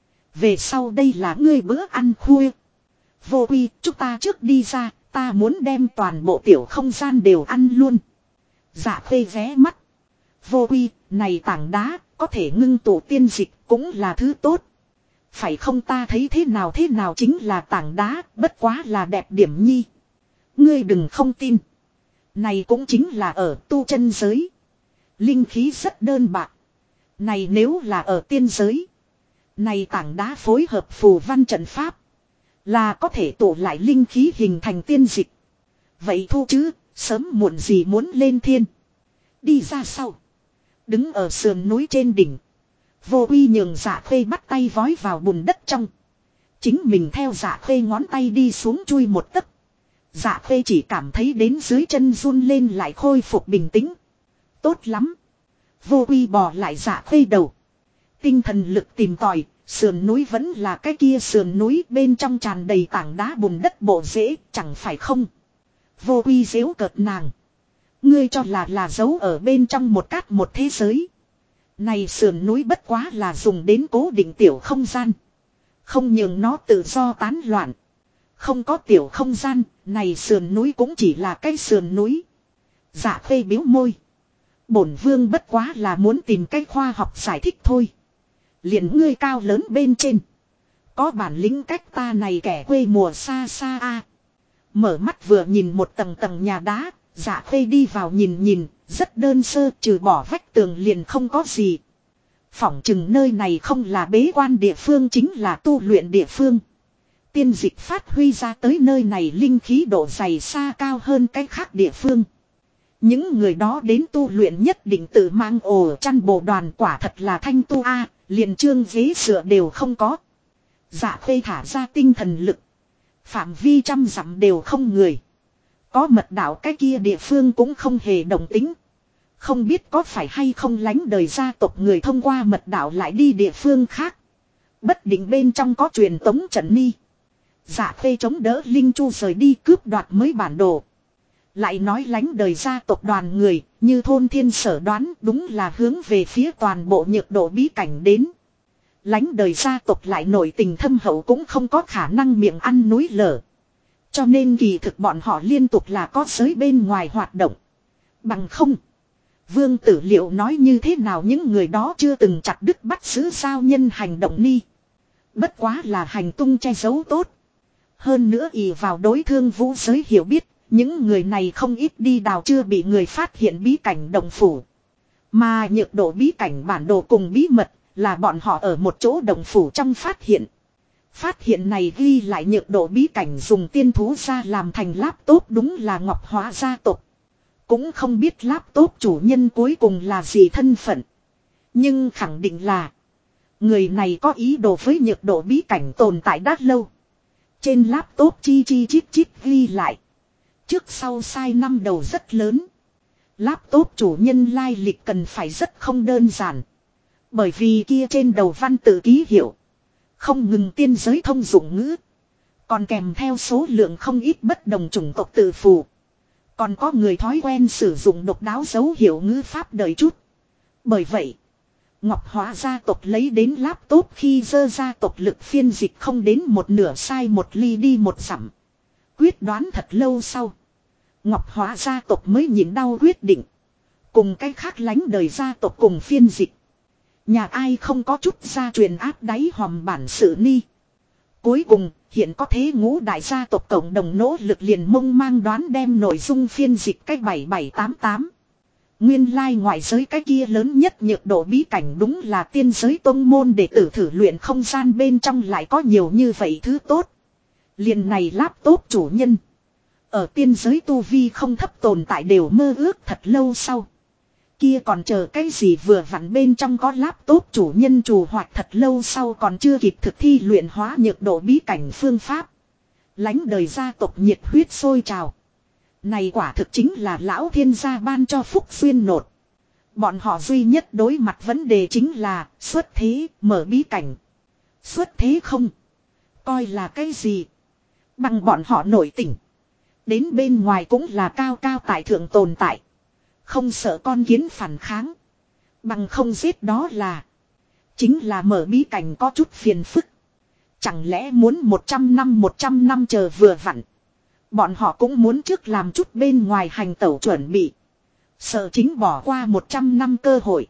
Về sau đây là ngươi bữa ăn khuya. Vô Uy, chúng ta trước đi ra, ta muốn đem toàn bộ tiểu không gian đều ăn luôn. Dạ Khê ghé mắt. Vô Uy, này tảng đá, có thể ngưng tụ tiên dịch cũng là thứ tốt. Phải không ta thấy thế nào chính là tảng đá, bất quá là đẹp điểm nhi. Ngươi đừng không tin. Này cũng chính là ở tu chân giới. Linh khí rất đơn bạc. Này nếu là ở tiên giới. Này tảng đá phối hợp phù văn trận pháp. Là có thể tụ lại linh khí hình thành tiên dịch. Vậy thu chứ, sớm muộn gì muốn lên thiên. Đi ra sau. Đứng ở sườn núi trên đỉnh. Vô Uy nhường Dạ Khê bắt tay vói vào bùn đất trong. Chính mình theo Dạ Khê ngón tay đi xuống chui một tấc. Dạ Khê chỉ cảm thấy đến dưới chân run lên lại khôi phục bình tĩnh. Tốt lắm. Vô Uy bò lại Dạ Khê đầu. Tinh thần lực tìm tòi, sườn núi vẫn là cái kia sườn núi bên trong tràn đầy tảng đá bùn đất bộ rễ, chẳng phải không. Vô Uy giễu cợt nàng. Ngươi cho là giấu ở bên trong một cát một thế giới. Này sườn núi bất quá là dùng đến cố định tiểu không gian. Không nhường nó tự do tán loạn. Không có tiểu không gian, này sườn núi cũng chỉ là cái sườn núi. Dạ Khê biếu môi. Bổn vương bất quá là muốn tìm cái khoa học giải thích thôi. Liền ngươi cao lớn bên trên. Có bản lĩnh cách ta này kẻ quê mùa xa xa a. Mở mắt vừa nhìn một tầng tầng nhà đá, Dạ Khê đi vào nhìn, rất đơn sơ trừ bỏ vách tường liền không có gì. Phỏng chừng nơi này không là bế quan địa phương chính là tu luyện địa phương. Tiên dịch phát huy ra tới nơi này linh khí độ dày xa cao hơn cái khác địa phương. Những người đó đến tu luyện nhất định tự mang ổ chăn bộ đoàn quả thật là thanh tu a, liền trương ghế dựa đều không có. Dạ Khê thả ra tinh thần lực. Phạm vi 100 dặm đều không người. Có mật đạo cái kia địa phương cũng không hề động tính. Không biết có phải hay không lánh đời gia tộc người thông qua mật đạo lại đi địa phương khác. Bất định bên trong có truyền tống trận ni. Dạ Khê chống đỡ Linh Chu rời đi cướp đoạt mới bản đồ. Lại nói lánh đời gia tộc đoàn người, như thôn thiên sở đoán đúng là hướng về phía toàn bộ nhược độ bí cảnh đến. Lánh đời gia tộc lại nổi tình thâm hậu cũng không có khả năng miệng ăn núi lở. Cho nên kỳ thực bọn họ liên tục là có giới bên ngoài hoạt động. Bằng không. Vương Tử Liệu nói như thế nào những người đó chưa từng chặt đứt bắt giữ sao nhân hành động ni. Bất quá là hành tung che giấu tốt. Hơn nữa ỷ vào đối thương vũ giới hiểu biết, những người này không ít đi đào chưa bị người phát hiện bí cảnh động phủ. Mà nhược độ bí cảnh bản đồ cùng bí mật là bọn họ ở một chỗ động phủ trong phát hiện. Phát hiện này ghi lại nhược độ bí cảnh dùng tiên thú ra làm thành laptop đúng là Ngọc Hóa gia tộc. Cũng không biết laptop chủ nhân cuối cùng là gì thân phận. Nhưng khẳng định là người này có ý đồ với nhược độ bí cảnh tồn tại đã lâu. Trên laptop chi chít chít ghi lại. Trước sau sai năm đầu rất lớn. Laptop chủ nhân lai lịch cần phải rất không đơn giản. Bởi vì kia trên đầu văn tự ký hiệu. Không ngừng tiên giới thông dụng ngữ. Còn kèm theo số lượng không ít bất đồng chủng tộc tự phù. Còn có người thói quen sử dụng độc đáo dấu hiệu ngữ pháp đời chút. Bởi vậy, Ngọc Hóa gia tộc lấy đến laptop khi dơ gia tộc lực phiên dịch không đến một nửa sai một ly đi một dặm. Quyết đoán thật lâu sau. Ngọc Hóa gia tộc mới nhịn đau quyết định. Cùng cái khác lánh đời gia tộc cùng phiên dịch. Nhà ai không có chút gia truyền áp đáy hòm bản sự ni. Cuối cùng, hiện có thế ngũ đại gia tộc cộng đồng nỗ lực liền mông mang đoán đem nội dung phiên dịch cách 7788. Nguyên lai ngoại giới cái kia lớn nhất nhược độ bí cảnh đúng là tiên giới tông môn để tử thử luyện không gian bên trong lại có nhiều như vậy thứ tốt. Liền này laptop chủ nhân. Ở tiên giới tu vi không thấp tồn tại đều mơ ước thật lâu sau. Kia còn chờ cái gì vừa vặn bên trong có laptop chủ nhân trù hoạt thật lâu sau còn chưa kịp thực thi luyện hóa nhược độ bí cảnh phương pháp. Lánh đời gia tộc nhiệt huyết sôi trào. Này quả thực chính là lão thiên gia ban cho phúc duyên nột. Bọn họ duy nhất đối mặt vấn đề chính là xuất thế mở bí cảnh. Xuất thế không? Coi là cái gì? Bằng bọn họ nổi tỉnh. Đến bên ngoài cũng là cao cao tại thượng tồn tại. Không sợ con kiến phản kháng. Bằng không giết đó là. Chính là mở bí cảnh có chút phiền phức. Chẳng lẽ muốn 100 năm chờ vừa vặn. Bọn họ cũng muốn trước làm chút bên ngoài hành tẩu chuẩn bị. Sợ chính bỏ qua 100 năm cơ hội.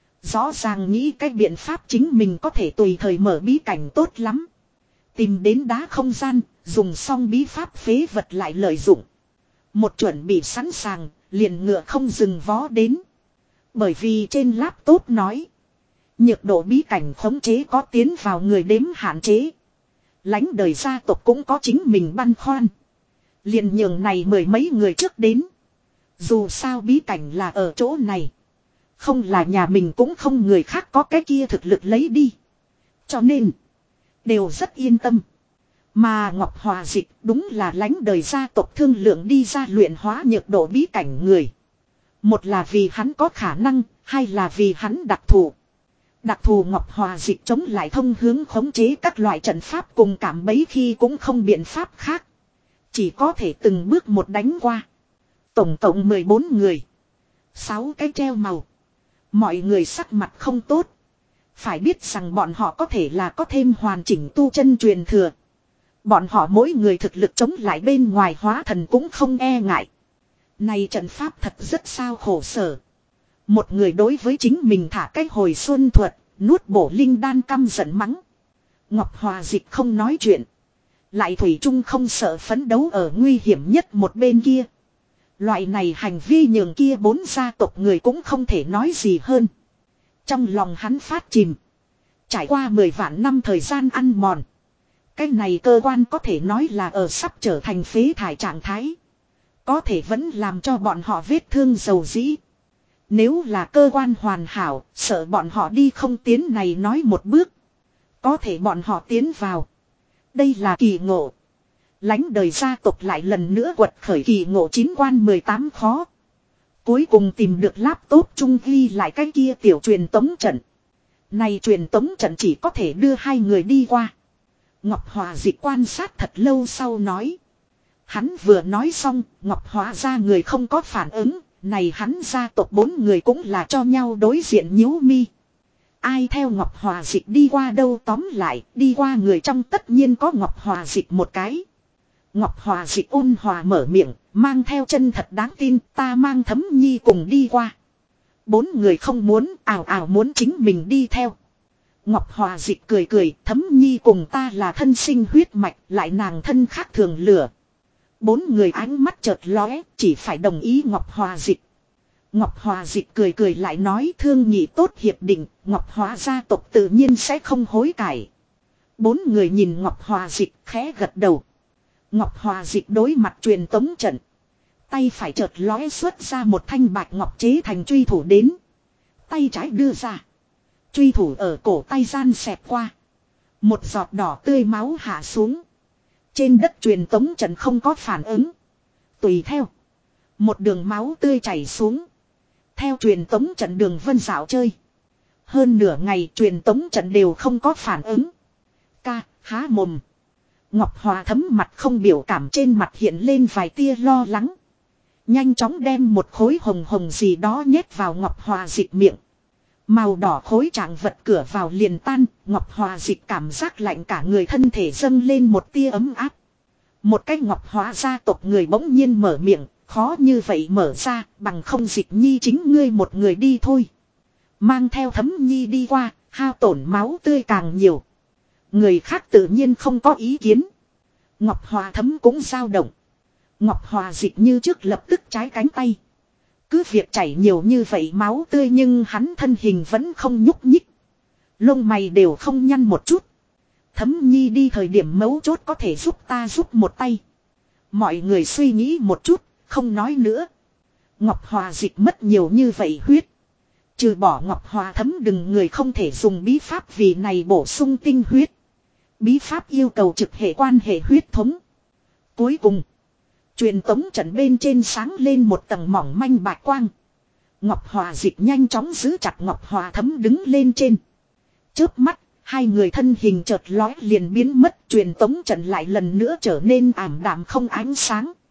Rõ ràng nghĩ cái biện pháp chính mình có thể tùy thời mở bí cảnh tốt lắm. Tìm đến đá không gian, dùng xong bí pháp phế vật lại lợi dụng. Một chuẩn bị sẵn sàng, liền ngựa không dừng vó đến. Bởi vì trên laptop nói. Nhược độ bí cảnh khống chế có tiến vào người đếm hạn chế. Lánh đời gia tộc cũng có chính mình băn khoăn. Liền nhường này mười mấy người trước đến. Dù sao bí cảnh là ở chỗ này. Không là nhà mình cũng không người khác có cái kia thực lực lấy đi. Cho nên. Đều rất yên tâm. Mà Ngọc Hòa Dịch đúng là lánh đời gia tộc thương lượng đi ra luyện hóa nhược độ bí cảnh người. Một là vì hắn có khả năng, hai là vì hắn đặc thù. Đặc thù Ngọc Hòa Dịch chống lại thông hướng khống chế các loại trận pháp cùng cảm bấy khi cũng không biện pháp khác. Chỉ có thể từng bước một đánh qua. Tổng cộng 14 người. 6 cái treo màu. Mọi người sắc mặt không tốt. Phải biết rằng bọn họ có thể là có thêm hoàn chỉnh tu chân truyền thừa. Bọn họ mỗi người thực lực chống lại bên ngoài hóa thần cũng không e ngại. Này trận pháp thật rất sao khổ sở. Một người đối với chính mình thả cái hồi xuân thuật, nuốt bổ linh đan căm giận mắng. Ngọc Hòa Dịch không nói chuyện. Lại thủy chung không sợ phấn đấu ở nguy hiểm nhất một bên kia. Loại này hành vi nhường kia 4 gia tộc người cũng không thể nói gì hơn. Trong lòng hắn phát chìm. Trải qua 10 vạn năm thời gian ăn mòn. Cái này cơ quan có thể nói là ở sắp trở thành phế thải trạng thái. Có thể vẫn làm cho bọn họ vết thương dầu dĩ. Nếu là cơ quan hoàn hảo, sợ bọn họ đi không tiến này nói một bước. Có thể bọn họ tiến vào. Đây là kỳ ngộ. Lánh đời gia tộc lại lần nữa quật khởi kỳ ngộ 9 quan 18 khó. Cuối cùng tìm được laptop trung ghi lại cái kia tiểu truyền tống trận. Này truyền tống trận chỉ có thể đưa 2 người đi qua. Ngọc Hòa Dịch quan sát thật lâu sau nói. Hắn vừa nói xong, Ngọc Hòa ra người không có phản ứng. Này hắn gia tộc 4 người cũng là cho nhau đối diện nhíu mi. Ai theo Ngọc Hòa Dịch đi qua đâu tóm lại, đi qua người trong tất nhiên có Ngọc Hòa Dịch một cái. Ngọc Hòa Dịch ôn hòa mở miệng, mang theo chân thật đáng tin, ta mang Thấm Nhi cùng đi qua. 4 người không muốn, ảo ảo muốn chính mình đi theo. Ngọc Hòa Dịch cười cười, Thấm Nhi cùng ta là thân sinh huyết mạch, lại nàng thân khác thường lửa. 4 người ánh mắt chợt lóe, chỉ phải đồng ý Ngọc Hòa Dịch. Ngọc Hòa Dịch cười cười lại nói thương nhị tốt hiệp định, Ngọc Hòa gia tộc tự nhiên sẽ không hối cải. 4 người nhìn Ngọc Hòa Dịch khẽ gật đầu. Ngọc Hòa Dịch đối mặt truyền tống trận. Tay phải chợt lóe xuất ra một thanh bạch ngọc chế thành truy thủ đến. Tay trái đưa ra. Truy thủ ở cổ tay gian xẹt qua. Một giọt đỏ tươi máu hạ xuống. Trên đất truyền tống trận không có phản ứng. Tùy theo. Một đường máu tươi chảy xuống. Theo truyền tống trận đường vân dạo chơi. Hơn nửa ngày truyền tống trận đều không có phản ứng. Ca, há mồm. Ngọc Hòa Thấm mặt không biểu cảm, trên mặt hiện lên vài tia lo lắng. Nhanh chóng đem một khối hồng hồng gì đó nhét vào Ngọc Hòa Dịch miệng. Màu đỏ khối trạng vật cửa vào liền tan, Ngọc Hòa Dịch cảm giác lạnh cả người, thân thể dâng lên một tia ấm áp. Một cái Ngọc Hòa gia tộc người bỗng nhiên mở miệng, khó như vậy mở ra, bằng không Dịch Nhi chính ngươi một người đi thôi. Mang theo Thấm Nhi đi qua, hao tổn máu tươi càng nhiều. Người khác tự nhiên không có ý kiến. Ngọc Hòa Thấm cũng dao động. Ngọc Hòa Dịch như trước lập tức trái cánh tay. Cứ việc chảy nhiều như vậy máu tươi nhưng hắn thân hình vẫn không nhúc nhích. Lông mày đều không nhăn một chút. Thấm Nhi đi thời điểm mấu chốt có thể giúp ta giúp một tay. Mọi người suy nghĩ một chút, không nói nữa. Ngọc Hòa Dịch mất nhiều như vậy huyết. Trừ bỏ Ngọc Hòa Thấm đừng người không thể dùng bí pháp vì này bổ sung tinh huyết. Bí pháp yêu cầu trực hệ quan hệ huyết thống. Cuối cùng, truyền tống trận bên trên sáng lên một tầng mỏng manh bạch quang. Ngọc Hòa Dịch nhanh chóng giữ chặt Ngọc Hòa Thấm đứng lên trên. Chớp mắt, hai người thân hình chợt lóe liền biến mất, truyền tống trận lại lần nữa trở nên ảm đạm không ánh sáng.